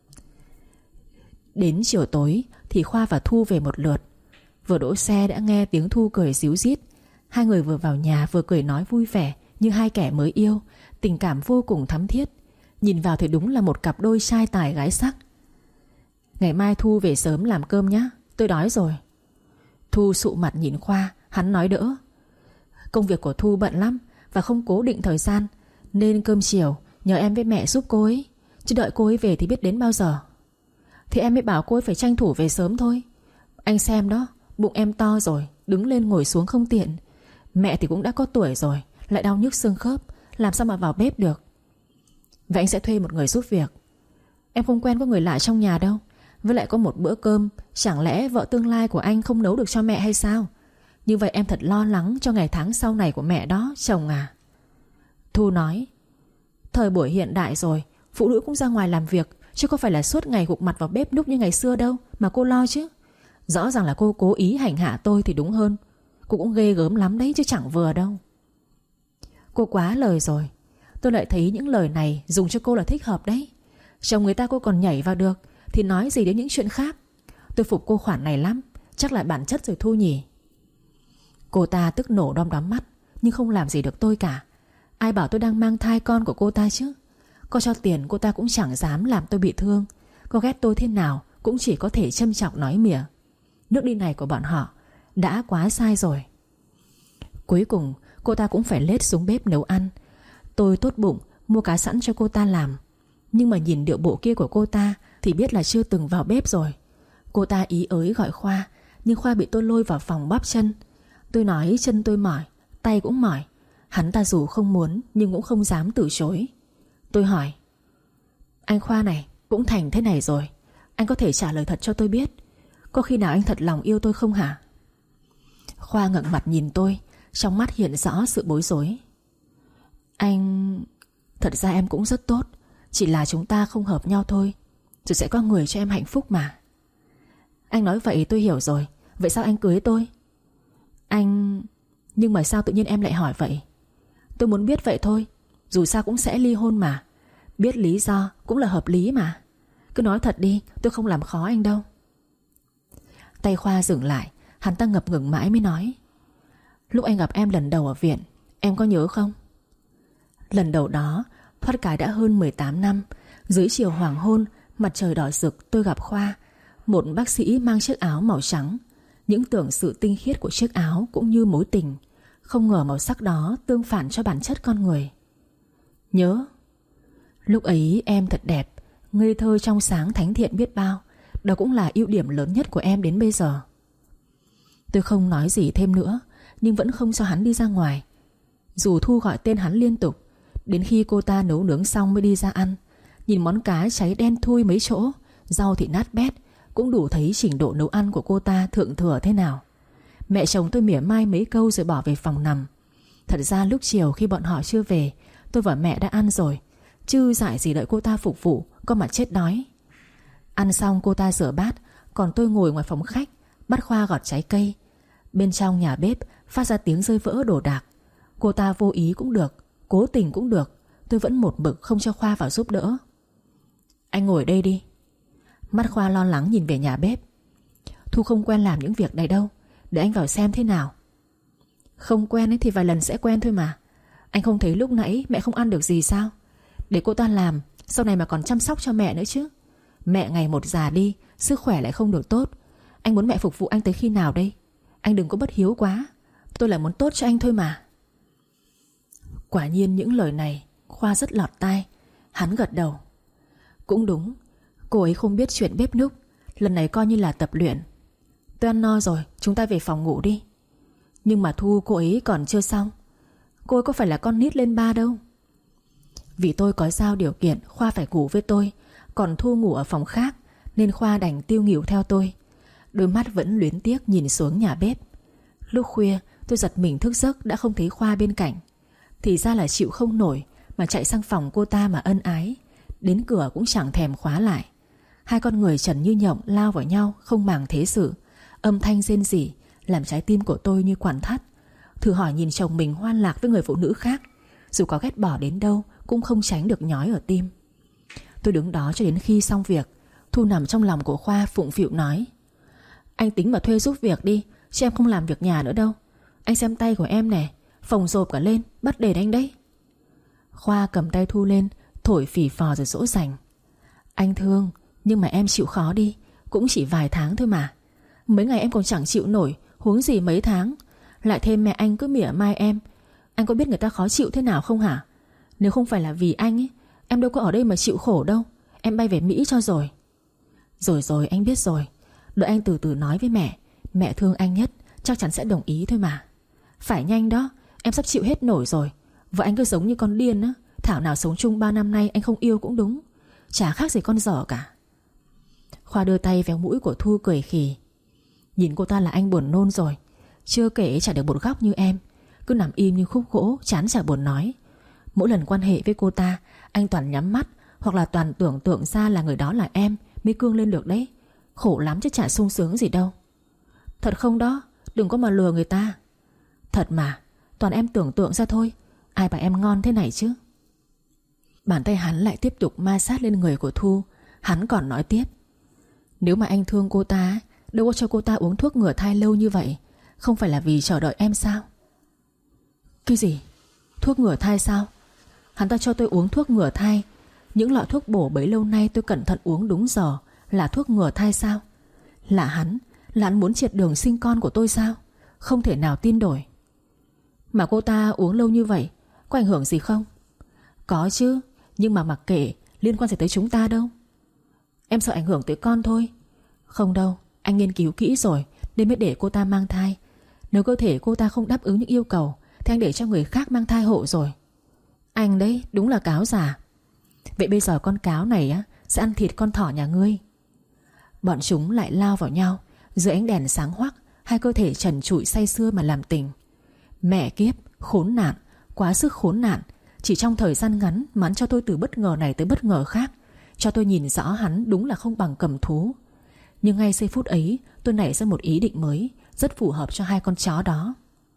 Đến chiều tối thì Khoa và Thu về một lượt. Vừa đỗ xe đã nghe tiếng Thu cười ríu rít. Hai người vừa vào nhà vừa cười nói vui vẻ như hai kẻ mới yêu, tình cảm vô cùng thắm thiết. Nhìn vào thì đúng là một cặp đôi trai tài gái sắc. Ngày mai Thu về sớm làm cơm nhé, tôi đói rồi. Thu sụ mặt nhìn Khoa, hắn nói đỡ. Công việc của Thu bận lắm và không cố định thời gian, nên cơm chiều nhờ em với mẹ giúp cô ấy. Chứ đợi cô ấy về thì biết đến bao giờ. Thì em mới bảo cô ấy phải tranh thủ về sớm thôi. Anh xem đó, bụng em to rồi, đứng lên ngồi xuống không tiện. Mẹ thì cũng đã có tuổi rồi, lại đau nhức xương khớp, làm sao mà vào bếp được. Vậy anh sẽ thuê một người giúp việc. Em không quen có người lạ trong nhà đâu. Với lại có một bữa cơm, chẳng lẽ vợ tương lai của anh không nấu được cho mẹ hay sao? Như vậy em thật lo lắng cho ngày tháng sau này của mẹ đó, chồng à. Thu nói, thời buổi hiện đại rồi, phụ nữ cũng ra ngoài làm việc, chứ có phải là suốt ngày gục mặt vào bếp núc như ngày xưa đâu mà cô lo chứ. Rõ ràng là cô cố ý hành hạ tôi thì đúng hơn. Cô cũng ghê gớm lắm đấy chứ chẳng vừa đâu. Cô quá lời rồi. Tôi lại thấy những lời này dùng cho cô là thích hợp đấy. Chồng người ta cô còn nhảy vào được thì nói gì đến những chuyện khác. Tôi phục cô khoản này lắm. Chắc là bản chất rồi Thu nhỉ. Cô ta tức nổ đom đóm mắt, nhưng không làm gì được tôi cả. Ai bảo tôi đang mang thai con của cô ta chứ. Có cho tiền cô ta cũng chẳng dám làm tôi bị thương. Có ghét tôi thế nào cũng chỉ có thể châm chọc nói mỉa. Nước đi này của bọn họ đã quá sai rồi. Cuối cùng cô ta cũng phải lết xuống bếp nấu ăn. Tôi tốt bụng mua cá sẵn cho cô ta làm. Nhưng mà nhìn điệu bộ kia của cô ta thì biết là chưa từng vào bếp rồi. Cô ta ý ới gọi Khoa, nhưng Khoa bị tôi lôi vào phòng bóp chân. Tôi nói chân tôi mỏi, tay cũng mỏi. Hắn ta dù không muốn nhưng cũng không dám từ chối. Tôi hỏi, anh Khoa này, cũng thành thế này rồi, anh có thể trả lời thật cho tôi biết, có khi nào anh thật lòng yêu tôi không hả? Khoa ngẩng mặt nhìn tôi, trong mắt hiện rõ sự bối rối. Anh... Thật ra em cũng rất tốt, chỉ là chúng ta không hợp nhau thôi. Rồi sẽ có người cho em hạnh phúc mà. Anh nói vậy tôi hiểu rồi. Vậy sao anh cưới tôi? Anh... Nhưng mà sao tự nhiên em lại hỏi vậy? Tôi muốn biết vậy thôi. Dù sao cũng sẽ ly hôn mà. Biết lý do cũng là hợp lý mà. Cứ nói thật đi, tôi không làm khó anh đâu. Tay Khoa dừng lại. Hắn ta ngập ngừng mãi mới nói, lúc anh gặp em lần đầu ở viện, em có nhớ không? Lần đầu đó thoát cái đã hơn 18 năm. Dưới chiều hoàng hôn, mặt trời đỏ rực, tôi gặp Khoa, một bác sĩ mang chiếc áo màu trắng. Những tưởng sự tinh khiết của chiếc áo cũng như mối tình. Không ngờ màu sắc đó tương phản cho bản chất con người. Nhớ. Lúc ấy em thật đẹp, ngây thơ trong sáng thánh thiện biết bao. Đó cũng là ưu điểm lớn nhất của em đến bây giờ. Tôi không nói gì thêm nữa. nhưng vẫn không cho hắn đi ra ngoài. Dù Thu gọi tên hắn liên tục, đến khi cô ta nấu nướng xong mới đi ra ăn. Nhìn món cá cháy đen thui mấy chỗ, rau thì nát bét, cũng đủ thấy trình độ nấu ăn của cô ta thượng thừa thế nào. Mẹ chồng tôi mỉa mai mấy câu rồi bỏ về phòng nằm. Thật ra lúc chiều khi bọn họ chưa về, tôi và mẹ đã ăn rồi, chứ dại gì đợi cô ta phục vụ, có mà chết đói. Ăn xong cô ta rửa bát, còn tôi ngồi ngoài phòng khách bắt Khoa gọt trái cây. Bên trong nhà bếp phát ra tiếng rơi vỡ đồ đạc. Cô ta vô ý cũng được, cố tình cũng được, tôi vẫn một mực không cho Khoa vào giúp đỡ. Anh ngồi đây đi. Mắt Khoa lo lắng nhìn về nhà bếp. Thu không quen làm những việc này đâu, để anh vào xem thế nào. Không quen ấy thì vài lần sẽ quen thôi mà. Anh không thấy lúc nãy mẹ không ăn được gì sao? Để cô ta làm, sau này mà còn chăm sóc cho mẹ nữa chứ. Mẹ ngày một già đi, sức khỏe lại không được tốt. Anh muốn mẹ phục vụ anh tới khi nào đây? Anh đừng có bất hiếu quá. Tôi là muốn tốt cho anh thôi mà. Quả nhiên những lời này Khoa rất lọt tai. Hắn gật đầu. Cũng đúng, cô ấy không biết chuyện bếp núc. Lần này coi như là tập luyện. Tôi ăn no rồi, chúng ta về phòng ngủ đi. Nhưng mà Thu cô ấy còn chưa xong. Cô ấy có phải là con nít lên 3 đâu. Vì tôi có giao điều kiện Khoa phải ngủ với tôi, còn Thu ngủ ở phòng khác, nên Khoa đành tiêu nghỉu theo tôi. Đôi mắt vẫn luyến tiếc nhìn xuống nhà bếp. Lúc khuya tôi giật mình thức giấc đã không thấy Khoa bên cạnh. Thì ra là chịu không nổi mà chạy sang phòng cô ta mà ân ái. Đến cửa cũng chẳng thèm khóa lại. Hai con người trần như nhộng lao vào nhau không màng thế sự. Âm thanh rên rỉ làm trái tim của tôi như quản thắt. Thử hỏi nhìn chồng mình hoan lạc với người phụ nữ khác, dù có ghét bỏ đến đâu cũng không tránh được nhói ở tim. Tôi đứng đó cho đến khi xong việc. Thu nằm trong lòng của Khoa phụng phịu nói: Anh tính mà thuê giúp việc đi, chứ em không làm việc nhà nữa đâu. Anh xem tay của em nè, phồng rộp cả lên, bắt đền anh đấy. Khoa cầm tay Thu lên, thổi phì phò rồi dỗ dành: Anh thương, nhưng mà em chịu khó đi. Cũng chỉ vài tháng thôi mà. Mấy ngày em còn chẳng chịu nổi, huống gì mấy tháng. Lại thêm mẹ anh cứ mỉa mai em. Anh có biết người ta khó chịu thế nào không hả? Nếu không phải là vì anh ấy, em đâu có ở đây mà chịu khổ đâu. Em bay về Mỹ cho rồi. Rồi anh biết rồi. Đợi anh từ từ nói với mẹ. Mẹ thương anh nhất, chắc chắn sẽ đồng ý thôi mà. Phải nhanh đó, em sắp chịu hết nổi rồi. Vợ anh cứ giống như con điên á. Thảo nào sống chung 3 năm nay anh không yêu cũng đúng. Chả khác gì con dở cả. Khoa đưa tay véo mũi của Thu cười khì. Nhìn cô ta là anh buồn nôn rồi. Chưa kể chả được một góc như em, cứ nằm im như khúc gỗ, chán chả buồn nói. Mỗi lần quan hệ với cô ta, anh toàn nhắm mắt, hoặc là toàn tưởng tượng ra là người đó là em mới cương lên được đấy. Khổ lắm chứ chả sung sướng gì đâu. Thật không đó, đừng có mà lừa người ta. Thật mà, toàn em tưởng tượng ra thôi. Ai bảo em ngon thế này chứ. Bàn tay hắn lại tiếp tục ma sát lên người của Thu. Hắn còn nói tiếp: Nếu mà anh thương cô ta, đâu có cho cô ta uống thuốc ngừa thai lâu như vậy. Không phải là vì chờ đợi em sao? Cái gì? Thuốc ngừa thai sao? Hắn ta cho tôi uống thuốc ngừa thai. Những lọ thuốc bổ bấy lâu nay tôi cẩn thận uống đúng giờ là thuốc ngừa thai sao? Là hắn muốn triệt đường sinh con của tôi sao? Không thể nào tin nổi. Mà cô ta uống lâu như vậy có ảnh hưởng gì không? Có chứ, nhưng mà mặc kệ, liên quan gì tới chúng ta đâu. Em sợ ảnh hưởng tới con thôi. Không đâu, anh nghiên cứu kỹ rồi nên mới để cô ta mang thai. Nếu cơ thể cô ta không đáp ứng những yêu cầu thì anh để cho người khác mang thai hộ rồi. Anh đấy đúng là cáo già. Vậy bây giờ con cáo này á sẽ ăn thịt con thỏ nhà ngươi. Bọn chúng lại lao vào nhau. Dưới ánh đèn sáng hoắc, hai cơ thể trần trụi say sưa mà làm tình. Mẹ kiếp, khốn nạn, quá sức khốn nạn. Chỉ trong thời gian ngắn mà hắn cho tôi từ bất ngờ này tới bất ngờ khác, cho tôi nhìn rõ hắn đúng là không bằng cầm thú. Nhưng ngay giây phút ấy tôi nảy ra một ý định mới, rất phù hợp cho hai con chó đó.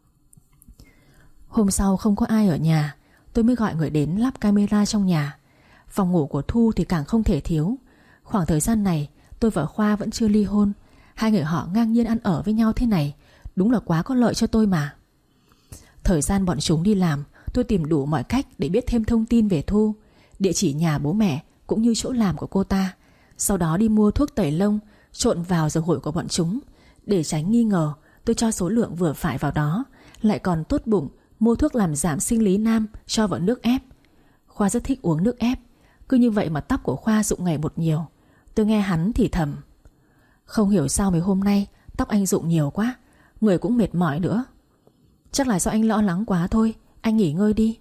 Hôm sau không có ai ở nhà, tôi mới gọi người đến lắp camera trong nhà. Phòng ngủ của Thu thì càng không thể thiếu. Khoảng thời gian này tôi và Khoa vẫn chưa ly hôn. Hai người họ ngang nhiên ăn ở với nhau thế này, đúng là quá có lợi cho tôi mà. Thời gian bọn chúng đi làm, tôi tìm đủ mọi cách để biết thêm thông tin về Thu, địa chỉ nhà bố mẹ cũng như chỗ làm của cô ta. Sau đó đi mua thuốc tẩy lông trộn vào dầu gội của bọn chúng. Để tránh nghi ngờ, tôi cho số lượng vừa phải vào đó. Lại còn tốt bụng mua thuốc làm giảm sinh lý nam cho vào nước ép. Khoa rất thích uống nước ép. Cứ như vậy mà tóc của Khoa rụng ngày một nhiều. Tôi nghe hắn thì thầm: Không hiểu sao mấy hôm nay tóc anh rụng nhiều quá, người cũng mệt mỏi nữa. Chắc là do anh lo lắng quá thôi. Anh nghỉ ngơi đi.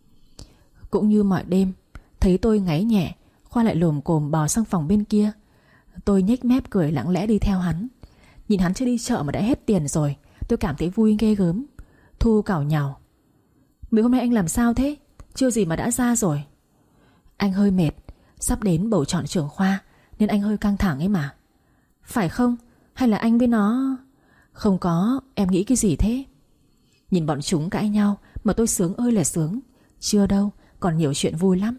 Cũng như mọi đêm, thấy tôi ngáy nhẹ, Khoa lại lồm cồm bò sang phòng bên kia. Tôi nhếch mép cười lặng lẽ đi theo hắn. Nhìn hắn chưa đi chợ mà đã hết tiền rồi, tôi cảm thấy vui ghê gớm. Thu càu nhàu: "Mấy hôm nay anh làm sao thế? Chưa gì mà đã ra rồi." "Anh hơi mệt, sắp đến bầu chọn trưởng khoa nên anh hơi căng thẳng ấy mà." "Phải không? Hay là anh với nó?" "Không có, em nghĩ cái gì thế?" Nhìn bọn chúng cãi nhau mà tôi sướng ơi là sướng. Chưa đâu, còn nhiều chuyện vui lắm.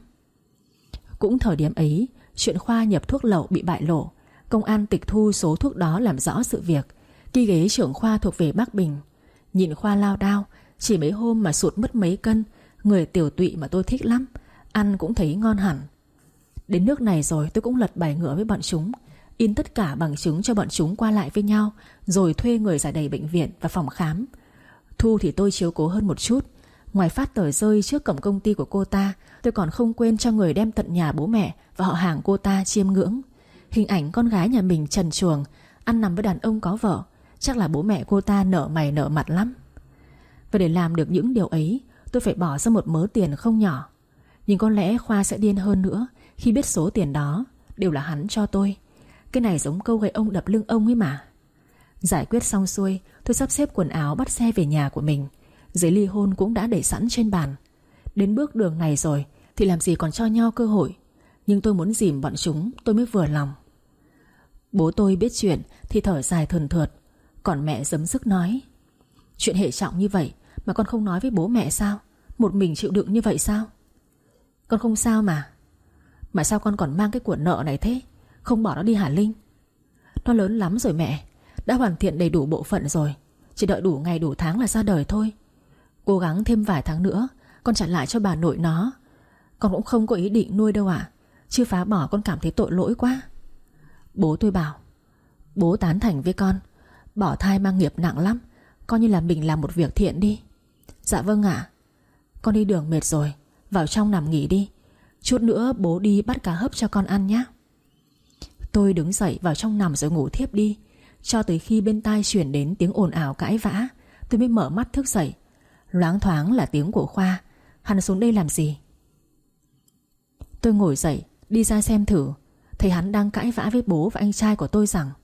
Cũng thời điểm ấy, chuyện Khoa nhập thuốc lậu bị bại lộ. Công an tịch thu số thuốc đó làm rõ sự việc. Ghi ghế trưởng khoa thuộc về Bắc Bình. Nhìn Khoa lao đao, chỉ mấy hôm mà sụt mất mấy cân. Người tiểu tụy mà tôi thích lắm, ăn cũng thấy ngon hẳn. Đến nước này rồi tôi cũng lật bài ngửa với bọn chúng, in tất cả bằng chứng cho bọn chúng qua lại với nhau, rồi thuê người giải đầy bệnh viện và phòng khám. Thu thì tôi chiếu cố hơn một chút. Ngoài phát tờ rơi trước cổng công ty của cô ta, tôi còn không quên cho người đem tận nhà bố mẹ và họ hàng cô ta chiêm ngưỡng. Hình ảnh con gái nhà mình trần truồng, ăn nằm với đàn ông có vợ. Chắc là bố mẹ cô ta nở mày nở mặt lắm. Và để làm được những điều ấy, tôi phải bỏ ra một mớ tiền không nhỏ. Nhưng có lẽ Khoa sẽ điên hơn nữa khi biết số tiền đó đều là hắn cho tôi. Cái này giống câu gậy ông đập lưng ông ấy mà. Giải quyết xong xuôi, tôi sắp xếp quần áo bắt xe về nhà của mình. Giấy ly hôn cũng đã để sẵn trên bàn. Đến bước đường này rồi thì làm gì còn cho nhau cơ hội. Nhưng tôi muốn dìm bọn chúng tôi mới vừa lòng. Bố tôi biết chuyện thì thở dài thườn thượt. Còn mẹ giấm dứt nói: "Chuyện hệ trọng như vậy mà con không nói với bố mẹ sao? Một mình chịu đựng như vậy sao?" "Con không sao mà." "Mà sao con còn mang cái của nợ này thế? Không bỏ nó đi hả Linh?" "Nó lớn lắm rồi mẹ, đã hoàn thiện đầy đủ bộ phận rồi, chỉ đợi đủ ngày đủ tháng là ra đời thôi. Cố gắng thêm vài tháng nữa con trả lại cho bà nội nó. Con cũng không có ý định nuôi đâu ạ. Chứ phá bỏ con cảm thấy tội lỗi quá." Bố tôi bảo: "Bố tán thành với con. Bỏ thai mang nghiệp nặng lắm, coi như là mình làm một việc thiện đi." "Dạ vâng ạ." "Con đi đường mệt rồi, vào trong nằm nghỉ đi. Chút nữa bố đi bắt cá hấp cho con ăn nhé." Tôi đứng dậy vào trong nằm rồi ngủ thiếp đi. Cho tới khi bên tai chuyển đến tiếng ồn ào cãi vã, tôi mới mở mắt thức dậy. Loáng thoáng là tiếng của Khoa. Hắn xuống đây làm gì? Tôi ngồi dậy đi ra xem thử. Thấy hắn đang cãi vã với bố và anh trai của tôi rằng: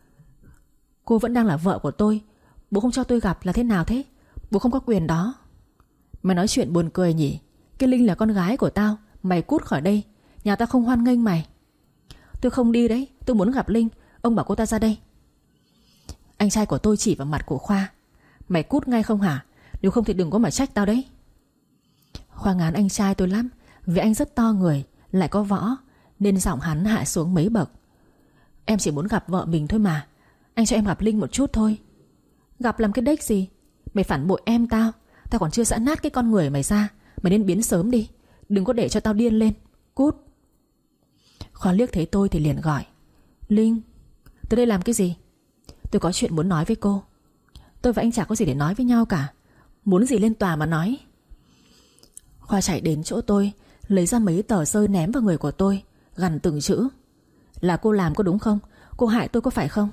"Cô vẫn đang là vợ của tôi, bố không cho tôi gặp là thế nào thế? Bố không có quyền đó." "Mày nói chuyện buồn cười nhỉ? Cái Linh là con gái của tao. Mày cút khỏi đây, nhà tao không hoan nghênh mày." "Tôi không đi đấy, tôi muốn gặp Linh. Ông bảo cô ta ra đây." Anh trai của tôi chỉ vào mặt của Khoa: "Mày cút ngay không hả? Nếu không thì đừng có mà trách tao đấy." Khoa ngán anh trai tôi lắm, vì anh rất to người, lại có võ, nên giọng hắn hạ xuống mấy bậc. "Em chỉ muốn gặp vợ mình thôi mà. Anh cho em gặp Linh một chút thôi." "Gặp làm cái đếch gì? Mày phản bội em tao. Tao còn chưa giã nát cái con người mày ra. Mày nên biến sớm đi. Đừng có để cho tao điên lên. Cút." Khoa liếc thấy tôi thì liền gọi: "Linh, tới đây làm cái gì?" "Tôi có chuyện muốn nói với cô." "Tôi và anh chả có gì để nói với nhau cả. Muốn gì lên tòa mà nói." Khoa chạy đến chỗ tôi, lấy ra mấy tờ rơi ném vào người của tôi, gằn từng chữ: "Là cô làm có đúng không? Cô hại tôi có phải không?"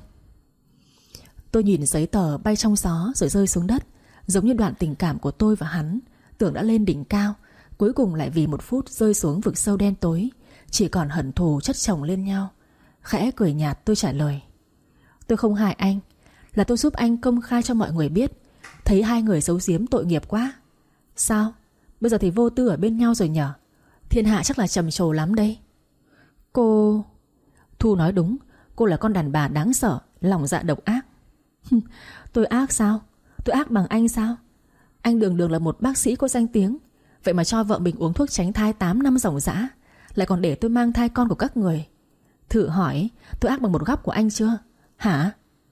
Tôi nhìn giấy tờ bay trong gió rồi rơi xuống đất, giống như đoạn tình cảm của tôi và hắn, tưởng đã lên đỉnh cao, cuối cùng lại vì một phút rơi xuống vực sâu đen tối, chỉ còn hận thù chất chồng lên nhau. Khẽ cười nhạt tôi trả lời: "Tôi không hại anh, là tôi giúp anh công khai cho mọi người biết. Thấy hai người giấu giếm tội nghiệp quá." "Sao? Bây giờ thì vô tư ở bên nhau rồi nhở? Thiên hạ chắc là trầm trồ lắm đây." "Cô..." "Thu nói đúng, cô là con đàn bà đáng sợ, lòng dạ độc ác." "Tôi ác sao? Tôi ác bằng anh sao? Anh đường đường là một bác sĩ có danh tiếng, vậy mà cho vợ mình uống thuốc tránh thai 8 năm ròng rã, lại còn để tôi mang thai con của các người. Thử hỏi tôi ác bằng một góc của anh chưa? Hả?"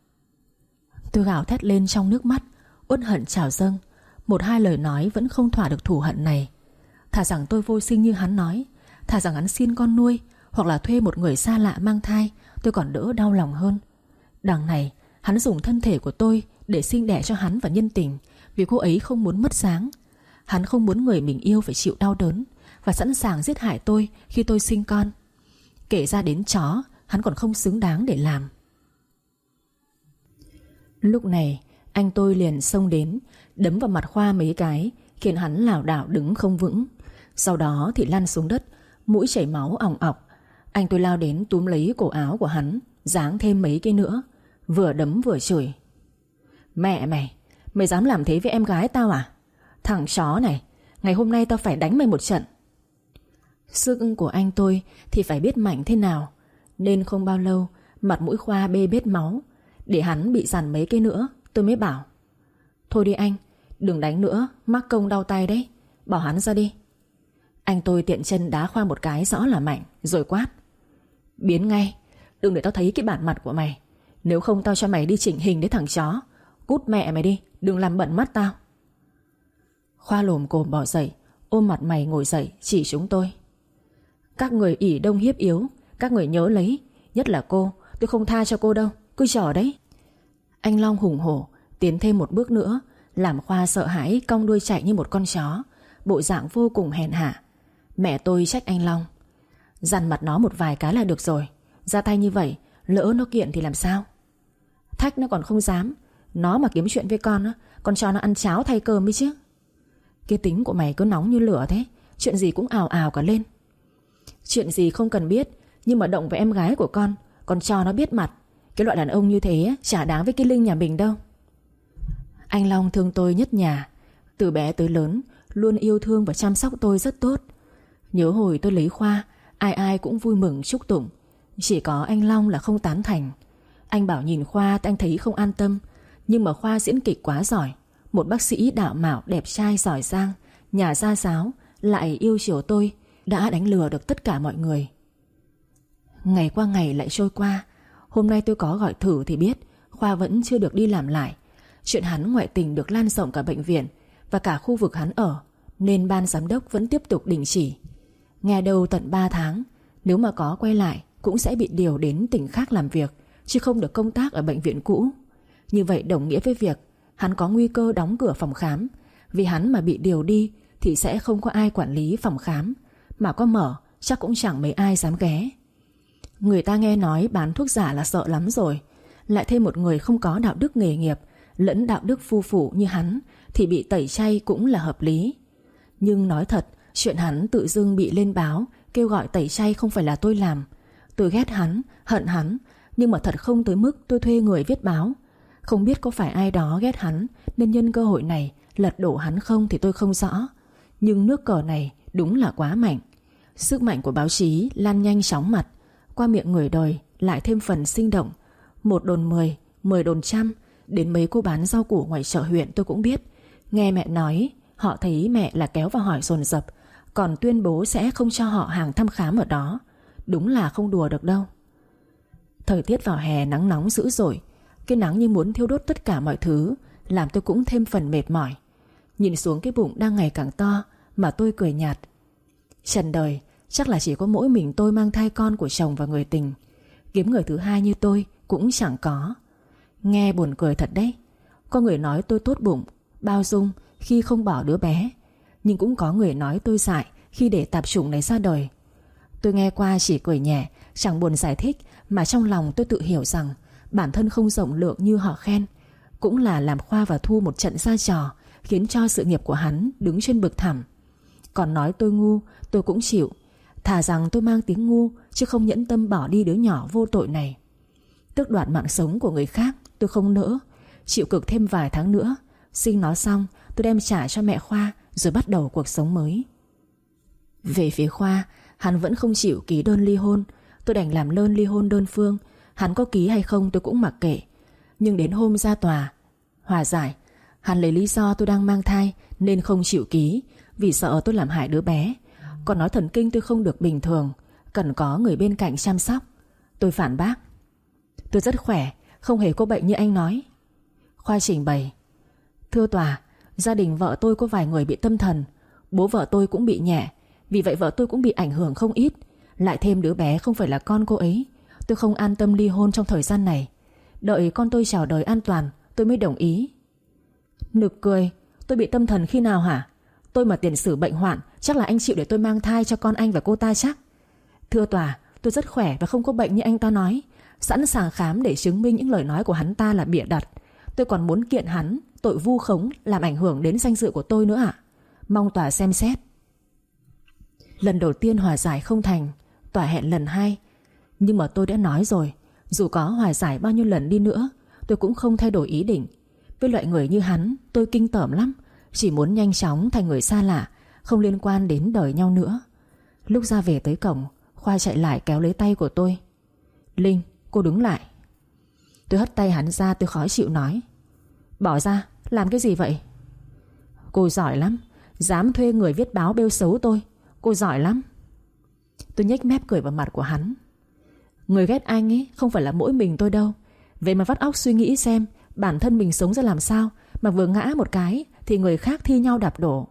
Tôi gào thét lên trong nước mắt, uất hận trào dâng. Một hai lời nói vẫn không thỏa được thù hận này. Thà rằng tôi vô sinh như hắn nói, thà rằng hắn xin con nuôi, hoặc là thuê một người xa lạ mang thai, tôi còn đỡ đau lòng hơn. Đằng này hắn dùng thân thể của tôi để sinh đẻ cho hắn và nhân tình, vì cô ấy không muốn mất dáng. Hắn không muốn người mình yêu phải chịu đau đớn, và sẵn sàng giết hại tôi khi tôi sinh con. Kể ra đến chó hắn còn không xứng đáng để làm. Lúc này anh tôi liền xông đến, đấm vào mặt Khoa mấy cái, khiến hắn lảo đảo đứng không vững. Sau đó thì lăn xuống đất, mũi chảy máu ỏng ọc. Anh tôi lao đến túm lấy cổ áo của hắn, giáng thêm mấy cái nữa, vừa đấm vừa chửi. Mẹ mày dám làm thế với em gái tao à? Thằng chó này, ngày hôm nay tao phải đánh mày một trận. Sức của anh tôi thì phải biết mạnh thế nào, nên không bao lâu mặt mũi Khoa bê bết máu. Để hắn bị dằn mấy cái nữa, tôi mới bảo: thôi đi anh, đừng đánh nữa, mắc công đau tay đấy, bỏ hắn ra đi. Anh tôi tiện chân đá Khoa một cái rõ là mạnh, rồi quát: biến ngay, đừng để tao thấy cái bản mặt của mày. Nếu không tao cho mày đi chỉnh hình đấy thằng chó. Cút mẹ mày đi, đừng làm bận mắt tao. Khoa lồm cồm bỏ dậy, ôm mặt mày ngồi dậy chỉ chúng tôi: các người ỷ đông hiếp yếu, các người nhớ lấy, nhất là cô, tôi không tha cho cô đâu, cứ chờ đấy. Anh Long hùng hổ tiến thêm một bước nữa, làm Khoa sợ hãi cong đuôi chạy như một con chó, bộ dạng vô cùng hèn hạ. Mẹ tôi trách anh Long: dằn mặt nó một vài cái là được rồi, ra tay như vậy lỡ nó kiện thì làm sao? Thách nó còn không dám, nó mà kiếm chuyện với con á, con cho nó ăn cháo thay cơm ấy chứ. Cái tính của mày cứ nóng như lửa thế, chuyện gì cũng ào ào cả lên. Chuyện gì không cần biết, nhưng mà động với em gái của con cho nó biết mặt. Cái loại đàn ông như thế chả đáng với cái Linh nhà mình đâu. Anh Long thương tôi nhất nhà, từ bé tới lớn luôn yêu thương và chăm sóc tôi rất tốt. Nhớ hồi tôi lấy Khoa, ai ai cũng vui mừng chúc tụng, chỉ có anh Long là không tán thành. Anh bảo nhìn Khoa thì anh thấy không an tâm, nhưng mà Khoa diễn kịch quá giỏi, một bác sĩ đạo mạo đẹp trai giỏi giang, nhà gia giáo, lại yêu chiều tôi, đã đánh lừa được tất cả mọi người. Ngày qua ngày lại trôi qua. Hôm nay tôi có gọi thử thì biết Khoa vẫn chưa được đi làm lại. Chuyện hắn ngoại tình được lan rộng cả bệnh viện và cả khu vực hắn ở, nên ban giám đốc vẫn tiếp tục đình chỉ. Nghe đâu tận 3 tháng, nếu mà có quay lại cũng sẽ bị điều đến tỉnh khác làm việc, chứ không được công tác ở bệnh viện cũ. Như vậy đồng nghĩa với việc hắn có nguy cơ đóng cửa phòng khám. Vì hắn mà bị điều đi thì sẽ không có ai quản lý phòng khám, mà có mở chắc cũng chẳng mấy ai dám ghé. Người ta nghe nói bán thuốc giả là sợ lắm rồi, lại thêm một người không có đạo đức nghề nghiệp lẫn đạo đức phu phụ như hắn thì bị tẩy chay cũng là hợp lý. Nhưng nói thật, chuyện hắn tự dưng bị lên báo kêu gọi tẩy chay không phải là tôi làm. Tôi ghét hắn, hận hắn, nhưng mà thật không tới mức tôi thuê người viết báo. Không biết có phải ai đó ghét hắn nên nhân cơ hội này lật đổ hắn không thì tôi không rõ. Nhưng nước cờ này đúng là quá mạnh. Sức mạnh của báo chí lan nhanh chóng mặt, qua miệng người đời lại thêm phần sinh động. 1 đồn 10, 10 đồn trăm. Đến mấy cô bán rau củ ngoài chợ huyện tôi cũng biết. Nghe mẹ nói, họ thấy mẹ là kéo vào hỏi dồn dập, còn tuyên bố sẽ không cho họ hàng thăm khám ở đó. Đúng là không đùa được đâu. Thời tiết vào hè nắng nóng dữ dội, cái nắng như muốn thiêu đốt tất cả mọi thứ, làm tôi cũng thêm phần mệt mỏi. Nhìn xuống cái bụng đang ngày càng to mà tôi cười nhạt. Trần đời chắc là chỉ có mỗi mình tôi mang thai con của chồng và người tình. Kiếm người thứ hai như tôi cũng chẳng có. Nghe buồn cười thật đấy. Có người nói tôi tốt bụng, bao dung khi không bỏ đứa bé, nhưng cũng có người nói tôi dại khi để tạp chủng này ra đời. Tôi nghe qua chỉ cười nhẹ, chẳng buồn giải thích, mà trong lòng tôi tự hiểu rằng bản thân không rộng lượng như họ khen. Cũng là làm Khoa và Thu một trận ra trò, khiến cho sự nghiệp của hắn đứng trên bực thẳm. Còn nói tôi ngu, tôi cũng chịu. Thà rằng tôi mang tiếng ngu, chứ không nhẫn tâm bỏ đi đứa nhỏ vô tội này. Tước đoạt mạng sống của người khác tôi không nỡ. Chịu cực thêm vài tháng nữa, sinh nó xong tôi đem trả cho mẹ Khoa, rồi bắt đầu cuộc sống mới. Về phía Khoa, hắn vẫn không chịu ký đơn ly hôn. Tôi đành làm đơn ly hôn đơn phương. Hắn có ký hay không tôi cũng mặc kệ. Nhưng đến hôm ra tòa hòa giải, hắn lấy lý do tôi đang mang thai nên không chịu ký, vì sợ tôi làm hại đứa bé. Còn nói thần kinh tôi không được bình thường, cần có người bên cạnh chăm sóc. Tôi phản bác: tôi rất khỏe, không hề có bệnh như anh nói. Khoa trình bày: thưa tòa, gia đình vợ tôi có vài người bị tâm thần. Bố vợ tôi cũng bị nhẹ, vì vậy vợ tôi cũng bị ảnh hưởng không ít. Lại thêm đứa bé không phải là con cô ấy. Tôi không an tâm ly hôn trong thời gian này. Đợi con tôi chào đời an toàn tôi mới đồng ý. Nực cười, tôi bị tâm thần khi nào hả? Tôi mà tiền sử bệnh hoạn, chắc là anh chịu để tôi mang thai cho con anh và cô ta chắc. Thưa tòa, tôi rất khỏe và không có bệnh như anh ta nói. Sẵn sàng khám để chứng minh những lời nói của hắn ta là bịa đặt. Tôi còn muốn kiện hắn tội vu khống làm ảnh hưởng đến danh dự của tôi nữa ạ. Mong tòa xem xét. Lần đầu tiên hòa giải không thành, tòa hẹn lần 2. Nhưng mà tôi đã nói rồi, dù có hòa giải bao nhiêu lần đi nữa, tôi cũng không thay đổi ý định. Với loại người như hắn, tôi kinh tởm lắm. Chỉ muốn nhanh chóng thành người xa lạ, không liên quan đến đời nhau nữa. Lúc ra về tới cổng, Khoa chạy lại kéo lấy tay của tôi. Linh, cô đứng lại. Tôi hất tay hắn ra, tôi khó chịu nói. Bỏ ra, làm cái gì vậy? Cô giỏi lắm, dám thuê người viết báo bêu xấu tôi. Cô giỏi lắm. Tôi nhếch mép cười vào mặt của hắn. Người ghét anh ấy không phải là mỗi mình tôi đâu. Vậy mà vắt óc suy nghĩ xem bản thân mình sống ra làm sao mà vừa ngã một cái thì người khác thi nhau đạp đổ.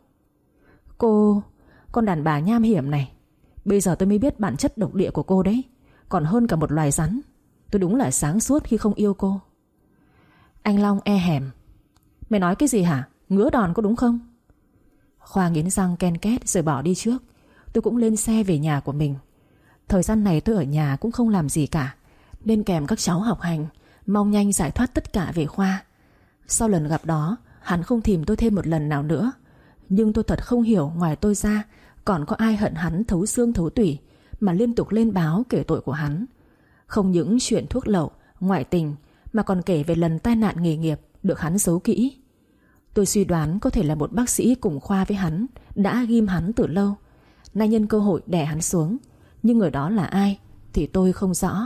Con đàn bà nham hiểm này. Bây giờ tôi mới biết bản chất độc địa của cô đấy. Còn hơn cả một loài rắn. Tôi đúng là sáng suốt khi không yêu cô. Anh Long e hèm. Mày nói cái gì hả? Ngứa đòn có đúng không? Khoa nghiến răng ken két rồi bỏ đi trước. Tôi cũng lên xe về nhà của mình. Thời gian này tôi ở nhà cũng không làm gì cả, nên kèm các cháu học hành, mong nhanh giải thoát tất cả về Khoa. Sau lần gặp đó, hắn không thìm tôi thêm một lần nào nữa. Nhưng tôi thật không hiểu ngoài tôi ra còn có ai hận hắn thấu xương thấu tủy mà liên tục lên báo kể tội của hắn. Không những chuyện thuốc lậu, ngoại tình mà còn kể về lần tai nạn nghề nghiệp được hắn giấu kỹ. Tôi suy đoán có thể là một bác sĩ cùng khoa với hắn đã ghim hắn từ lâu, nay nhân cơ hội đè hắn xuống. Nhưng người đó là ai thì tôi không rõ.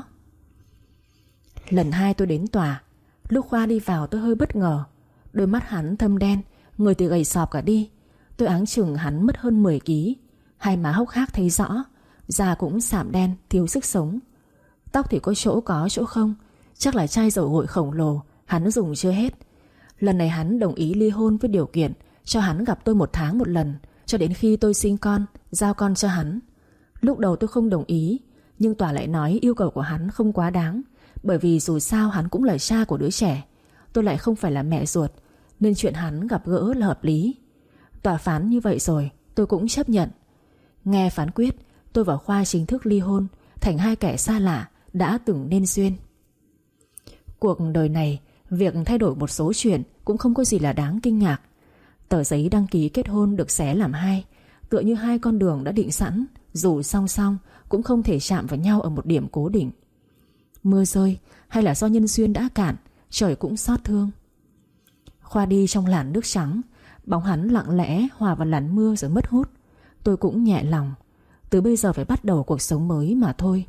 Lần 2 tôi đến tòa. Lúc Khoa đi vào tôi hơi bất ngờ. Đôi mắt hắn thâm đen, người thì gầy sọp cả đi. Tôi áng chừng hắn mất hơn 10 ký. Hai má hốc hác thấy rõ, da cũng sạm đen, thiếu sức sống. Tóc thì có chỗ không. Chắc là chai dầu gội khổng lồ hắn dùng chưa hết. Lần này hắn đồng ý ly hôn với điều kiện cho hắn gặp tôi 1 tháng một lần, cho đến khi tôi sinh con, giao con cho hắn. Lúc đầu tôi không đồng ý, nhưng tòa lại nói yêu cầu của hắn không quá đáng, bởi vì dù sao hắn cũng là cha của đứa trẻ, tôi lại không phải là mẹ ruột, nên chuyện hắn gặp gỡ là hợp lý. Tòa phán như vậy rồi, tôi cũng chấp nhận. Nghe phán quyết, tôi và Khoa chính thức ly hôn, thành 2 kẻ xa lạ đã từng nên duyên. Cuộc đời này, việc thay đổi một số chuyện cũng không có gì là đáng kinh ngạc. Tờ giấy đăng ký kết hôn được xé làm 2, tựa như 2 con đường đã định sẵn, dù song song cũng không thể chạm vào nhau ở một điểm cố định. Mưa rơi hay là do nhân duyên đã cạn, trời cũng xót thương. Khoa đi trong làn nước trắng, bóng hắn lặng lẽ hòa vào làn mưa rồi mất hút. Tôi cũng nhẹ lòng. Từ bây giờ phải bắt đầu cuộc sống mới mà thôi.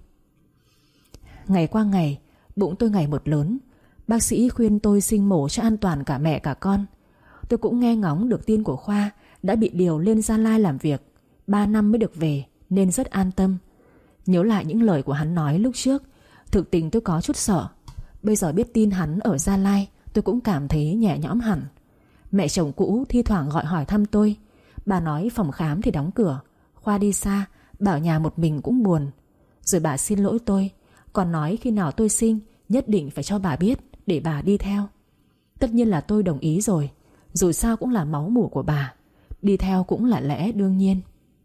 Ngày qua ngày, bụng tôi ngày một lớn. Bác sĩ khuyên tôi sinh mổ cho an toàn cả mẹ cả con. Tôi cũng nghe ngóng được tin của Khoa đã bị điều lên Gia Lai làm việc, 3 năm mới được về, nên rất an tâm. Nhớ lại những lời của hắn nói lúc trước, thực tình tôi có chút sợ. Bây giờ biết tin hắn ở Gia Lai, tôi cũng cảm thấy nhẹ nhõm hẳn. Mẹ chồng cũ thi thoảng gọi hỏi thăm tôi. Bà nói phòng khám thì đóng cửa, Khoa đi xa, bảo nhà một mình cũng buồn. Rồi bà xin lỗi tôi, còn nói khi nào tôi sinh nhất định phải cho bà biết để bà đi theo. Tất nhiên là tôi đồng ý rồi, dù sao cũng là máu mủ của bà, đi theo cũng là lẽ đương nhiên.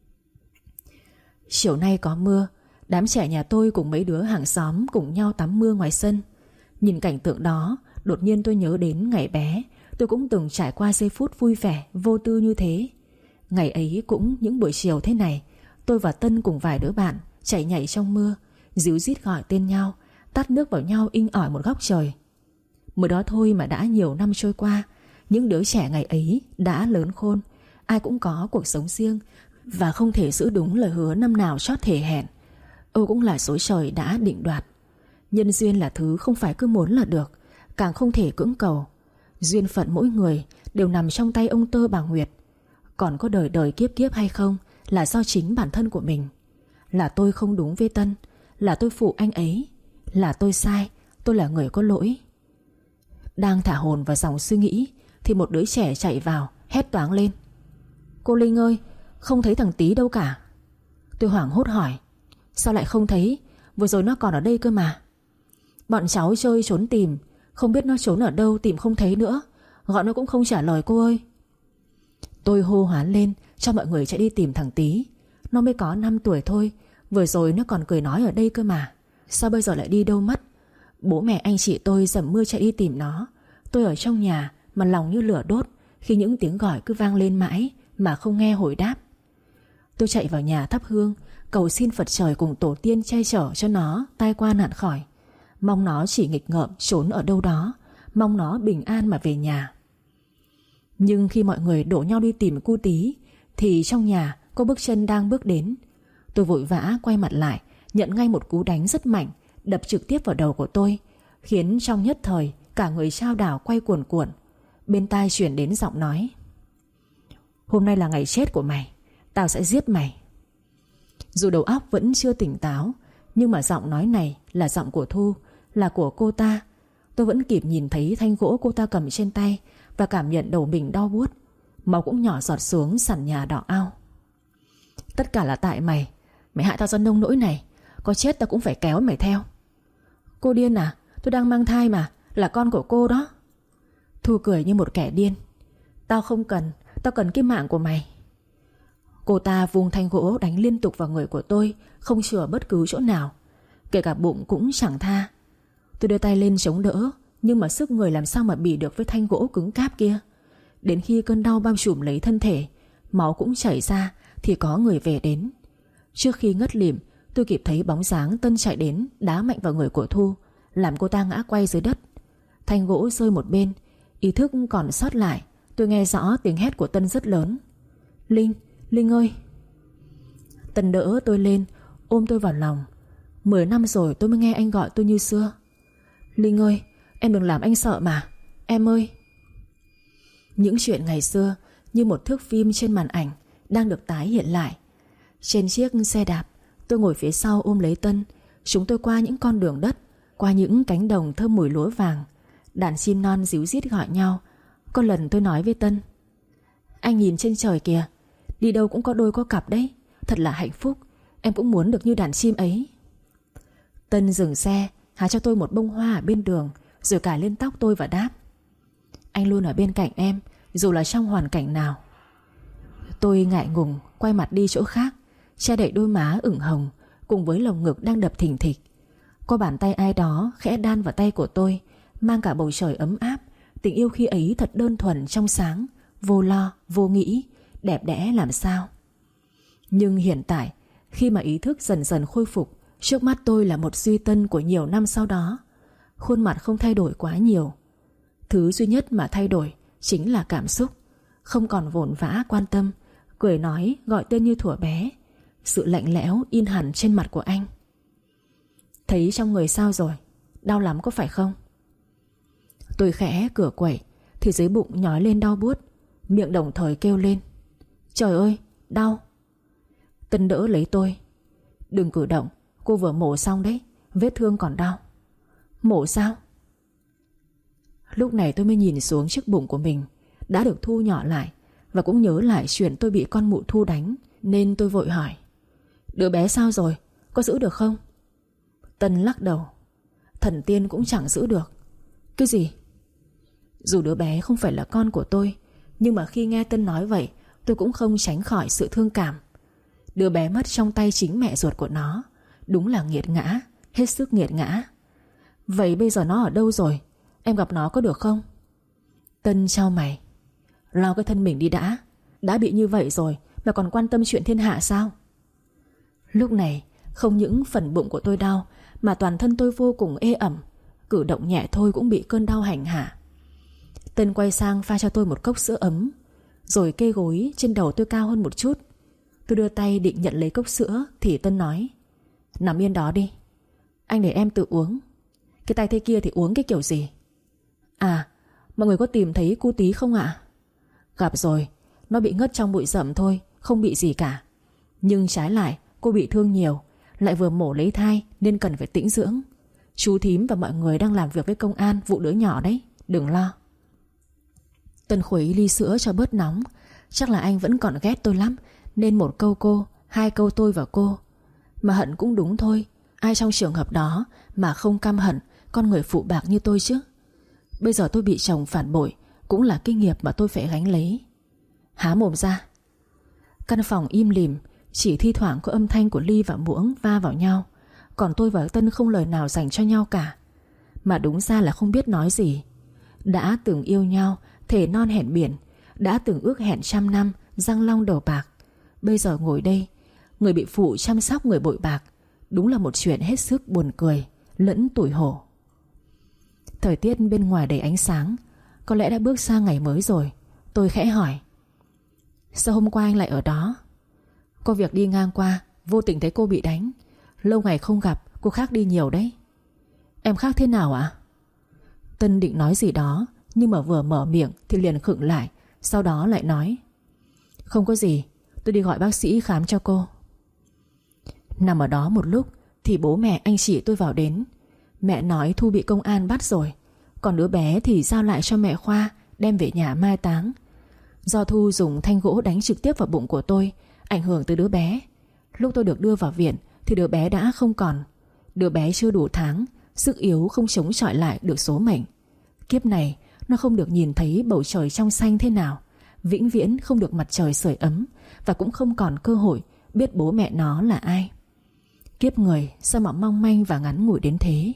Chiều nay có mưa, đám trẻ nhà tôi cùng mấy đứa hàng xóm cùng nhau tắm mưa ngoài sân. Nhìn cảnh tượng đó, đột nhiên tôi nhớ đến ngày bé tôi cũng từng trải qua giây phút vui vẻ vô tư như thế. Ngày ấy cũng những buổi chiều thế này, tôi và Tân cùng vài đứa bạn chạy nhảy trong mưa, díu dít gọi tên nhau, tát nước vào nhau inh ỏi một góc trời. Mới đó thôi mà đã nhiều năm trôi qua, những đứa trẻ ngày ấy đã lớn khôn, ai cũng có cuộc sống riêng và không thể giữ đúng lời hứa năm nào chót thể hẹn. Âu cũng là số trời đã định đoạt. Nhân duyên là thứ không phải cứ muốn là được, càng không thể cưỡng cầu. Duyên phận mỗi người đều nằm trong tay ông Tơ bà Nguyệt. Còn có đời đời kiếp kiếp hay không là do chính bản thân của mình. Là tôi không đúng với Tân, là tôi phụ anh ấy, là tôi sai, tôi là người có lỗi. Đang thả hồn vào dòng suy nghĩ thì một đứa trẻ chạy vào hét toáng lên: Cô Linh ơi, không thấy thằng Tí đâu cả. Tôi hoảng hốt hỏi: Sao lại không thấy? Vừa rồi nó còn ở đây cơ mà. Bọn cháu chơi trốn tìm, không biết nó trốn ở đâu, tìm không thấy nữa, gọi nó cũng không trả lời cô ơi. Tôi hô hoán lên cho mọi người chạy đi tìm thằng Tí. Nó mới có 5 tuổi thôi, vừa rồi nó còn cười nói ở đây cơ mà. Sao bây giờ lại đi đâu mất? Bố mẹ anh chị tôi dầm mưa chạy đi tìm nó. Tôi ở trong nhà mà lòng như lửa đốt khi những tiếng gọi cứ vang lên mãi mà không nghe hồi đáp. Tôi chạy vào nhà thắp hương, cầu xin Phật trời cùng tổ tiên che chở cho nó tai qua nạn khỏi. Mong nó chỉ nghịch ngợm trốn ở đâu đó, mong nó bình an mà về nhà. Nhưng khi mọi người đổ nhau đi tìm cu tí thì trong nhà có bước chân đang bước đến. Tôi vội vã quay mặt lại, nhận ngay một cú đánh rất mạnh đập trực tiếp vào đầu của tôi, khiến trong nhất thời cả người chao đảo quay cuồn cuộn. Bên tai truyền đến giọng nói: "Hôm nay là ngày chết của mày, tao sẽ giết mày." Dù đầu óc vẫn chưa tỉnh táo, nhưng mà giọng nói này là giọng của Thu, là của cô ta. Tôi vẫn kịp nhìn thấy thanh gỗ cô ta cầm trên tay và cảm nhận đầu mình đau buốt. Máu cũng nhỏ giọt xuống sàn nhà đỏ ao. "Tất cả là tại mày. Mày hại tao ra nông nỗi này. Có chết tao cũng phải kéo mày theo." "Cô điên à? Tôi đang mang thai mà. Là con của cô đó." Thu cười như một kẻ điên. "Tao không cần. Tao cần cái mạng của mày." Cô ta vung thanh gỗ đánh liên tục vào người của tôi, không chừa bất cứ chỗ nào, kể cả bụng cũng chẳng tha. Tôi đưa tay lên chống đỡ, nhưng mà sức người làm sao mà bì được với thanh gỗ cứng cáp kia. Đến khi cơn đau bao trùm lấy thân thể, máu cũng chảy ra, thì có người về đến. Trước khi ngất lịm, tôi kịp thấy bóng dáng Tân chạy đến, đá mạnh vào người của Thu, làm cô ta ngã quay dưới đất. Thanh gỗ rơi một bên, ý thức còn sót lại. Tôi nghe rõ tiếng hét của Tân rất lớn: "Linh, Linh ơi!" Tân đỡ tôi lên, ôm tôi vào lòng. 10 năm rồi tôi mới nghe anh gọi tôi như xưa. "Linh ơi, em đừng làm anh sợ mà, em ơi." Những chuyện ngày xưa như một thước phim trên màn ảnh đang được tái hiện lại. Trên chiếc xe đạp, tôi ngồi phía sau ôm lấy Tân. Chúng tôi qua những con đường đất, qua những cánh đồng thơm mùi lúa vàng. Đàn chim non ríu rít gọi nhau. Có lần tôi nói với Tân: "Anh nhìn trên trời kìa, đi đâu cũng có đôi có cặp đấy. Thật là hạnh phúc. Em cũng muốn được như đàn chim ấy." Tân dừng xe, hái cho tôi một bông hoa ở bên đường, rồi cài lên tóc tôi và đáp: "Anh luôn ở bên cạnh em, dù là trong hoàn cảnh nào." Tôi ngại ngùng quay mặt đi chỗ khác, che đậy đôi má ửng hồng cùng với lồng ngực đang đập thình thịch. Có bàn tay ai đó khẽ đan vào tay của tôi, mang cả bầu trời ấm áp. Tình yêu khi ấy thật đơn thuần trong sáng, vô lo, vô nghĩ, đẹp đẽ làm sao. Nhưng hiện tại, khi mà ý thức dần dần khôi phục, trước mắt tôi là một Duy Tân của nhiều năm sau đó. Khuôn mặt không thay đổi quá nhiều. Thứ duy nhất mà thay đổi chính là cảm xúc. Không còn vồn vã quan tâm, cười nói, gọi tên như thuở bé. Sự lạnh lẽo in hẳn trên mặt của anh. "Thấy trong người sao rồi? Đau lắm có phải không?" Tôi khẽ cửa quẩy thì dưới bụng nhói lên đau buốt, miệng đồng thời kêu lên: "Trời ơi, đau!" Tân đỡ lấy tôi: "Đừng cử động, cô vừa mổ xong đấy, vết thương còn đau." "Mổ sao?" Lúc này tôi mới nhìn xuống chiếc bụng của mình đã được thu nhỏ lại, và cũng nhớ lại chuyện tôi bị con mụ Thu đánh, nên tôi vội hỏi: "Đứa bé sao rồi? Có giữ được không?" Tân lắc đầu: "Thần tiên cũng chẳng giữ được." "Cái gì?" Dù đứa bé không phải là con của tôi, nhưng mà khi nghe Tân nói vậy, tôi cũng không tránh khỏi sự thương cảm. Đứa bé mất trong tay chính mẹ ruột của nó, đúng là nghiệt ngã, hết sức nghiệt ngã. "Vậy bây giờ nó ở đâu rồi? Em gặp nó có được không?" Tân chau mày: "Lo cái thân mình đi đã. Đã bị như vậy rồi mà còn quan tâm chuyện thiên hạ sao?" Lúc này không những phần bụng của tôi đau, mà toàn thân tôi vô cùng ê ẩm. Cử động nhẹ thôi cũng bị cơn đau hành hạ. Tân quay sang pha cho tôi một cốc sữa ấm, rồi kê gối trên đầu tôi cao hơn một chút. Tôi đưa tay định nhận lấy cốc sữa thì Tân nói: "Nằm yên đó đi, anh để em tự uống." "Cái tay thế kia thì uống cái kiểu gì?" "À, mọi người có tìm thấy cu tí không ạ?" "Gặp rồi, nó bị ngất trong bụi rậm thôi, không bị gì cả. Nhưng trái lại cô bị thương nhiều, lại vừa mổ lấy thai nên cần phải tĩnh dưỡng. Chú thím và mọi người đang làm việc với công an vụ đứa nhỏ đấy, đừng lo." Tân khuấy ly sữa cho bớt nóng. Chắc là anh vẫn còn ghét tôi lắm, nên một câu cô, hai câu tôi và cô. Mà hận cũng đúng thôi, ai trong trường hợp đó mà không căm hận con người phụ bạc như tôi chứ. Bây giờ tôi bị chồng phản bội cũng là kinh nghiệm mà tôi phải gánh lấy. Há mồm ra. Căn phòng im lìm, chỉ thi thoảng có âm thanh của ly và muỗng va vào nhau. Còn tôi và Tân không lời nào dành cho nhau cả. Mà đúng ra là không biết nói gì. Đã từng yêu nhau, thề non hẹn biển, đã từng ước hẹn 100 năm răng long đầu bạc. Bây giờ ngồi đây, người bị phụ chăm sóc người bội bạc. Đúng là một chuyện hết sức buồn cười lẫn tủi hổ. Thời tiết bên ngoài đầy ánh sáng, có lẽ đã bước sang ngày mới rồi. Tôi khẽ hỏi: sao hôm qua anh lại ở đó? Có việc đi ngang qua, vô tình thấy cô bị đánh. Lâu ngày không gặp, cô khác đi nhiều đấy. Em khác thế nào ạ? Tân định nói gì đó, nhưng mà vừa mở miệng thì liền khựng lại. Sau đó lại nói: không có gì, tôi đi gọi bác sĩ khám cho cô. Nằm ở đó một lúc thì bố mẹ anh chị tôi vào đến. Mẹ nói Thu bị công an bắt rồi, còn đứa bé thì giao lại cho mẹ Khoa đem về nhà mai táng. Do Thu dùng thanh gỗ đánh trực tiếp vào bụng của tôi, ảnh hưởng tới đứa bé. Lúc tôi được đưa vào viện thì đứa bé đã không còn. Đứa bé chưa đủ tháng, sức yếu không chống chọi lại được số mệnh. Kiếp này nó không được nhìn thấy bầu trời trong xanh thế nào, vĩnh viễn không được mặt trời sưởi ấm, và cũng không còn cơ hội biết bố mẹ nó là ai. Kiếp người sao mà mong manh và ngắn ngủi đến thế.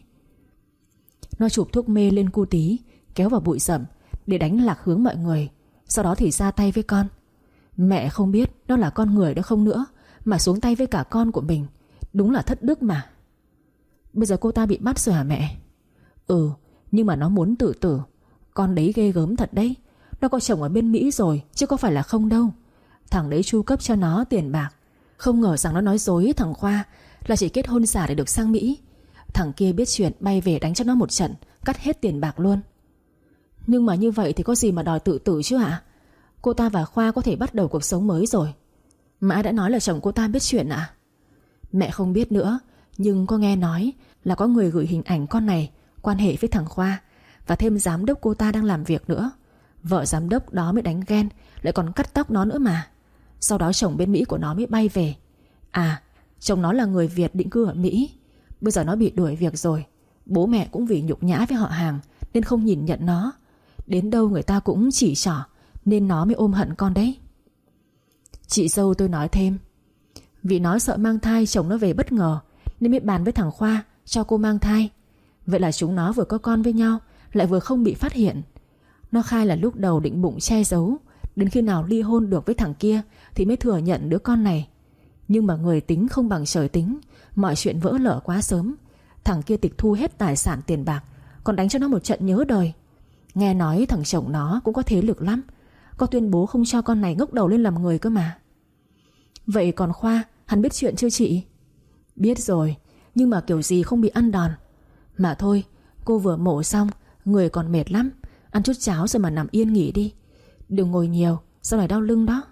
Nó chụp thuốc mê lên cu tí, kéo vào bụi rậm để đánh lạc hướng mọi người. Sau đó thì ra tay với con. Mẹ không biết đó là con người đó không nữa, mà xuống tay với cả con của mình. Đúng là thất đức mà. Bây giờ cô ta bị bắt rồi hả mẹ? Ừ, nhưng mà nó muốn tự tử. Con đấy ghê gớm thật đấy. Nó có chồng ở bên Mỹ rồi, chứ có phải là không đâu. Thằng đấy chu cấp cho nó tiền bạc. Không ngờ rằng nó nói dối thằng Khoa là chỉ kết hôn giả để được sang Mỹ. Thằng kia biết chuyện bay về đánh cho nó một trận, cắt hết tiền bạc luôn. Nhưng mà như vậy thì có gì mà đòi tự tử chứ hả? Cô ta và Khoa có thể bắt đầu cuộc sống mới rồi. Mà ai đã nói là chồng cô ta biết chuyện à? Mẹ không biết nữa, nhưng có nghe nói là có người gửi hình ảnh con này quan hệ với thằng Khoa, và thêm giám đốc cô ta đang làm việc nữa. Vợ giám đốc đó mới đánh ghen, lại còn cắt tóc nó nữa mà. Sau đó chồng bên Mỹ của nó mới bay về. À, chồng nó là người Việt định cư ở Mỹ. Bây giờ nó bị đuổi việc rồi. Bố mẹ cũng vì nhục nhã với họ hàng nên không nhìn nhận nó. Đến đâu người ta cũng chỉ trỏ, nên nó mới ôm hận con đấy. Chị dâu tôi nói thêm: vì nó sợ mang thai chồng nó về bất ngờ, nên mới bàn với thằng Khoa cho cô mang thai. Vậy là chúng nó vừa có con với nhau, lại vừa không bị phát hiện. Nó khai là lúc đầu định bụng che giấu, đến khi nào ly hôn được với thằng kia thì mới thừa nhận đứa con này. Nhưng mà người tính không bằng trời tính, mọi chuyện vỡ lở quá sớm. Thằng kia tịch thu hết tài sản tiền bạc, còn đánh cho nó một trận nhớ đời. Nghe nói thằng chồng nó cũng có thế lực lắm, có tuyên bố không cho con này ngóc đầu lên làm người cơ mà. Vậy còn Khoa, hắn biết chuyện chưa chị? Biết rồi, nhưng mà kiểu gì không bị ăn đòn. Mà thôi, cô vừa mổ xong, người còn mệt lắm. Ăn chút cháo rồi mà nằm yên nghỉ đi. Đừng ngồi nhiều, sau này đau lưng đó.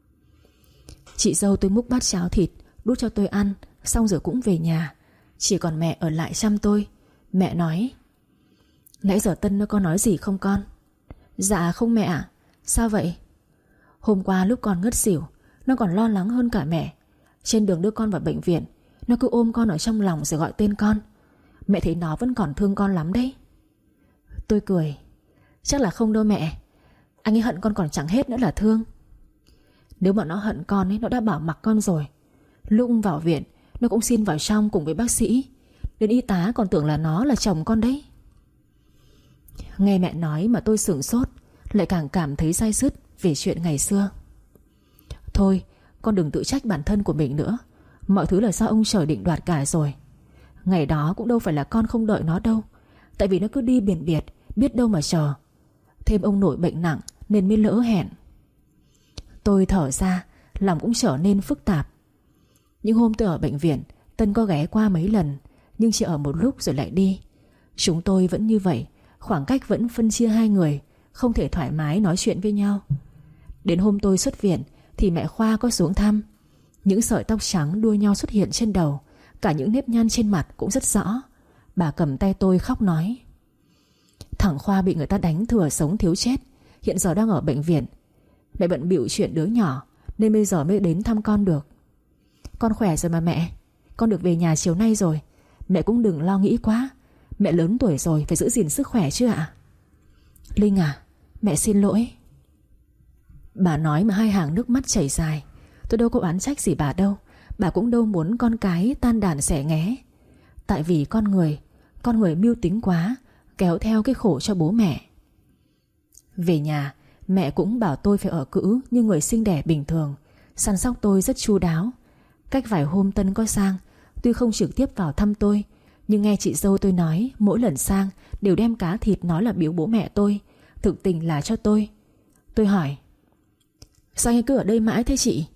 Chị dâu tôi múc bát cháo thịt đút cho tôi ăn, xong rồi cũng về nhà. Chỉ còn mẹ ở lại chăm tôi. Mẹ nói: nãy giờ Tân nó có nói gì không con? Dạ không mẹ ạ. Sao vậy? Hôm qua lúc con ngất xỉu, nó còn lo lắng hơn cả mẹ. Trên đường đưa con vào bệnh viện, nó cứ ôm con ở trong lòng rồi gọi tên con. Mẹ thấy nó vẫn còn thương con lắm đấy. Tôi cười: chắc là không đâu mẹ. Anh ấy hận con còn chẳng hết nữa là thương. Nếu mà nó hận con ấy, nó đã bảo mặc con rồi. Lúc vào viện, nó cũng xin vào trong cùng với bác sĩ. Đến y tá còn tưởng là nó là chồng con đấy. Nghe mẹ nói mà tôi sửng sốt, lại càng cảm thấy day dứt về chuyện ngày xưa. Thôi, con đừng tự trách bản thân của mình nữa. Mọi thứ là do ông trời định đoạt cả rồi. Ngày đó cũng đâu phải là con không đợi nó đâu. Tại vì nó cứ đi biển biệt, biết đâu mà chờ. Thêm ông nội bệnh nặng nên mới lỡ hẹn. Tôi thở ra, lòng cũng trở nên phức tạp. Những hôm tôi ở bệnh viện, Tân có ghé qua mấy lần, nhưng chỉ ở một lúc rồi lại đi. Chúng tôi vẫn như vậy, khoảng cách vẫn phân chia hai người, không thể thoải mái nói chuyện với nhau. Đến hôm tôi xuất viện thì mẹ Khoa có xuống thăm. Những sợi tóc trắng đua nhau xuất hiện trên đầu, cả những nếp nhăn trên mặt cũng rất rõ. Bà cầm tay tôi khóc nói: thằng Khoa bị người ta đánh thừa sống thiếu chết, hiện giờ đang ở bệnh viện. Mẹ bận bịu chuyện đứa nhỏ nên bây giờ mới đến thăm con được. Con khỏe rồi mà mẹ. Con được về nhà chiều nay rồi. Mẹ cũng đừng lo nghĩ quá. Mẹ lớn tuổi rồi, phải giữ gìn sức khỏe chứ ạ. Linh à, mẹ xin lỗi. Bà nói mà hai hàng nước mắt chảy dài. Tôi đâu có oán trách gì bà đâu. Bà cũng đâu muốn con cái tan đàn xẻ nghé. Tại vì con người mưu tính quá, kéo theo cái khổ cho bố mẹ. Về nhà, mẹ cũng bảo tôi phải ở cữ như người sinh đẻ bình thường, săn sóc tôi rất chu đáo. Cách vài hôm Tân có sang, tuy không trực tiếp vào thăm tôi, nhưng nghe chị dâu tôi nói mỗi lần sang đều đem cá thịt nói là biếu bố mẹ tôi, thực tình là cho tôi. Tôi hỏi: sao anh cứ ở đây mãi thế chị?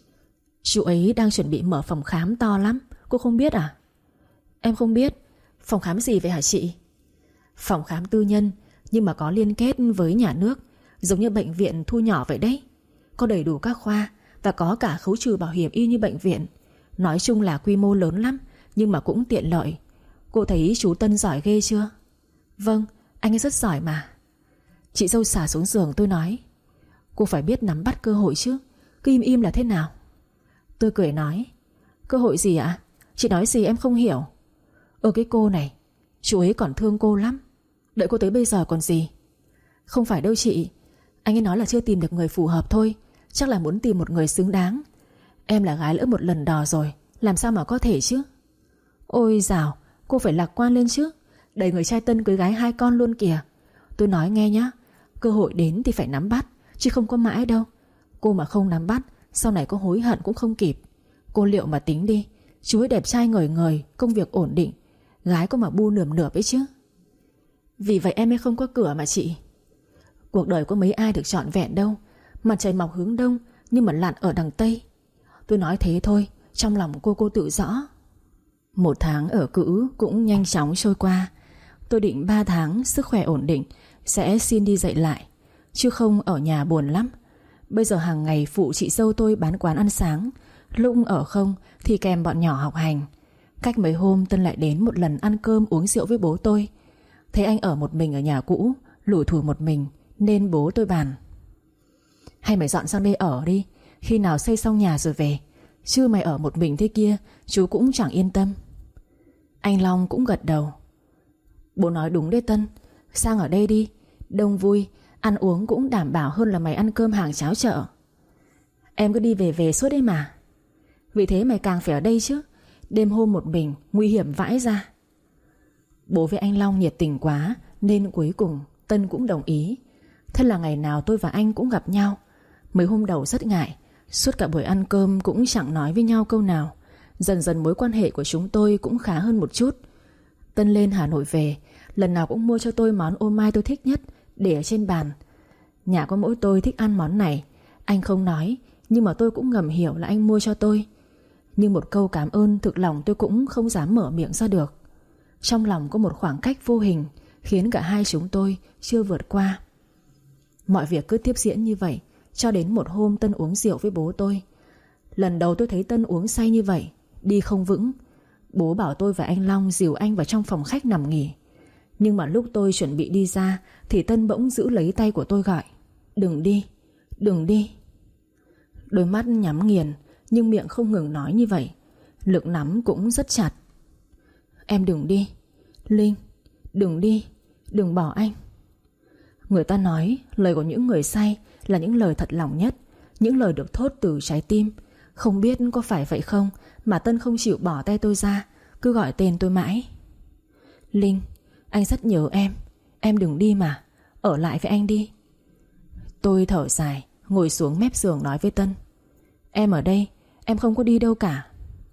Chú ấy đang chuẩn bị mở phòng khám to lắm, cô không biết à? Em không biết. Phòng khám gì vậy hả chị? Phòng khám tư nhân, nhưng mà có liên kết với nhà nước, giống như bệnh viện thu nhỏ vậy đấy. Có đầy đủ các khoa và có cả khấu trừ bảo hiểm y như bệnh viện. Nói chung là quy mô lớn lắm, nhưng mà cũng tiện lợi. Cô thấy chú Tân giỏi ghê chưa? Vâng, anh ấy rất giỏi mà. Chị dâu xả xuống giường. Tôi nói: cô phải biết nắm bắt cơ hội chứ, cứ im im là thế nào? Tôi cười nói: cơ hội gì ạ? Chị nói gì em không hiểu. Cái cô này, chú ấy còn thương cô lắm. Đợi cô tới bây giờ còn gì. Không phải đâu chị, anh ấy nói là chưa tìm được người phù hợp thôi. Chắc là muốn tìm một người xứng đáng. Em là gái lỡ một lần đò rồi, làm sao mà có thể chứ. Ôi dào, cô phải lạc quan lên chứ. Đầy người trai Tân cưới gái 2 con luôn kìa. Tôi nói nghe nhá, cơ hội đến thì phải nắm bắt, chứ không có mãi đâu. Cô mà không nắm bắt, sau này có hối hận cũng không kịp. Cô liệu mà tính đi, chú ấy đẹp trai ngời ngời, công việc ổn định, gái có mà bu nườm nượp ấy chứ. Vì vậy em mới không có cửa mà chị. Cuộc đời có mấy ai được trọn vẹn đâu. Mặt trời mọc hướng đông nhưng mà lặn ở đằng tây. Tôi nói thế thôi, trong lòng cô tự rõ. 1 tháng ở cữ cũng nhanh chóng trôi qua. Tôi định 3 tháng sức khỏe ổn định sẽ xin đi dạy lại, chứ không ở nhà buồn lắm. Bây giờ hàng ngày phụ chị dâu tôi bán quán ăn sáng, lúc ở không thì kèm bọn nhỏ học hành. Cách mấy hôm Tân lại đến một lần ăn cơm uống rượu với bố tôi. Thấy anh ở một mình ở nhà cũ, lủi thủi một mình, nên bố tôi bàn: hay mày dọn sang đây ở đi, khi nào xây xong nhà rồi về. Chứ mày ở một mình thế kia, chú cũng chẳng yên tâm. Anh Long cũng gật đầu: bố nói đúng đấy Tân, sang ở đây đi, đông vui, ăn uống cũng đảm bảo hơn là mày ăn cơm hàng cháo chợ. Em cứ đi về suốt đấy mà. Vì thế mày càng phải ở đây chứ, đêm hôm một mình nguy hiểm vãi ra. Bố với anh Long nhiệt tình quá, nên cuối cùng Tân cũng đồng ý. Thế là ngày nào tôi và anh cũng gặp nhau. Mấy hôm đầu rất ngại, suốt cả buổi ăn cơm cũng chẳng nói với nhau câu nào. Dần dần mối quan hệ của chúng tôi cũng khá hơn một chút. Tân lên Hà Nội về, lần nào cũng mua cho tôi món ô mai tôi thích nhất, để ở trên bàn. Nhà có mỗi tôi thích ăn món này. Anh không nói, nhưng mà tôi cũng ngầm hiểu là anh mua cho tôi. Nhưng một câu cảm ơn thực lòng tôi cũng không dám mở miệng ra được. Trong lòng có một khoảng cách vô hình khiến cả hai chúng tôi chưa vượt qua. Mọi việc cứ tiếp diễn như vậy, cho đến một hôm Tân uống rượu với bố tôi. Lần đầu tôi thấy Tân uống say như vậy, đi không vững. Bố bảo tôi và anh Long dìu anh vào trong phòng khách nằm nghỉ. Nhưng mà lúc tôi chuẩn bị đi ra thì Tân bỗng giữ lấy tay của tôi gọi: đừng đi, đừng đi. Đôi mắt nhắm nghiền, nhưng miệng không ngừng nói như vậy. Lực nắm cũng rất chặt. Em đừng đi, Linh, đừng đi, đừng bỏ anh. Người ta nói lời của những người say là những lời thật lòng nhất, những lời được thốt từ trái tim. Không biết có phải vậy không mà Tân không chịu bỏ tay tôi ra, cứ gọi tên tôi mãi. Linh, anh rất nhớ em đừng đi mà, ở lại với anh đi. Tôi thở dài, ngồi xuống mép giường nói với Tân: em ở đây, em không có đi đâu cả.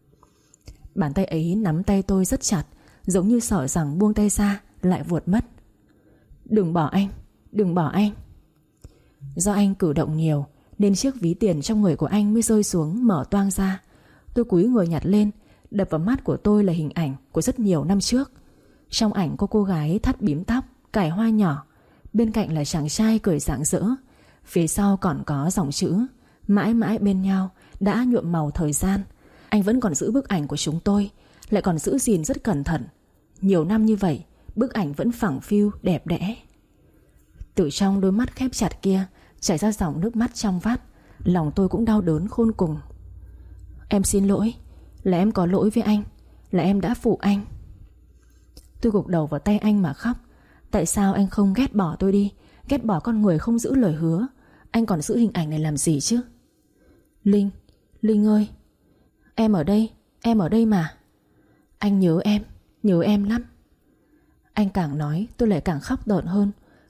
Bàn tay ấy nắm tay tôi rất chặt, giống như sợ rằng buông tay ra lại vụt mất. Đừng bỏ anh, đừng bỏ anh. Do anh cử động nhiều nên chiếc ví tiền trong người của anh mới rơi xuống mở toang ra. Tôi cúi người nhặt lên. Đập vào mắt của tôi là hình ảnh của rất nhiều năm trước. Trong ảnh có cô gái thắt bím tóc, cài hoa nhỏ, bên cạnh là chàng trai cười rạng rỡ. Phía sau còn có dòng chữ: mãi mãi bên nhau, đã nhuộm màu thời gian. Anh vẫn còn giữ bức ảnh của chúng tôi, lại còn giữ gìn rất cẩn thận. Nhiều năm như vậy, bức ảnh vẫn phẳng phiu đẹp đẽ. Từ trong đôi mắt khép chặt kia chảy ra dòng nước mắt trong vắt. Lòng tôi cũng đau đớn khôn cùng. Em xin lỗi, là em có lỗi với anh, là em đã phụ anh. Tôi gục đầu vào tay anh mà khóc. Tại sao anh không ghét bỏ tôi đi, ghét bỏ con người không giữ lời hứa? Anh còn giữ hình ảnh này làm gì chứ? Linh, Linh ơi, em ở đây mà. Anh nhớ em lắm. Anh càng nói tôi lại càng khóc đờn hơn.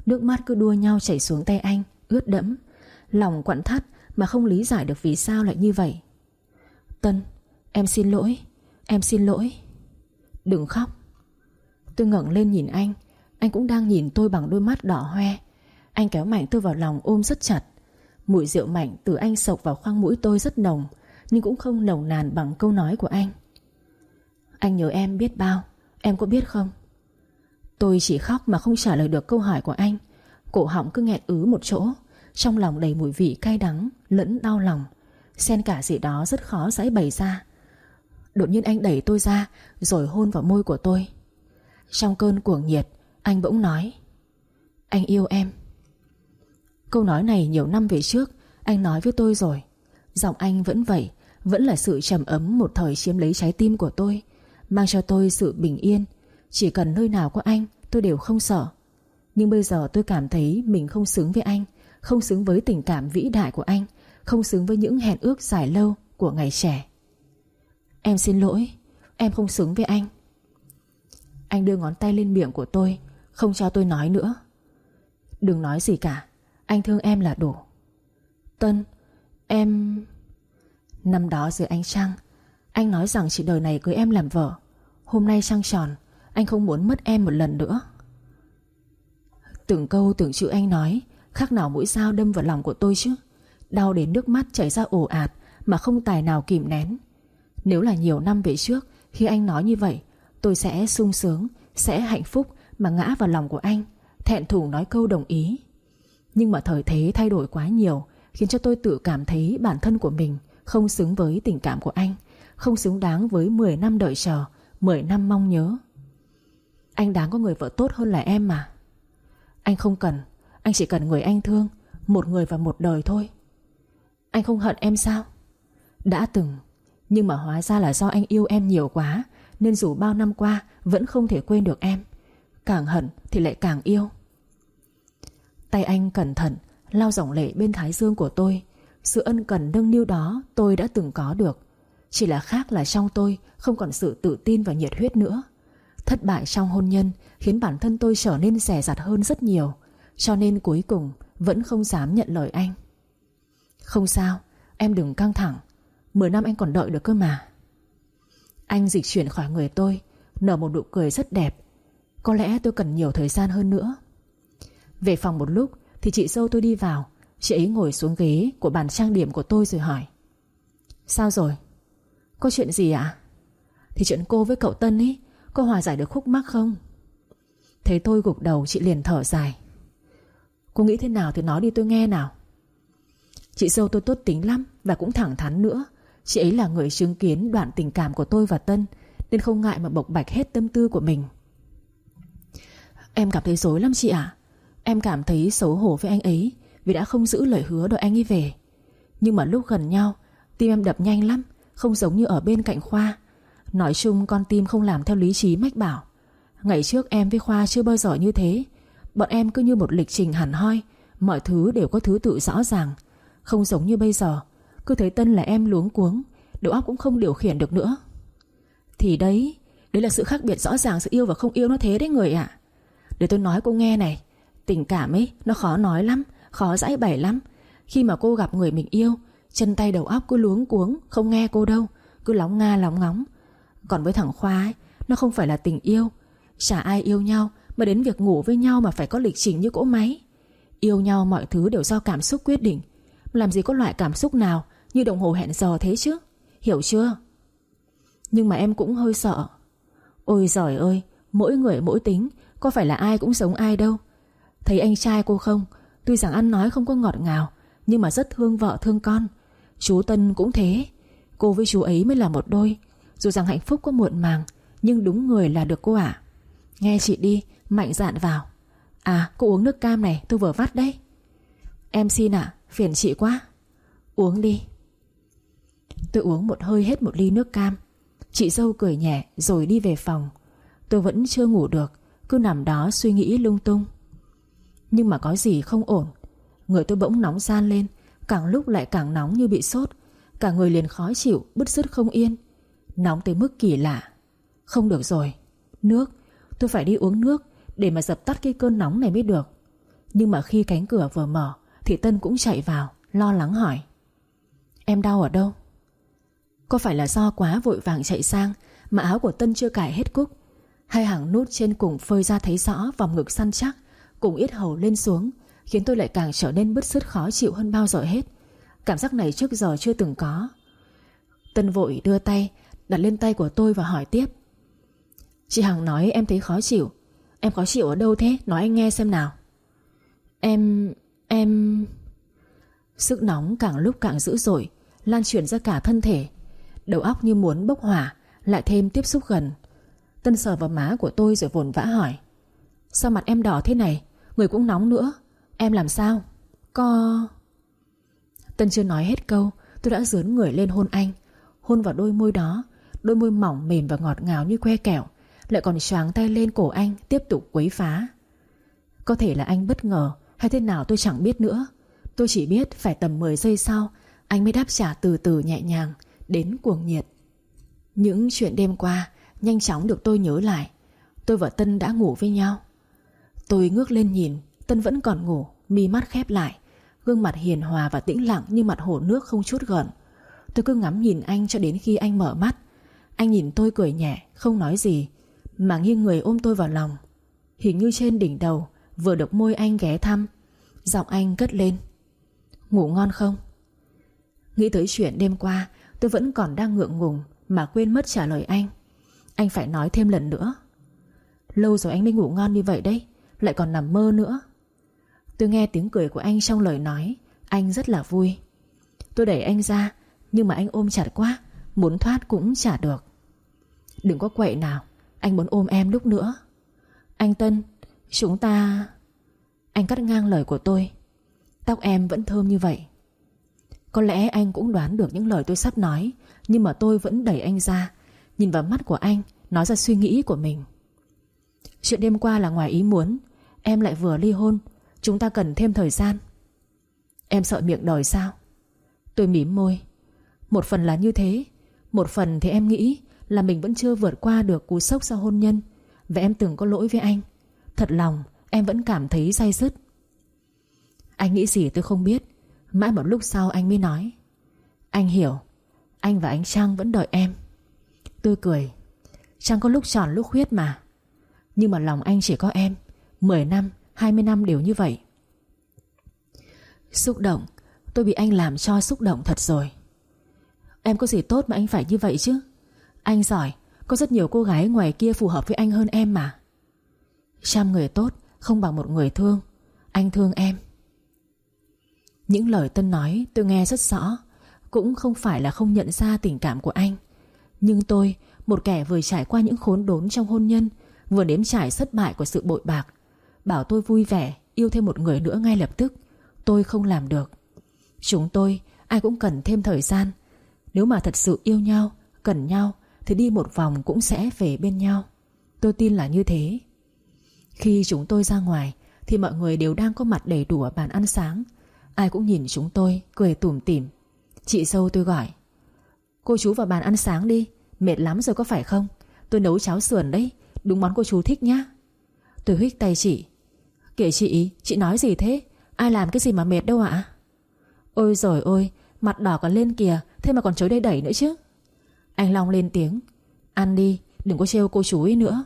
Nước mắt cứ đua nhau chảy xuống tay anh, ướt đẫm. Lòng quặn thắt mà không lý giải được vì sao lại như vậy. Tân, em xin lỗi. Em xin lỗi. Đừng khóc. Tôi ngẩng lên nhìn anh. Anh cũng đang nhìn tôi bằng đôi mắt đỏ hoe. Anh kéo mạnh tôi vào lòng ôm rất chặt. Mùi rượu mạnh từ anh xộc vào khoang mũi tôi rất nồng, nhưng cũng không nồng nàn bằng câu nói của anh. Anh nhớ em biết bao. Em có biết không? Tôi chỉ khóc mà không trả lời được câu hỏi của anh. Cổ họng cứ nghẹn ứ một chỗ. Trong lòng đầy mùi vị cay đắng lẫn đau lòng, xen cả gì đó rất khó giãi bày ra. Đột nhiên anh đẩy tôi ra, rồi hôn vào môi của tôi. Trong cơn cuồng nhiệt, anh bỗng nói: Anh yêu em. Câu nói này nhiều năm về trước anh nói với tôi rồi. Giọng anh vẫn vậy, vẫn là sự trầm ấm một thời chiếm lấy trái tim của tôi, mang cho tôi sự bình yên. Chỉ cần nơi nào có anh tôi đều không sợ. Nhưng bây giờ tôi cảm thấy mình không xứng với anh, không xứng với tình cảm vĩ đại của anh, không xứng với những hẹn ước dài lâu của ngày trẻ. Em xin lỗi. Em không xứng với anh. Anh đưa ngón tay lên miệng của tôi, không cho tôi nói nữa. Đừng nói gì cả. Anh thương em là đủ. Tân, em... Năm đó dưới ánh trăng, anh nói rằng chỉ đời này cưới em làm vợ. Hôm nay trăng tròn, anh không muốn mất em một lần nữa. Từng câu từng chữ anh nói khác nào mũi dao đâm vào lòng của tôi chứ. Đau đến nước mắt chảy ra ồ ạt mà không tài nào kìm nén. Nếu là nhiều năm về trước, khi anh nói như vậy, tôi sẽ sung sướng, sẽ hạnh phúc mà ngã vào lòng của anh, thẹn thùng nói câu đồng ý. Nhưng mà thời thế thay đổi quá nhiều, khiến cho tôi tự cảm thấy bản thân của mình không xứng với tình cảm của anh, không xứng đáng với 10 năm đợi chờ, 10 năm mong nhớ. Anh đáng có người vợ tốt hơn là em mà. Anh không cần. Anh chỉ cần người anh thương, một người và một đời thôi. Anh không hận em sao? Đã từng. Nhưng mà hóa ra là do anh yêu em nhiều quá, nên dù bao năm qua vẫn không thể quên được em. Càng hận thì lại càng yêu. Tay anh cẩn thận lau dòng lệ bên thái dương của tôi. Sự ân cần nâng niu đó tôi đã từng có được. Chỉ là khác là trong tôi không còn sự tự tin và nhiệt huyết nữa. Thất bại trong hôn nhân khiến bản thân tôi trở nên dè dặt hơn rất nhiều, cho nên cuối cùng vẫn không dám nhận lời anh. Không sao, em đừng căng thẳng. 10 năm anh còn đợi được cơ mà. Anh dịch chuyển khỏi người tôi, nở một nụ cười rất đẹp. Có lẽ tôi cần nhiều thời gian hơn nữa. Về phòng một lúc thì chị dâu tôi đi vào. Chị ấy ngồi xuống ghế của bàn trang điểm của tôi rồi hỏi: Sao rồi? Có chuyện gì ạ? Thì chuyện cô với cậu Tân ấy, có hòa giải được khúc mắc không? Thấy tôi gục đầu, chị liền thở dài: Cô nghĩ thế nào thì nói đi tôi nghe nào. Chị dâu tôi tốt tính lắm và cũng thẳng thắn nữa. Chị ấy là người chứng kiến đoạn tình cảm của tôi và Tân, nên không ngại mà bộc bạch hết tâm tư của mình. Em cảm thấy rối lắm chị ạ. Em cảm thấy xấu hổ với anh ấy vì đã không giữ lời hứa đợi anh ấy về. Nhưng mà lúc gần nhau, tim em đập nhanh lắm, không giống như ở bên cạnh Khoa. Nói chung con tim không làm theo lý trí mách bảo. Ngày trước em với Khoa chưa bao giờ như thế. Bọn em cứ như một lịch trình hẳn hoi, mọi thứ đều có thứ tự rõ ràng. Không giống như bây giờ, cứ thấy Tân là em luống cuống, đầu óc cũng không điều khiển được nữa. Thì đấy là sự khác biệt rõ ràng. Sự yêu và không yêu nó thế đấy người ạ. Để tôi nói cô nghe này, tình cảm ấy nó khó nói lắm, khó giãi bày lắm. Khi mà cô gặp người mình yêu, chân tay đầu óc cứ luống cuống, không nghe cô đâu, cứ lóng nga lóng ngóng. Còn với thằng Khoa ấy, nó không phải là tình yêu. Chả ai yêu nhau mà đến việc ngủ với nhau mà phải có lịch trình như cỗ máy. Yêu nhau mọi thứ đều do cảm xúc quyết định. Làm gì có loại cảm xúc nào như đồng hồ hẹn giờ thế chứ. Hiểu chưa? Nhưng mà em cũng hơi sợ. Ôi giời ơi, mỗi người mỗi tính, có phải là ai cũng giống ai đâu. Thấy anh trai cô không, tuy rằng ăn nói không có ngọt ngào, nhưng mà rất thương vợ thương con. Chú Tân cũng thế. Cô với chú ấy mới là một đôi. Dù rằng hạnh phúc có muộn màng, nhưng đúng người là được cô ạ. Nghe chị đi, mạnh dạn vào. À, cô uống nước cam này, tôi vừa vắt đấy. Em xin ạ, phiền chị quá. Uống đi. Tôi uống một hơi hết một ly nước cam. Chị dâu cười nhẹ rồi đi về phòng. Tôi vẫn chưa ngủ được, cứ nằm đó suy nghĩ lung tung. Nhưng mà có gì không ổn. Người tôi bỗng nóng ran lên, càng lúc lại càng nóng như bị sốt. Cả người liền khó chịu, bứt rứt không yên. Nóng tới mức kỳ lạ. Không được rồi. Nước. Tôi phải đi uống nước để mà dập tắt cái cơn nóng này mới được. Nhưng mà khi cánh cửa vừa mở thì Tân cũng chạy vào, lo lắng hỏi: Em đau ở đâu? Có phải là do quá vội vàng chạy sang mà áo của Tân chưa cài hết cúc, hay hàng nút trên cùng phơi ra thấy rõ vòng ngực săn chắc cùng yết hầu lên xuống, khiến tôi lại càng trở nên bứt rứt khó chịu hơn bao giờ hết. Cảm giác này trước giờ chưa từng có. Tân vội đưa tay đặt lên tay của tôi và hỏi tiếp: Chị Hằng nói em thấy khó chịu. Em khó chịu ở đâu thế? Nói anh nghe xem nào. Em... Sức nóng càng lúc càng dữ dội, lan truyền ra cả thân thể. Đầu óc như muốn bốc hỏa, lại thêm tiếp xúc gần. Tân sờ vào má của tôi rồi vồn vã hỏi: Sao mặt em đỏ thế này? Người cũng nóng nữa. Em làm sao? Tân chưa nói hết câu, tôi đã dướn người lên hôn anh. Hôn vào đôi môi đó, đôi môi mỏng mềm và ngọt ngào như que kẹo. Lại còn choàng tay lên cổ anh tiếp tục quấy phá. Có thể là anh bất ngờ hay thế nào tôi chẳng biết nữa. Tôi chỉ biết phải tầm 10 giây sau anh mới đáp trả từ từ nhẹ nhàng đến cuồng nhiệt. Những chuyện đêm qua nhanh chóng được tôi nhớ lại. Tôi và Tân đã ngủ với nhau. Tôi ngước lên nhìn, Tân vẫn còn ngủ, mi mắt khép lại, gương mặt hiền hòa và tĩnh lặng như mặt hồ nước không chút gợn. Tôi cứ ngắm nhìn anh cho đến khi anh mở mắt. Anh nhìn tôi cười nhẹ, không nói gì, mà nghiêng người ôm tôi vào lòng. Hình như trên đỉnh đầu vừa được môi anh ghé thăm, giọng anh cất lên: Ngủ ngon không? Nghĩ tới chuyện đêm qua, tôi vẫn còn đang ngượng ngùng mà quên mất trả lời anh. Anh phải nói thêm lần nữa: Lâu rồi anh mới ngủ ngon như vậy đấy, lại còn nằm mơ nữa. Tôi nghe tiếng cười của anh trong lời nói. Anh rất là vui. Tôi đẩy anh ra, nhưng mà anh ôm chặt quá, muốn thoát cũng chả được. Đừng có quậy nào, anh muốn ôm em lúc nữa. Anh Tân, chúng ta... Anh cắt ngang lời của tôi: Tóc em vẫn thơm như vậy. Có lẽ anh cũng đoán được những lời tôi sắp nói, nhưng mà tôi vẫn đẩy anh ra, nhìn vào mắt của anh, nói ra suy nghĩ của mình. Chuyện đêm qua là ngoài ý muốn. Em lại vừa ly hôn, chúng ta cần thêm thời gian. Em sợ miệng đời sao? Tôi mím môi. Một phần là như thế, một phần thì em nghĩ là mình vẫn chưa vượt qua được cú sốc sau hôn nhân. Và em từng có lỗi với anh. Thật lòng em vẫn cảm thấy day dứt. Anh nghĩ gì tôi không biết. Mãi một lúc sau anh mới nói: Anh hiểu, anh và anh Trang vẫn đợi em. Tôi cười. Trang có lúc tròn lúc khuyết mà. Nhưng mà lòng anh chỉ có em. 10 năm, 20 năm đều như vậy. Xúc động. Tôi bị anh làm cho xúc động thật rồi. Em có gì tốt mà anh phải như vậy chứ? Anh giỏi, có rất nhiều cô gái ngoài kia phù hợp với anh hơn em mà. 100 người tốt không bằng một người thương. Anh thương em. Những lời Tân nói tôi nghe rất rõ. Cũng không phải là không nhận ra tình cảm của anh. Nhưng tôi, một kẻ vừa trải qua những khốn đốn trong hôn nhân, vừa nếm trải thất bại của sự bội bạc, bảo tôi vui vẻ yêu thêm một người nữa ngay lập tức, tôi không làm được. Chúng tôi ai cũng cần thêm thời gian. Nếu mà thật sự yêu nhau, cần nhau, thì đi một vòng cũng sẽ về bên nhau. Tôi tin là như thế. Khi chúng tôi ra ngoài thì mọi người đều đang có mặt đầy đủ ở bàn ăn sáng. Ai cũng nhìn chúng tôi cười tủm tỉm. Chị dâu tôi gọi: Cô chú vào bàn ăn sáng đi, mệt lắm rồi có phải không? Tôi nấu cháo sườn đấy, đúng món cô chú thích nhá. Tôi huých tay chị: Kệ chị nói gì thế? Ai làm cái gì mà mệt đâu ạ? Ôi giời ơi, mặt đỏ còn lên kìa, thế mà còn chối đây đẩy nữa chứ. Anh Long lên tiếng: Ăn đi, đừng có trêu cô chú ấy nữa.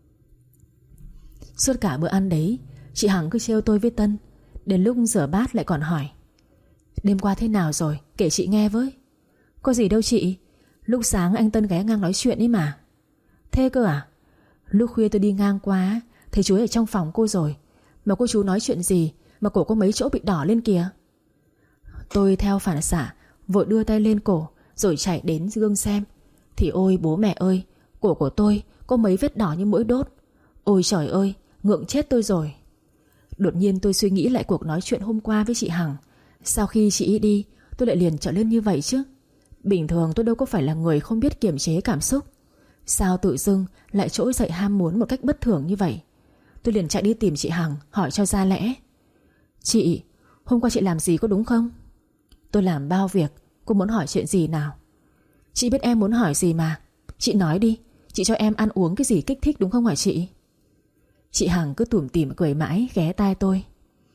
Suốt cả bữa ăn đấy, chị Hằng cứ trêu tôi với Tân. Đến lúc rửa bát lại còn hỏi: Đêm qua thế nào rồi, kể chị nghe với. Có gì đâu chị, lúc sáng anh Tân ghé ngang nói chuyện ấy mà. Thế cơ à? Lúc khuya tôi đi ngang qua, thấy chú ấy ở trong phòng cô rồi. Mà cô chú nói chuyện gì mà cổ có mấy chỗ bị đỏ lên kìa. Tôi theo phản xạ vội đưa tay lên cổ, rồi chạy đến gương xem. Thì ôi bố mẹ ơi, cổ của tôi có mấy vết đỏ như mũi đốt. Ôi trời ơi, ngượng chết tôi rồi. Đột nhiên tôi suy nghĩ lại cuộc nói chuyện hôm qua với chị Hằng. Sau khi chị ấy đi, tôi lại liền trở lên như vậy chứ. Bình thường tôi đâu có phải là người không biết kiềm chế cảm xúc. Sao tự dưng lại trỗi dậy ham muốn một cách bất thường như vậy. Tôi liền chạy đi tìm chị Hằng, hỏi cho ra lẽ. Chị, hôm qua chị làm gì có đúng không? Tôi làm bao việc, cô muốn hỏi chuyện gì nào? Chị biết em muốn hỏi gì mà. Chị nói đi, chị cho em ăn uống cái gì kích thích đúng không hả chị? Chị Hằng cứ tủm tỉm cười mãi ghé tai tôi.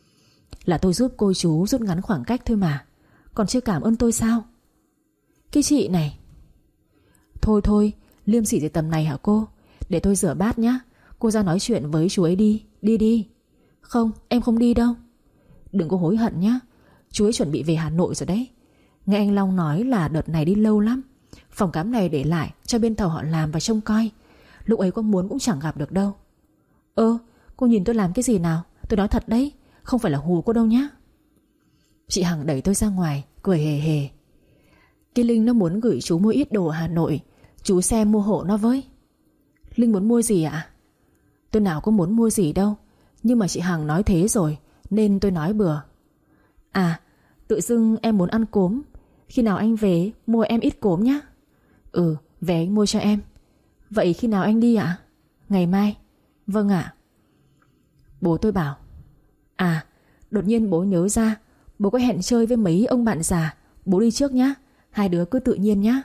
Là tôi giúp cô chú rút ngắn khoảng cách thôi mà, còn chưa cảm ơn tôi sao? Cái chị này. Thôi thôi, liêm sỉ gì tầm này hả cô? Để tôi rửa bát nhá. Cô ra nói chuyện với chú ấy đi. Đi đi. Không, em không đi đâu. Đừng có hối hận nhá. Chú ấy chuẩn bị về Hà Nội rồi đấy. Nghe anh Long nói là đợt này đi lâu lắm. Phòng khám này để lại cho bên Thầu họ làm và trông coi. Lúc ấy có muốn cũng chẳng gặp được đâu. Cô nhìn tôi làm cái gì nào? Tôi nói thật đấy, không phải là hù cô đâu nhá. Chị Hằng đẩy tôi ra ngoài, cười hề hề. Cái Linh nó muốn gửi chú mua ít đồ ở Hà Nội, chú xem mua hộ nó với. Linh muốn mua gì ạ? Tôi nào có muốn mua gì đâu, nhưng mà chị Hằng nói thế rồi nên tôi nói bừa. À, tự dưng em muốn ăn cốm. Khi nào anh về mua em ít cốm nhá. Về anh mua cho em. Vậy khi nào anh đi ạ? Ngày mai. Vâng ạ. Bố tôi bảo. À, đột nhiên bố nhớ ra, bố có hẹn chơi với mấy ông bạn già. Bố đi trước nhá, hai đứa cứ tự nhiên nhá.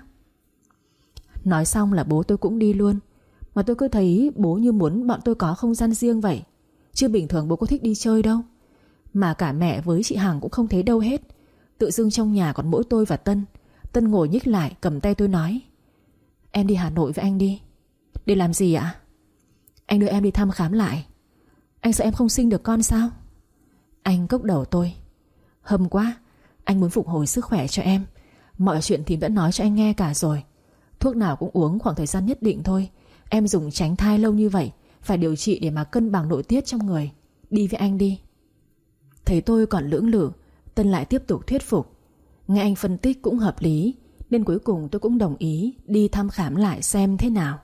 Nói xong là bố tôi cũng đi luôn. Mà tôi cứ thấy bố như muốn bọn tôi có không gian riêng vậy. Chứ bình thường bố có thích đi chơi đâu. Mà cả mẹ với chị Hằng cũng không thấy đâu hết. Tự dưng trong nhà còn mỗi tôi và Tân. Tân ngồi nhích lại cầm tay tôi nói. Em đi Hà Nội với anh đi. Để làm gì ạ? Anh đưa em đi thăm khám lại. Anh sợ em không sinh được con sao? Anh cốc đầu tôi. Hâm quá. Anh muốn phục hồi sức khỏe cho em. Mọi chuyện thì đã nói cho anh nghe cả rồi. Thuốc nào cũng uống khoảng thời gian nhất định thôi. Em dùng tránh thai lâu như vậy, phải điều trị để mà cân bằng nội tiết trong người. Đi với anh đi. Thấy tôi còn lưỡng lự, Tân lại tiếp tục thuyết phục. Nghe anh phân tích cũng hợp lý, nên cuối cùng tôi cũng đồng ý đi thăm khám lại xem thế nào.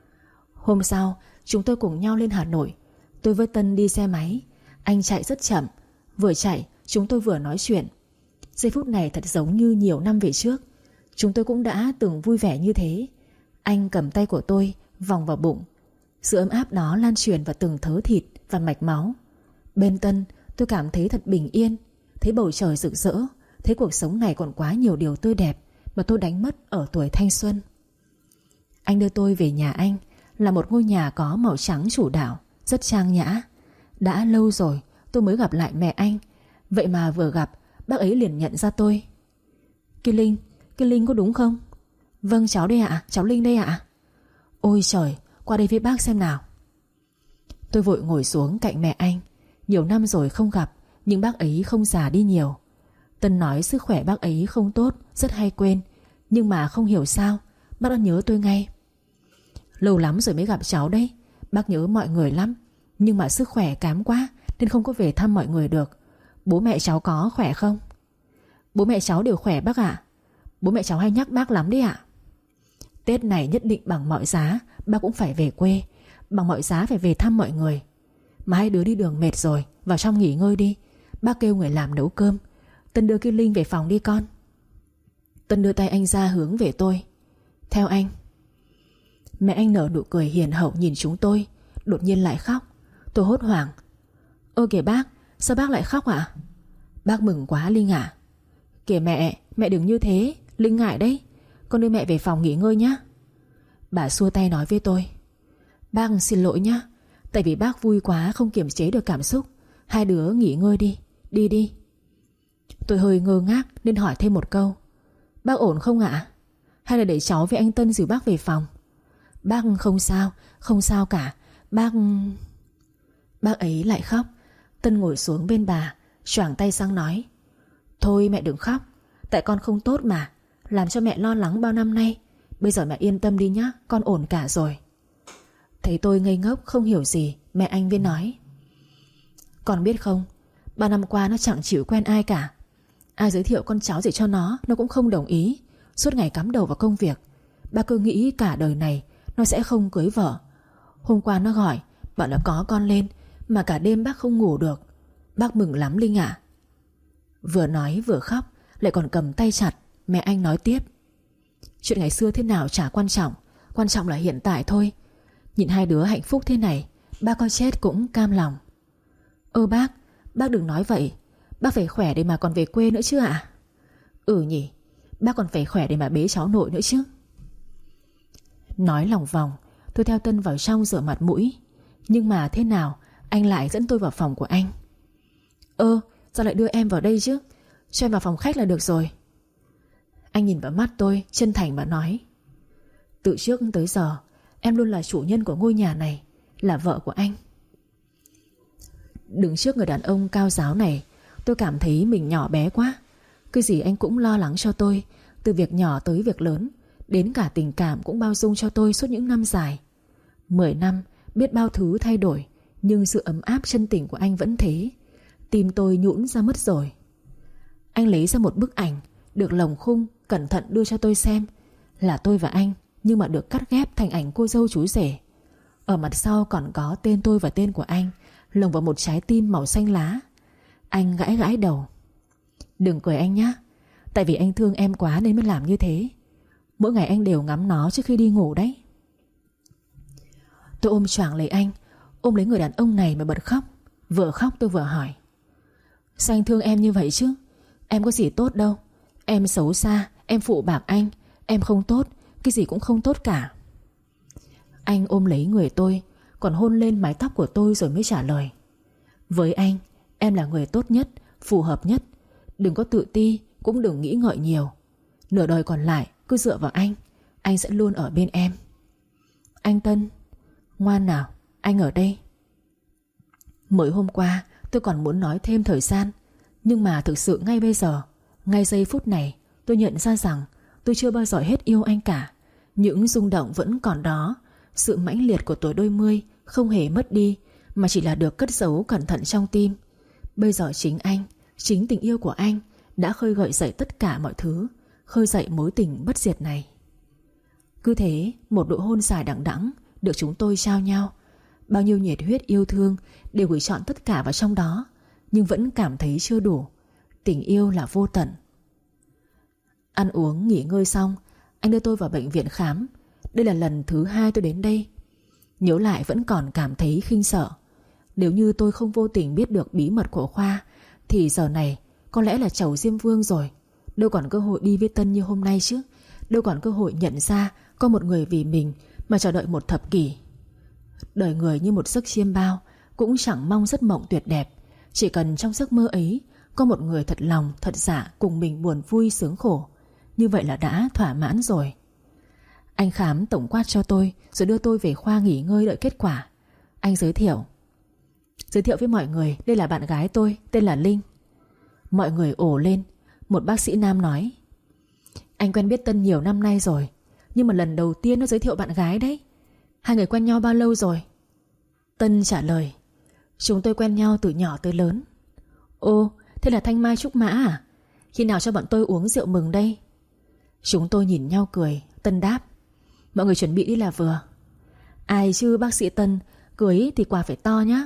Hôm sau chúng tôi cùng nhau lên Hà Nội. Tôi với Tân đi xe máy. Anh chạy rất chậm. Vừa chạy chúng tôi vừa nói chuyện. Giây phút này thật giống như nhiều năm về trước. Chúng tôi cũng đã từng vui vẻ như thế. Anh cầm tay của tôi vòng vào bụng. Sự ấm áp đó lan truyền vào từng thớ thịt và mạch máu. Bên Tân tôi cảm thấy thật bình yên. Thấy bầu trời rực rỡ. Thấy cuộc sống này còn quá nhiều điều tươi đẹp mà tôi đánh mất ở tuổi thanh xuân. Anh đưa tôi về nhà anh. Là một ngôi nhà có màu trắng chủ đạo, rất trang nhã. Đã lâu rồi tôi mới gặp lại mẹ anh. Vậy mà vừa gặp, bác ấy liền nhận ra tôi. Cái Linh có đúng không? Vâng cháu đây ạ, cháu Linh đây ạ. Ôi trời, qua đây với bác xem nào. Tôi vội ngồi xuống cạnh mẹ anh. Nhiều năm rồi không gặp, nhưng bác ấy không già đi nhiều. Tân nói sức khỏe bác ấy không tốt, rất hay quên. Nhưng mà không hiểu sao bác đã nhớ tôi ngay. Lâu lắm rồi mới gặp cháu đấy. Bác nhớ mọi người lắm, nhưng mà sức khỏe kém quá nên không có về thăm mọi người được. Bố mẹ cháu có khỏe không? Bố mẹ cháu đều khỏe bác ạ. Bố mẹ cháu hay nhắc bác lắm đấy ạ. Tết này nhất định bằng mọi giá bác cũng phải về quê. Bằng mọi giá phải về thăm mọi người. Mà hai đứa đi đường mệt rồi, vào trong nghỉ ngơi đi. Bác kêu người làm nấu cơm. Tân đưa cái Linh về phòng đi con. Tân đưa tay anh ra hướng về tôi. Theo anh. Mẹ anh nở nụ cười hiền hậu nhìn chúng tôi. Đột nhiên lại khóc. Tôi hốt hoảng. Ơ kìa bác, sao bác lại khóc ạ? Bác mừng quá Linh ạ. Kìa mẹ đừng như thế. Linh ngại đấy. Con đưa mẹ về phòng nghỉ ngơi nhé. Bà xua tay nói với tôi. Bác xin lỗi nhé. Tại vì bác vui quá không kiềm chế được cảm xúc. Hai đứa nghỉ ngơi đi. Đi đi. Tôi hơi ngơ ngác nên hỏi thêm một câu. Bác ổn không ạ? Hay là để cháu với anh Tân dìu bác về phòng? Bác không sao. Không sao cả. Bác ấy lại khóc. Tân ngồi xuống bên bà, choàng tay sang nói. Thôi mẹ đừng khóc. Tại con không tốt mà. Làm cho mẹ lo lắng bao năm nay. Bây giờ mẹ yên tâm đi nhá. Con ổn cả rồi. Thấy tôi ngây ngốc không hiểu gì, mẹ anh mới nói. Con biết không, 3 năm qua nó chẳng chịu quen ai cả. Ai giới thiệu con cháu gì cho nó cũng không đồng ý. Suốt ngày cắm đầu vào công việc. Ba cứ nghĩ cả đời này nó sẽ không cưới vợ. Hôm qua nó gọi bảo là có con lên, mà cả đêm bác không ngủ được. Bác mừng lắm Linh ạ. Vừa nói vừa khóc, lại còn cầm tay chặt. Mẹ anh nói tiếp. Chuyện ngày xưa thế nào chả quan trọng. Quan trọng là hiện tại thôi. Nhìn hai đứa hạnh phúc thế này, bác có chết cũng cam lòng. Bác đừng nói vậy. Bác phải khỏe để mà còn về quê nữa chứ ạ? Ừ nhỉ. Bác còn phải khỏe để mà bế cháu nội nữa chứ. Nói lòng vòng, tôi theo Tân vào trong rửa mặt mũi. Nhưng mà thế nào anh lại dẫn tôi vào phòng của anh? Sao lại đưa em vào đây chứ? Cho em vào phòng khách là được rồi. Anh nhìn vào mắt tôi chân thành và nói: từ trước tới giờ em luôn là chủ nhân của ngôi nhà này, là vợ của anh. Đứng trước người đàn ông cao ráo này, tôi cảm thấy mình nhỏ bé quá. Cái gì anh cũng lo lắng cho tôi, từ việc nhỏ tới việc lớn, đến cả tình cảm cũng bao dung cho tôi suốt những năm dài. 10 năm, biết bao thứ thay đổi, nhưng sự ấm áp chân tình của anh vẫn thế. Tim tôi nhũn ra mất rồi. Anh lấy ra một bức ảnh được lồng khung, cẩn thận đưa cho tôi xem. Là tôi và anh, nhưng mà được cắt ghép thành ảnh cô dâu chú rể. Ở mặt sau còn có tên tôi và tên của anh lồng vào một trái tim màu xanh lá. Anh gãi gãi đầu: đừng cười anh nhé, tại vì anh thương em quá nên mới làm như thế. Mỗi ngày anh đều ngắm nó trước khi đi ngủ đấy. Tôi ôm choàng lấy anh, ôm lấy người đàn ông này mà bật khóc. Vừa khóc tôi vừa hỏi: sao anh thương em như vậy chứ? Em có gì tốt đâu. Em xấu xa, em phụ bạc anh, em không tốt, cái gì cũng không tốt cả. Anh ôm lấy người tôi, còn hôn lên mái tóc của tôi rồi mới trả lời: với anh, em là người tốt nhất, phù hợp nhất. Đừng có tự ti, cũng đừng nghĩ ngợi nhiều. Nửa đời còn lại cứ dựa vào anh sẽ luôn ở bên em. Anh Tân, ngoan nào, anh ở đây. Mới hôm qua tôi còn muốn nói thêm thời gian, nhưng mà thực sự ngay bây giờ, ngay giây phút này, tôi nhận ra rằng tôi chưa bao giờ hết yêu anh cả. Những rung động vẫn còn đó. Sự mãnh liệt của tuổi đôi mươi không hề mất đi, mà chỉ là được cất giấu cẩn thận trong tim. Bây giờ chính anh, chính tình yêu của anh đã khơi gợi dậy tất cả mọi thứ, khơi dậy mối tình bất diệt này. Cứ thế, một nụ hôn dài đằng đẵng được chúng tôi trao nhau. Bao nhiêu nhiệt huyết yêu thương đều gửi trọn tất cả vào trong đó, nhưng vẫn cảm thấy chưa đủ. Tình yêu là vô tận. Ăn uống nghỉ ngơi xong, anh đưa tôi vào bệnh viện khám. Đây là lần thứ 2 tôi đến đây. Nhớ lại vẫn còn cảm thấy khinh sợ. Nếu như tôi không vô tình biết được bí mật của khoa thì giờ này có lẽ là trầu Diêm Vương rồi. Đâu còn cơ hội đi với Tân như hôm nay chứ. Đâu còn cơ hội nhận ra có một người vì mình mà chờ đợi một thập kỷ. Đời người như một giấc chiêm bao, cũng chẳng mong giấc mộng tuyệt đẹp. Chỉ cần trong giấc mơ ấy có một người thật lòng, thật dạ cùng mình buồn vui sướng khổ, như vậy là đã thỏa mãn rồi. Anh khám tổng quát cho tôi rồi đưa tôi về khoa nghỉ ngơi đợi kết quả. Anh giới thiệu với mọi người, đây là bạn gái tôi, tên là Linh. Mọi người ồ lên. Một bác sĩ nam nói: anh quen biết Tân nhiều năm nay rồi, nhưng mà lần đầu tiên nó giới thiệu bạn gái đấy. Hai người quen nhau bao lâu rồi? Tân trả lời: chúng tôi quen nhau từ nhỏ tới lớn. Ô, thế là thanh mai trúc mã à? Khi nào cho bọn tôi uống rượu mừng đây? Chúng tôi nhìn nhau cười. Tân đáp: mọi người chuẩn bị đi là vừa. Ai chứ bác sĩ Tân, cưới thì quà phải to nhá.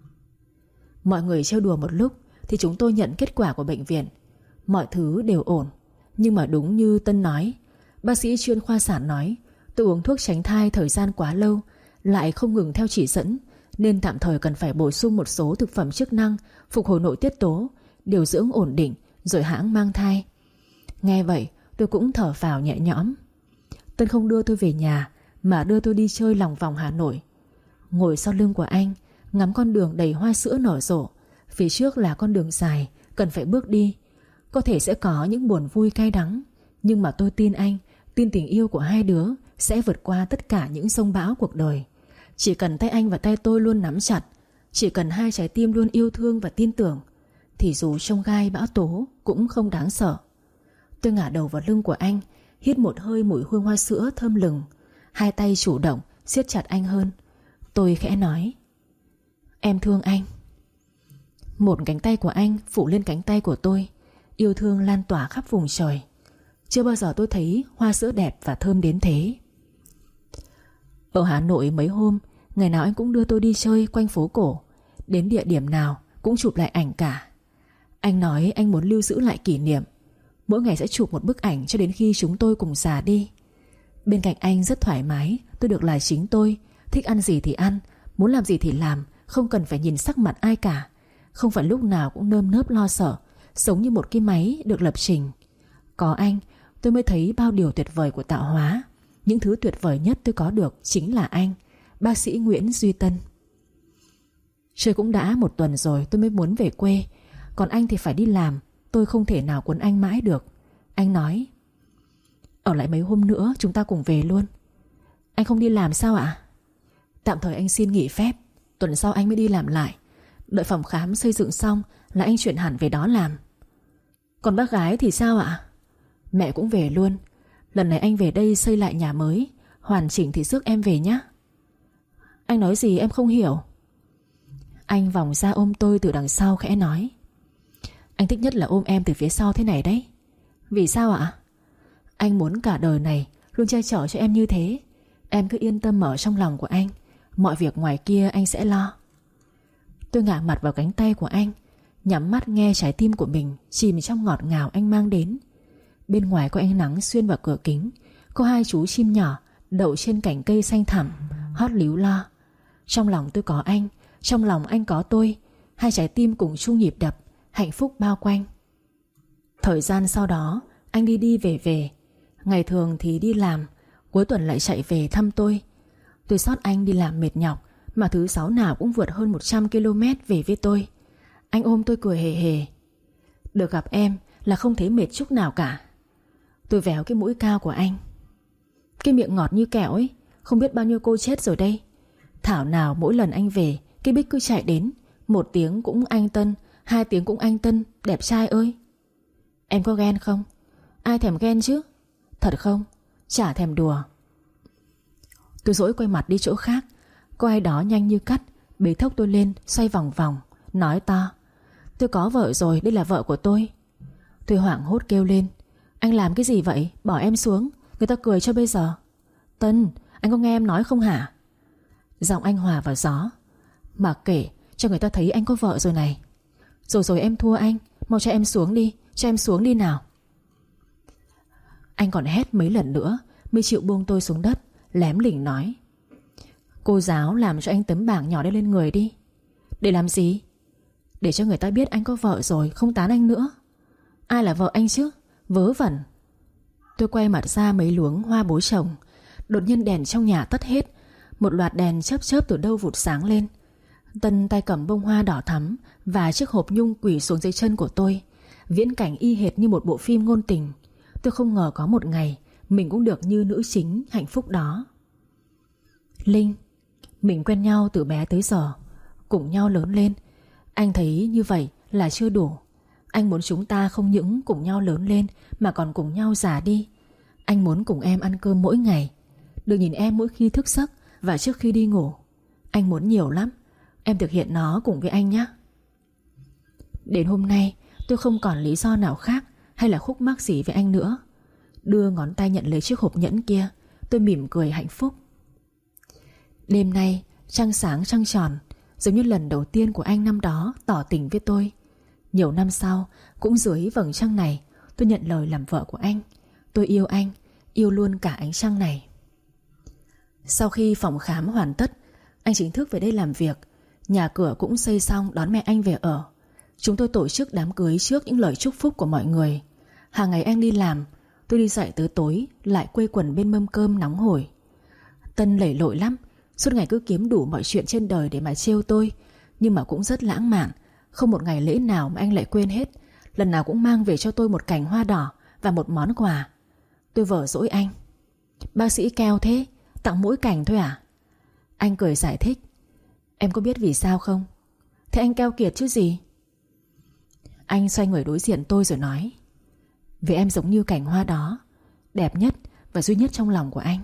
Mọi người trêu đùa một lúc thì chúng tôi nhận kết quả của bệnh viện. Mọi thứ đều ổn. Nhưng mà đúng như Tân nói, bác sĩ chuyên khoa sản nói tôi uống thuốc tránh thai thời gian quá lâu, lại không ngừng theo chỉ dẫn, nên tạm thời cần phải bổ sung một số thực phẩm chức năng, phục hồi nội tiết tố, điều dưỡng ổn định, rồi hãng mang thai. Nghe vậy tôi cũng thở phào nhẹ nhõm. Tân không đưa tôi về nhà mà đưa tôi đi chơi lòng vòng Hà Nội. Ngồi sau lưng của anh, ngắm con đường đầy hoa sữa nở rộ. Phía trước là con đường dài, cần phải bước đi. Có thể sẽ có những buồn vui cay đắng, nhưng mà tôi tin anh, tin tình yêu của hai đứa sẽ vượt qua tất cả những sông bão cuộc đời. Chỉ cần tay anh và tay tôi luôn nắm chặt, chỉ cần hai trái tim luôn yêu thương và tin tưởng, thì dù chông gai bão tố cũng không đáng sợ. Tôi ngả đầu vào lưng của anh, hít một hơi mùi hương hoa sữa thơm lừng. Hai tay chủ động siết chặt anh hơn. Tôi khẽ nói: em thương anh. Một cánh tay của anh phủ lên cánh tay của tôi, yêu thương lan tỏa khắp vùng trời. Chưa bao giờ tôi thấy hoa sữa đẹp và thơm đến thế. Ở Hà Nội mấy hôm, ngày nào anh cũng đưa tôi đi chơi quanh phố cổ. Đến địa điểm nào cũng chụp lại ảnh cả. Anh nói anh muốn lưu giữ lại kỷ niệm. Mỗi ngày sẽ chụp một bức ảnh cho đến khi chúng tôi cùng già đi. Bên cạnh anh rất thoải mái, tôi được là chính tôi. Thích ăn gì thì ăn, muốn làm gì thì làm, không cần phải nhìn sắc mặt ai cả. Không phải lúc nào cũng nơm nớp lo sợ, sống như một cái máy được lập trình. Có anh, tôi mới thấy bao điều tuyệt vời của tạo hóa. Những thứ tuyệt vời nhất tôi có được chính là anh, bác sĩ Nguyễn Duy Tân. Chơi cũng đã một tuần rồi tôi mới muốn về quê. Còn anh thì phải đi làm. Tôi không thể nào quấn anh mãi được. Anh nói: ở lại mấy hôm nữa chúng ta cùng về luôn. Anh không đi làm sao ạ? Tạm thời anh xin nghỉ phép, tuần sau anh mới đi làm lại. Đợi phòng khám xây dựng xong là anh chuyển hẳn về đó làm. Còn bác gái thì sao ạ? Mẹ cũng về luôn. Lần này anh về đây xây lại nhà mới, hoàn chỉnh thì rước em về nhé. Anh nói gì em không hiểu. Anh vòng ra ôm tôi từ đằng sau khẽ nói: anh thích nhất là ôm em từ phía sau thế này đấy. Vì sao ạ? Anh muốn cả đời này luôn che chở cho em như thế. Em cứ yên tâm ở trong lòng của anh. Mọi việc ngoài kia anh sẽ lo. Tôi ngả mặt vào cánh tay của anh, nhắm mắt nghe trái tim của mình chìm trong ngọt ngào anh mang đến. Bên ngoài có ánh nắng xuyên vào cửa kính. Có hai chú chim nhỏ đậu trên cành cây xanh thẳm, hót líu lo. Trong lòng tôi có anh, trong lòng anh có tôi. Hai trái tim cùng chung nhịp đập, hạnh phúc bao quanh. Thời gian sau đó anh đi đi về về. Ngày thường thì đi làm, cuối tuần lại chạy về thăm tôi. Tôi xót anh đi làm mệt nhọc, mà thứ sáu nào cũng vượt hơn 100 km về với tôi. Anh ôm tôi cười hề hề. Được gặp em là không thấy mệt chút nào cả. Tôi véo cái mũi cao của anh. Cái miệng ngọt như kẹo ấy, không biết bao nhiêu cô chết rồi đây. Thảo nào mỗi lần anh về, cái Bích cứ chạy đến. 1 tiếng cũng anh Tân, 2 tiếng cũng anh Tân, đẹp trai ơi. Em có ghen không? Ai thèm ghen chứ? Thật không? Chả thèm đùa. Tôi dỗi quay mặt đi chỗ khác. Có ai đó nhanh như cắt bế thốc tôi lên, xoay vòng vòng, nói to: tôi có vợ rồi, đây là vợ của tôi. Tôi hoảng hốt kêu lên: anh làm cái gì vậy? Bỏ em xuống, người ta cười cho bây giờ. Tân, anh có nghe em nói không hả? Giọng anh hòa vào gió: mặc kệ, cho người ta thấy anh có vợ rồi này. Rồi em thua anh. Mau cho em xuống đi, cho em xuống đi nào. Anh còn hét mấy lần nữa mới chịu buông tôi xuống đất, lém lỉnh nói: cô giáo làm cho anh tấm bảng nhỏ đây lên người đi. Để làm gì? Để cho người ta biết anh có vợ rồi, không tán anh nữa. Ai là vợ anh chứ? Vớ vẩn. Tôi quay mặt ra mấy luống hoa bố chồng. Đột nhiên đèn trong nhà tắt hết. Một loạt đèn chớp chớp từ đâu vụt sáng lên. Tân tay cầm bông hoa đỏ thắm và chiếc hộp nhung quỳ xuống dưới chân của tôi. Viễn cảnh y hệt như một bộ phim ngôn tình. Tôi không ngờ có một ngày mình cũng được như nữ chính hạnh phúc đó. Linh, mình quen nhau từ bé tới giờ, cùng nhau lớn lên. Anh thấy như vậy là chưa đủ. Anh muốn chúng ta không những cùng nhau lớn lên mà còn cùng nhau già đi. Anh muốn cùng em ăn cơm mỗi ngày, được nhìn em mỗi khi thức giấc và trước khi đi ngủ. Anh muốn nhiều lắm. Em thực hiện nó cùng với anh nhé. Đến hôm nay tôi không còn lý do nào khác hay là khúc mắc gì với anh nữa. Đưa ngón tay nhận lấy chiếc hộp nhẫn kia, tôi mỉm cười hạnh phúc. Đêm nay trăng sáng trăng tròn, giống như lần đầu tiên của anh năm đó tỏ tình với tôi. Nhiều năm sau, cũng dưới vầng trăng này, tôi nhận lời làm vợ của anh. Tôi yêu anh, yêu luôn cả ánh trăng này. Sau khi phòng khám hoàn tất, anh chính thức về đây làm việc. Nhà cửa cũng xây xong đón mẹ anh về ở. Chúng tôi tổ chức đám cưới trước những lời chúc phúc của mọi người. Hàng ngày anh đi làm, tôi đi dậy tới tối lại quây quần bên mâm cơm nóng hổi. Tân lầy lội lắm, suốt ngày cứ kiếm đủ mọi chuyện trên đời để mà trêu tôi. Nhưng mà cũng rất lãng mạn. Không một ngày lễ nào mà anh lại quên hết. Lần nào cũng mang về cho tôi một cành hoa đỏ và một món quà. Tôi vờ dỗi anh: bác sĩ keo thế, tặng mỗi cành thôi à? Anh cười giải thích: em có biết vì sao không? Thế anh keo kiệt chứ gì. Anh xoay người đối diện tôi rồi nói: vì em giống như cành hoa đó, đẹp nhất và duy nhất trong lòng của anh.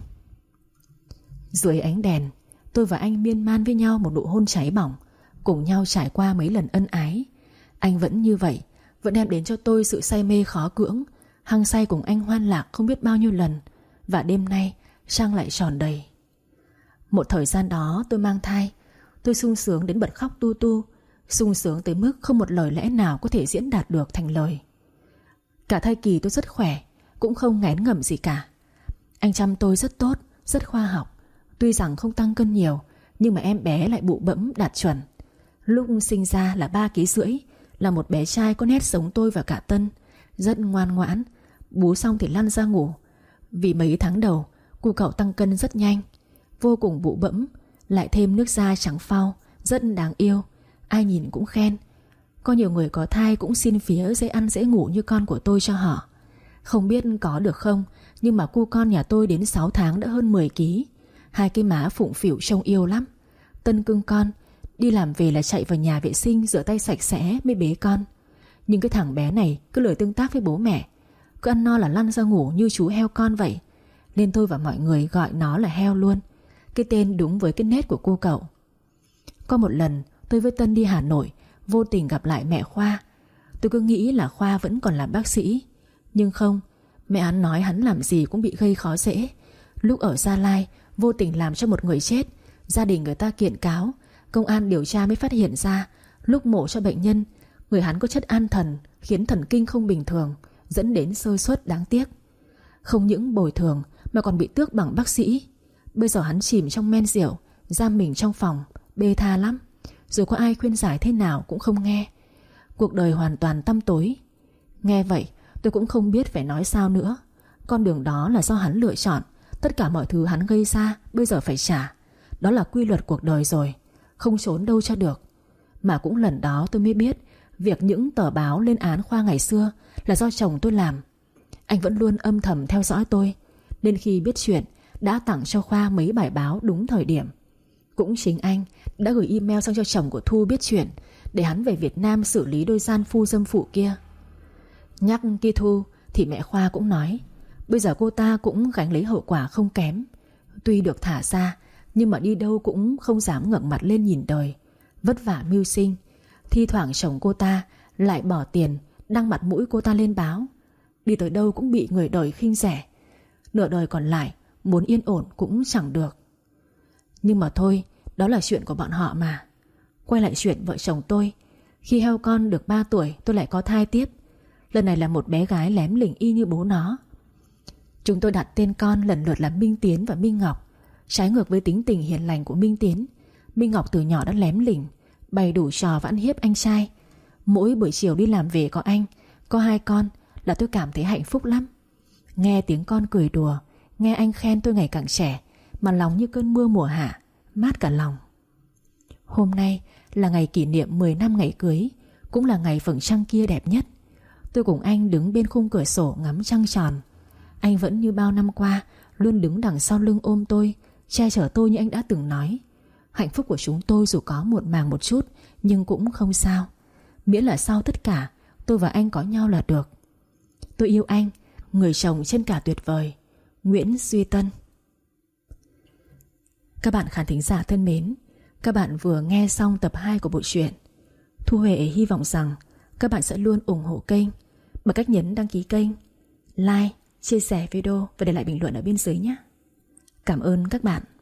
Dưới ánh đèn, tôi và anh miên man với nhau một nụ hôn cháy bỏng, cùng nhau trải qua mấy lần ân ái. Anh vẫn như vậy, vẫn đem đến cho tôi sự say mê khó cưỡng. Hăng say cùng anh hoan lạc không biết bao nhiêu lần. Và đêm nay trăng lại tròn đầy. Một thời gian đó tôi mang thai. Tôi sung sướng đến bật khóc tu tu, sung sướng tới mức không một lời lẽ nào có thể diễn đạt được thành lời. Cả thai kỳ tôi rất khỏe, cũng không ngén ngẩm gì cả. Anh chăm tôi rất tốt, rất khoa học. Tuy rằng không tăng cân nhiều, nhưng mà em bé lại bụ bẫm đạt chuẩn. Lúc sinh ra là 3,5 kg, là một bé trai có nét giống tôi và cả Tân. Rất ngoan ngoãn, bú xong thì lăn ra ngủ. Vì mấy tháng đầu cu cậu tăng cân rất nhanh, vô cùng bụ bẫm, lại thêm nước da trắng phau, rất đáng yêu. Ai nhìn cũng khen. Có nhiều người có thai cũng xin phía dễ ăn dễ ngủ như con của tôi cho họ. Không biết có được không, nhưng mà cu con nhà tôi đến 6 tháng đã hơn 10 kg. Hai cái má phụng phịu trông yêu lắm. Tân cưng con, đi làm về là chạy vào nhà vệ sinh rửa tay sạch sẽ mới bế con. Nhưng cái thằng bé này cứ lười tương tác với bố mẹ, cứ ăn no là lăn ra ngủ như chú heo con vậy. Nên tôi và mọi người gọi nó là heo luôn. Cái tên đúng với cái nét của cô cậu. Có một lần tôi với Tân đi Hà Nội, vô tình gặp lại mẹ Khoa. Tôi cứ nghĩ là Khoa vẫn còn là bác sĩ. Nhưng không, mẹ hắn nói hắn làm gì cũng bị gây khó dễ. Lúc ở Gia Lai vô tình làm cho một người chết, gia đình người ta kiện cáo, công an điều tra mới phát hiện ra lúc mổ cho bệnh nhân, người hắn có chất an thần khiến thần kinh không bình thường, dẫn đến xơ suất đáng tiếc. Không những bồi thường mà còn bị tước bằng bác sĩ. Bây giờ hắn chìm trong men rượu, giam mình trong phòng, bê tha lắm. Dù có ai khuyên giải thế nào cũng không nghe. Cuộc đời hoàn toàn tăm tối. Nghe vậy tôi cũng không biết phải nói sao nữa. Con đường đó là do hắn lựa chọn. Tất cả mọi thứ hắn gây ra bây giờ phải trả. Đó là quy luật cuộc đời rồi, không trốn đâu cho được. Mà cũng lần đó tôi mới biết việc những tờ báo lên án Khoa ngày xưa là do chồng tôi làm. Anh vẫn luôn âm thầm theo dõi tôi, nên khi biết chuyện đã tặng cho Khoa mấy bài báo đúng thời điểm. Cũng chính anh đã gửi email sang cho chồng của Thu biết chuyện, để hắn về Việt Nam xử lý đôi gian phu dâm phụ kia. Nhắc kia Thu thì mẹ Khoa cũng nói bây giờ cô ta cũng gánh lấy hậu quả không kém. Tuy được thả ra, nhưng mà đi đâu cũng không dám ngẩng mặt lên nhìn đời, vất vả mưu sinh. Thi thoảng chồng cô ta lại bỏ tiền đăng mặt mũi cô ta lên báo. Đi tới đâu cũng bị người đời khinh rẻ. Nửa đời còn lại muốn yên ổn cũng chẳng được. Nhưng mà thôi, đó là chuyện của bọn họ mà. Quay lại chuyện vợ chồng tôi. Khi heo con được 3 tuổi tôi lại có thai tiếp. Lần này là một bé gái lém lỉnh y như bố nó. Chúng tôi đặt tên con lần lượt là Minh Tiến và Minh Ngọc. Trái ngược với tính tình hiền lành của Minh Tiến, Minh Ngọc từ nhỏ đã lém lỉnh, bày đủ trò và ăn hiếp anh trai. Mỗi buổi chiều đi làm về có anh, có 2 con là tôi cảm thấy hạnh phúc lắm. Nghe tiếng con cười đùa, nghe anh khen tôi ngày càng trẻ, mà lòng như cơn mưa mùa hạ, mát cả lòng. Hôm nay là ngày kỷ niệm 10 năm ngày cưới, cũng là ngày vầng trăng kia đẹp nhất. Tôi cùng anh đứng bên khung cửa sổ ngắm trăng tròn. Anh vẫn như bao năm qua luôn đứng đằng sau lưng ôm tôi, che chở tôi như anh đã từng nói. Hạnh phúc của chúng tôi dù có muộn màng một chút, nhưng cũng không sao. Miễn là sau tất cả tôi và anh có nhau là được. Tôi yêu anh, người chồng chân cả tuyệt vời, Nguyễn Duy Tân. Các bạn khán thính giả thân mến, các bạn vừa nghe xong tập 2 của bộ truyện. Thu Huệ hy vọng rằng các bạn sẽ luôn ủng hộ kênh bằng cách nhấn đăng ký kênh, like, chia sẻ video và để lại bình luận ở bên dưới nhé. Cảm ơn các bạn.